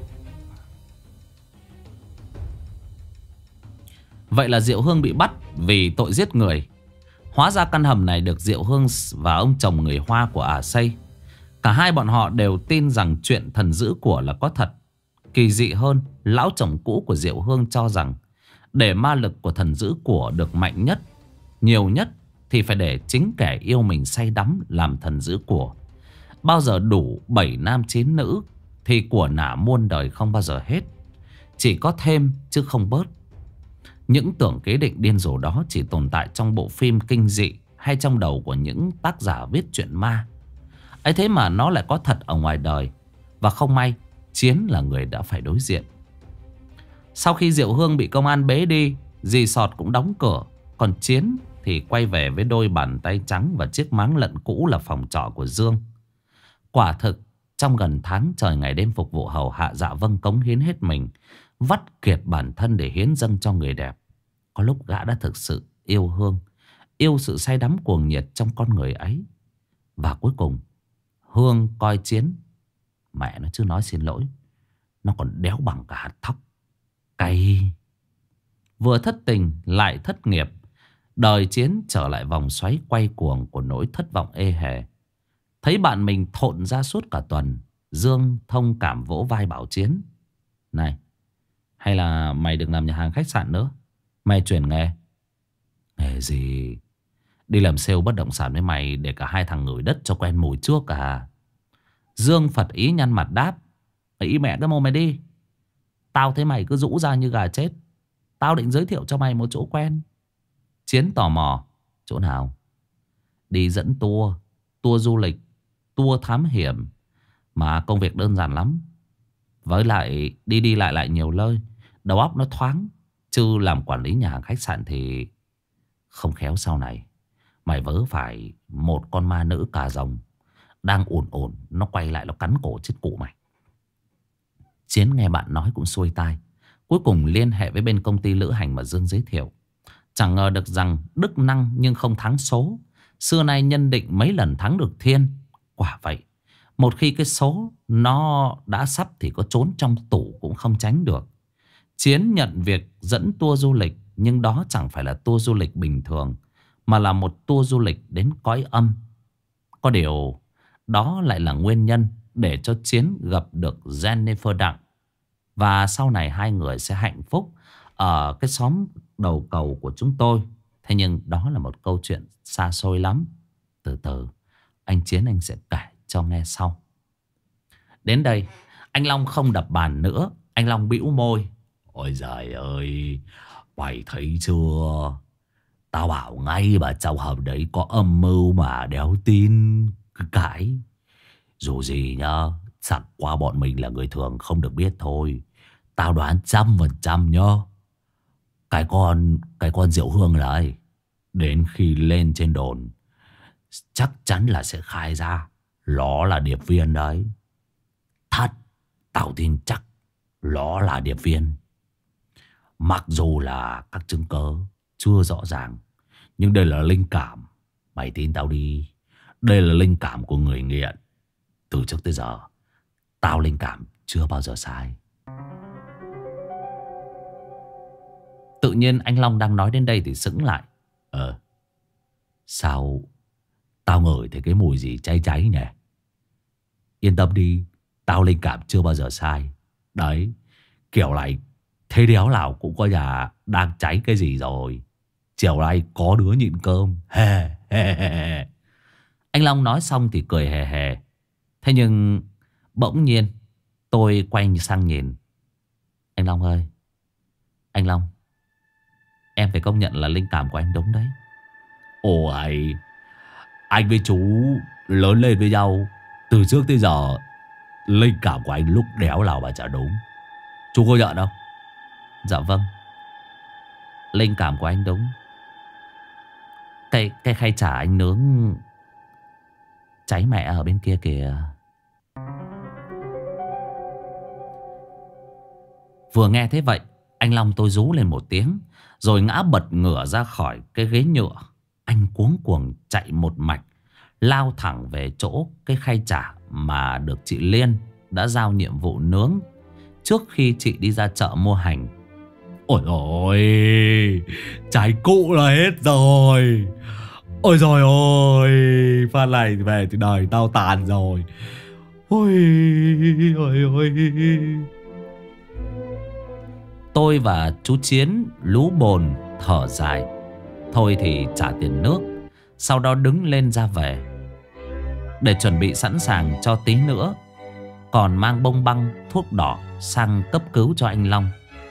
Vậy là Diệu Hương bị bắt vì tội giết người. Hóa ra căn hầm này được Diệu Hương và ông chồng người Hoa của ả xây. Cả hai bọn họ đều tin rằng chuyện thần giữ của là có thật. Kỳ dị hơn, lão chồng cũ của Diệu Hương cho rằng để ma lực của thần giữ của được mạnh nhất, nhiều nhất, thì phải để chính kẻ yêu mình say đắm làm thần giữ của. Bao giờ đủ bảy nam chín nữ thì của nả muôn đời không bao giờ hết. Chỉ có thêm chứ không bớt. Những tưởng kế định điên rồ đó chỉ tồn tại trong bộ phim kinh dị hay trong đầu của những tác giả viết truyện ma. Ấy thế mà nó lại có thật ở ngoài đời. Và không may, Chiến là người đã phải đối diện. Sau khi Diệu Hương bị công an bế đi, resort cũng đóng cửa. Còn Chiến thì quay về với đôi bàn tay trắng và chiếc máng lận cũ là phòng trọ của Dương. Quả thực, trong gần tháng trời ngày đêm phục vụ hầu hạ dạ vâng cống hiến hết mình, vắt kiệt bản thân để hiến dâng cho người đẹp. Có lúc gã đã thực sự yêu Hương, yêu sự say đắm cuồng nhiệt trong con người ấy. Và cuối cùng, Hương coi Chiến, mẹ nó chứ nói xin lỗi, nó còn đéo bằng cả hạt thóc. Cay. Vừa thất tình lại thất nghiệp, đời Chiến trở lại vòng xoáy quay cuồng của nỗi thất vọng ê hề. Thấy bạn mình thộn ra suốt cả tuần, Dương thông cảm vỗ vai bảo Chiến: này, hay là mày đừng làm nhà hàng khách sạn nữa, mày chuyển nghề. Nghề gì? Đi làm sale bất động sản với mày để cả hai thằng ngửi đất cho quen mùi trước à? Dương phật ý nhăn mặt đáp: ý mẹ cái mồm mày đi. Tao thấy mày cứ rũ ra như gà chết. Tao định giới thiệu cho mày một chỗ quen. Chiến tò mò: chỗ nào? Đi dẫn tour, tour du lịch, tour thám hiểm. Mà công việc đơn giản lắm. Với lại đi đi lại lại nhiều nơi, đầu óc nó thoáng. Chứ làm quản lý nhà hàng khách sạn thì không khéo sau này mày vớ phải một con ma nữ cà rồng đang ổn ổn, nó quay lại nó cắn cổ chết cụ mày. Chiến nghe bạn nói cũng xuôi tai. Cuối cùng liên hệ với bên công ty lữ hành mà Dương giới thiệu. Chẳng ngờ được rằng đức năng nhưng không thắng số. Xưa nay nhân định mấy lần thắng được thiên. Quả vậy, một khi cái số nó đã sắp thì có trốn trong tủ cũng không tránh được. Chiến nhận việc dẫn tour du lịch, nhưng đó chẳng phải là tour du lịch bình thường, mà là một tour du lịch đến cõi âm. Có điều đó lại là nguyên nhân để cho Chiến gặp được Jennifer Đặng. Và sau này hai người sẽ hạnh phúc ở cái xóm đầu cầu của chúng tôi. Thế nhưng đó là một câu chuyện xa xôi lắm. Từ từ anh Chiến anh sẽ kể cho nghe sau. Đến đây anh Long không đập bàn nữa. Anh Long bĩu môi. Ôi giời ơi, mày thấy chưa? Tao bảo ngay bà trong hầm đấy có âm mưu mà đéo tin. Cứ cãi. Dù gì nhá, chẳng qua bọn mình là người thường không được biết thôi. Tao đoán trăm phần trăm nhá. Cái con Cái con Diệu Hương này đến khi lên trên đồn chắc chắn là sẽ khai ra nó là điệp viên đấy. Thật, tao tin chắc nó là điệp viên. Mặc dù là các chứng cớ chưa rõ ràng, nhưng đây là linh cảm. Mày tin tao đi. Đây là linh cảm của người nghiện. Từ trước tới giờ tao linh cảm chưa bao giờ sai. Tự nhiên anh Long đang nói đến đây thì sững lại. Ờ, sao tao ngửi thấy cái mùi gì cháy cháy nhỉ? Yên tâm đi, tao linh cảm chưa bao giờ sai. Đấy, kiểu này thế đéo nào cũng có nhà đang cháy cái gì rồi. Chiều nay có đứa nhịn cơm. He, he, he. Anh Long nói xong thì cười hề hề. Thế nhưng bỗng nhiên tôi quay sang nhìn. Anh Long ơi, anh Long, em phải công nhận là linh cảm của anh đúng đấy. Ôi, anh với chú lớn lên với nhau từ trước tới giờ, linh cảm của anh lúc đéo nào mà chả đúng. Chú có nhận không? Dạ vâng, linh cảm của anh đúng. Cái, cái khay chả anh nướng cháy mẹ ở bên kia kìa. Vừa nghe thế vậy, anh Long tôi rú lên một tiếng, rồi ngã bật ngửa ra khỏi cái ghế nhựa. Anh cuống cuồng chạy một mạch, lao thẳng về chỗ cái khay chả mà được chị Liên đã giao nhiệm vụ nướng trước khi chị đi ra chợ mua hành. Ôi ôi, cháy cũ là hết rồi. Ôi rồi ôi, pha này về thì đời tao tàn rồi. Ôi ôi ôi. Tôi và chú Chiến lú bồn thở dài. Thôi thì trả tiền nước, sau đó đứng lên ra về, để chuẩn bị sẵn sàng cho tí nữa còn mang bông băng thuốc đỏ sang cấp cứu cho anh Long.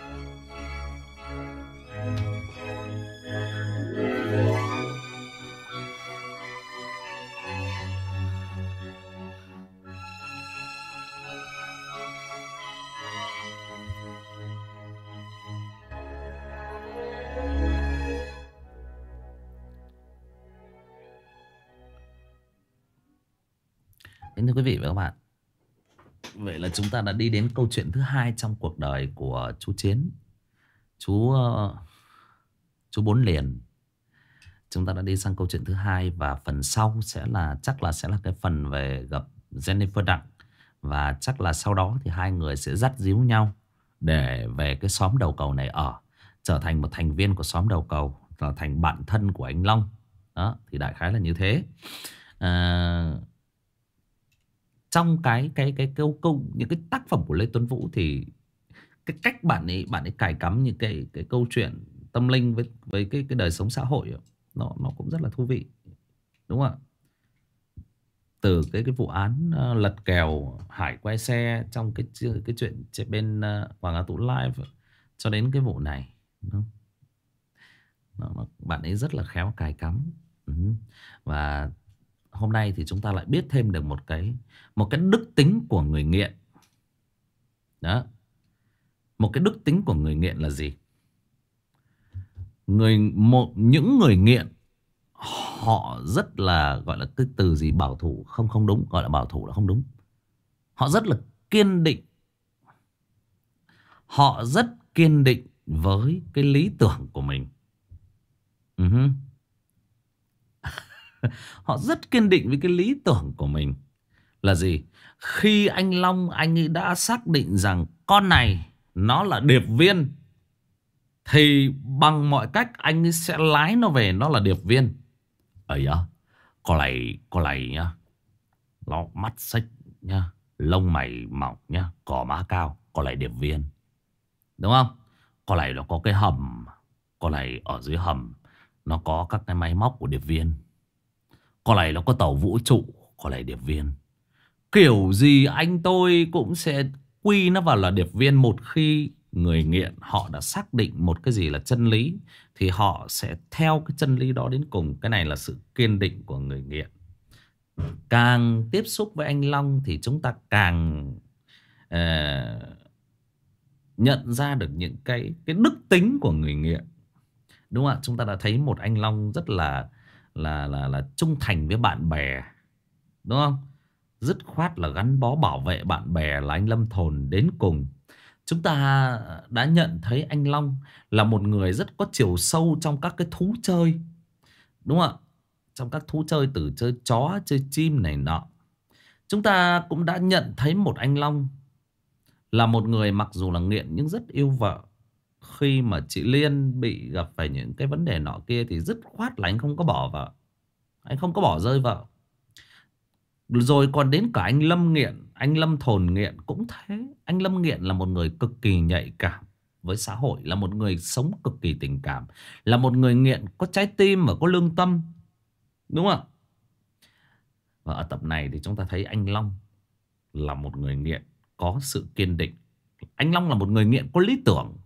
Thưa quý vị và các bạn, vậy là chúng ta đã đi đến câu chuyện thứ hai trong cuộc đời của chú Chiến. Chú uh, chú Bốn Liền. Chúng ta đã đi sang câu chuyện thứ hai, và phần sau sẽ là chắc là sẽ là cái phần về gặp Jennifer Đặng. Và chắc là sau đó thì hai người sẽ dắt díu nhau để về cái xóm đầu cầu này ở, trở thành một thành viên của xóm đầu cầu, trở thành bạn thân của anh Long. Đó, thì đại khái là như thế. À, trong cái cái cái câu câu những cái tác phẩm của Lê Tuấn Vũ thì cái cách bạn ấy bạn ấy cài cắm những cái cái câu chuyện tâm linh với với cái cái đời sống xã hội, nó nó cũng rất là thú vị, đúng không ạ? Từ cái cái vụ án uh, lật kèo Hải quay xe trong cái cái chuyện trên bên uh, Hoàng Hà Tụ Live, cho đến cái vụ này, đúng không? Nó, nó, bạn ấy rất là khéo cài cắm. Ừ. Và hôm nay thì chúng ta lại biết thêm được một cái một cái đức tính của người nghiện. Đó. Một cái đức tính của người nghiện là gì? Người một những người nghiện họ rất là, gọi là cái từ gì, bảo thủ không không đúng, gọi là bảo thủ là không đúng. Họ rất là kiên định. Họ rất kiên định với cái lý tưởng của mình. Uh-huh. Họ rất kiên định với cái lý tưởng của mình là gì? Khi anh Long anh ấy đã xác định rằng con này nó là điệp viên, thì bằng mọi cách anh ấy sẽ lái nó về nó là điệp viên. Ấy á, con này, con này nhá, nó mắt xích nhá, lông mày mỏng nhá, cò má cao, có lại điệp viên. Đúng không? Có lại nó có cái hầm, có lại ở dưới hầm nó có các cái máy móc của điệp viên. Có lại nó có tàu vũ trụ, có lại điệp viên. Kiểu gì anh tôi cũng sẽ quy nó vào là điệp viên. Một khi người nghiện họ đã xác định một cái gì là chân lý thì họ sẽ theo cái chân lý đó đến cùng. Cái này là sự kiên định của người nghiện. Càng tiếp xúc với anh Long thì chúng ta càng uh, nhận ra được những cái cái đức tính của người nghiện. Đúng không ạ? Chúng ta đã thấy một anh Long rất là là là là trung thành với bạn bè. Đúng không? Dứt khoát là gắn bó bảo vệ bạn bè là anh Lâm Thồn đến cùng. Chúng ta đã nhận thấy anh Long là một người rất có chiều sâu trong các cái thú chơi. Đúng không ạ? Trong các thú chơi, từ chơi chó, chơi chim này nọ. Chúng ta cũng đã nhận thấy một anh Long là một người mặc dù là nghiện nhưng rất yêu vợ. Khi mà chị Liên bị gặp phải những cái vấn đề nọ kia thì dứt khoát là anh không có bỏ vợ. Anh không có bỏ rơi vợ. Rồi còn đến cả anh Lâm nghiện, anh Lâm Thồn nghiện cũng thế. Anh Lâm nghiện là một người cực kỳ nhạy cảm với xã hội, là một người sống cực kỳ tình cảm, là một người nghiện có trái tim và có lương tâm. Đúng không ạ? Và ở tập này thì chúng ta thấy anh Long là một người nghiện có sự kiên định. Anh Long là một người nghiện có lý tưởng.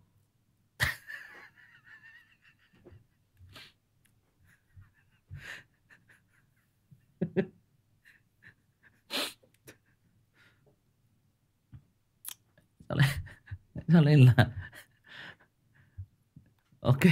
Cho nên là ok,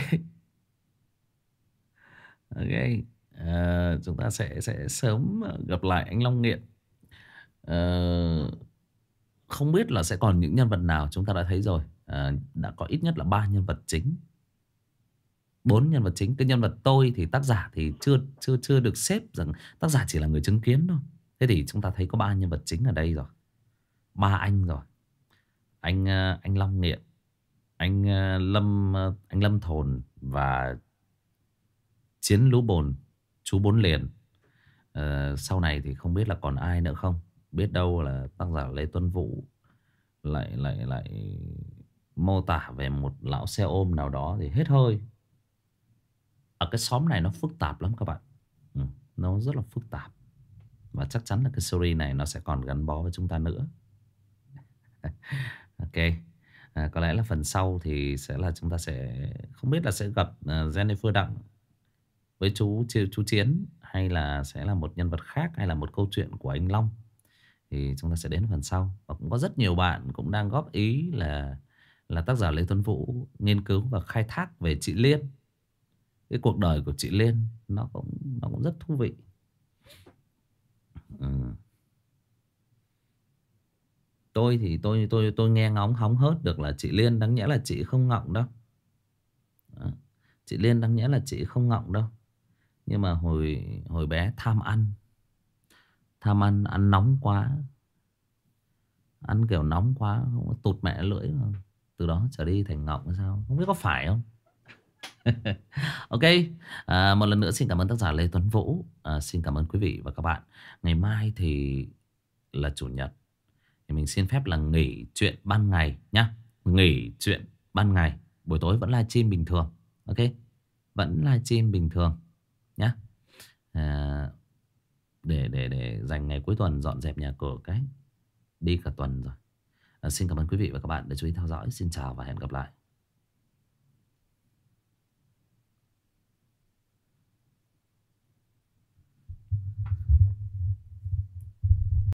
ok, à, chúng ta sẽ sẽ sớm gặp lại anh Long nghiện. à, Không biết là sẽ còn những nhân vật nào. Chúng ta đã thấy rồi, à, đã có ít nhất là ba nhân vật chính, bốn nhân vật chính. Cái nhân vật tôi thì tác giả thì chưa chưa chưa được xếp rằng tác giả chỉ là người chứng kiến thôi. Thế thì chúng ta thấy có ba nhân vật chính ở đây rồi, ba anh rồi. Anh anh Long nghiện, anh Lâm anh Lâm Thồn và Chiến Lú Bồn, chú Bốn Liền. à, Sau này thì không biết là còn ai nữa không. Biết đâu là tác giả Lê Tuấn Vũ lại lại lại mô tả về một lão xe ôm nào đó thì hết hơi. Ở cái xóm này nó phức tạp lắm các bạn. ừ, Nó rất là phức tạp. Và chắc chắn là cái series này nó sẽ còn gắn bó với chúng ta nữa. Ok, à, có lẽ là phần sau thì sẽ là chúng ta sẽ không biết là sẽ gặp uh, Jennifer Đặng với chú chú Chiến, hay là sẽ là một nhân vật khác, hay là một câu chuyện của anh Long, thì chúng ta sẽ đến phần sau. Và cũng có rất nhiều bạn cũng đang góp ý là là tác giả Lê Tuấn Vũ nghiên cứu và khai thác về chị Liên. Cái cuộc đời của chị Liên nó cũng nó cũng rất thú vị. ừ. Tôi thì tôi tôi tôi nghe ngóng hóng hớt được là chị Liên đáng nhẽ là chị không ngọng đâu. Đó. Chị Liên đáng nhẽ là chị không ngọng đâu. Nhưng mà hồi hồi bé tham ăn. Tham ăn, ăn nóng quá. Ăn kiểu nóng quá, tụt mẹ lưỡi. Từ đó trở đi thành ngọng hay sao, không biết có phải không. Ok, à, một lần nữa xin cảm ơn tác giả Lê Tuấn Vũ. à, Xin cảm ơn quý vị và các bạn. Ngày mai thì là chủ nhật, thì mình xin phép là nghỉ chuyện ban ngày nhá. Nghỉ chuyện ban ngày, buổi tối vẫn livestream bình thường. Ok, vẫn livestream bình thường nhá. à, để để để dành ngày cuối tuần dọn dẹp nhà cửa cái đi cả tuần rồi. à, Xin cảm ơn quý vị và các bạn đã chú ý theo dõi. Xin chào và hẹn gặp lại.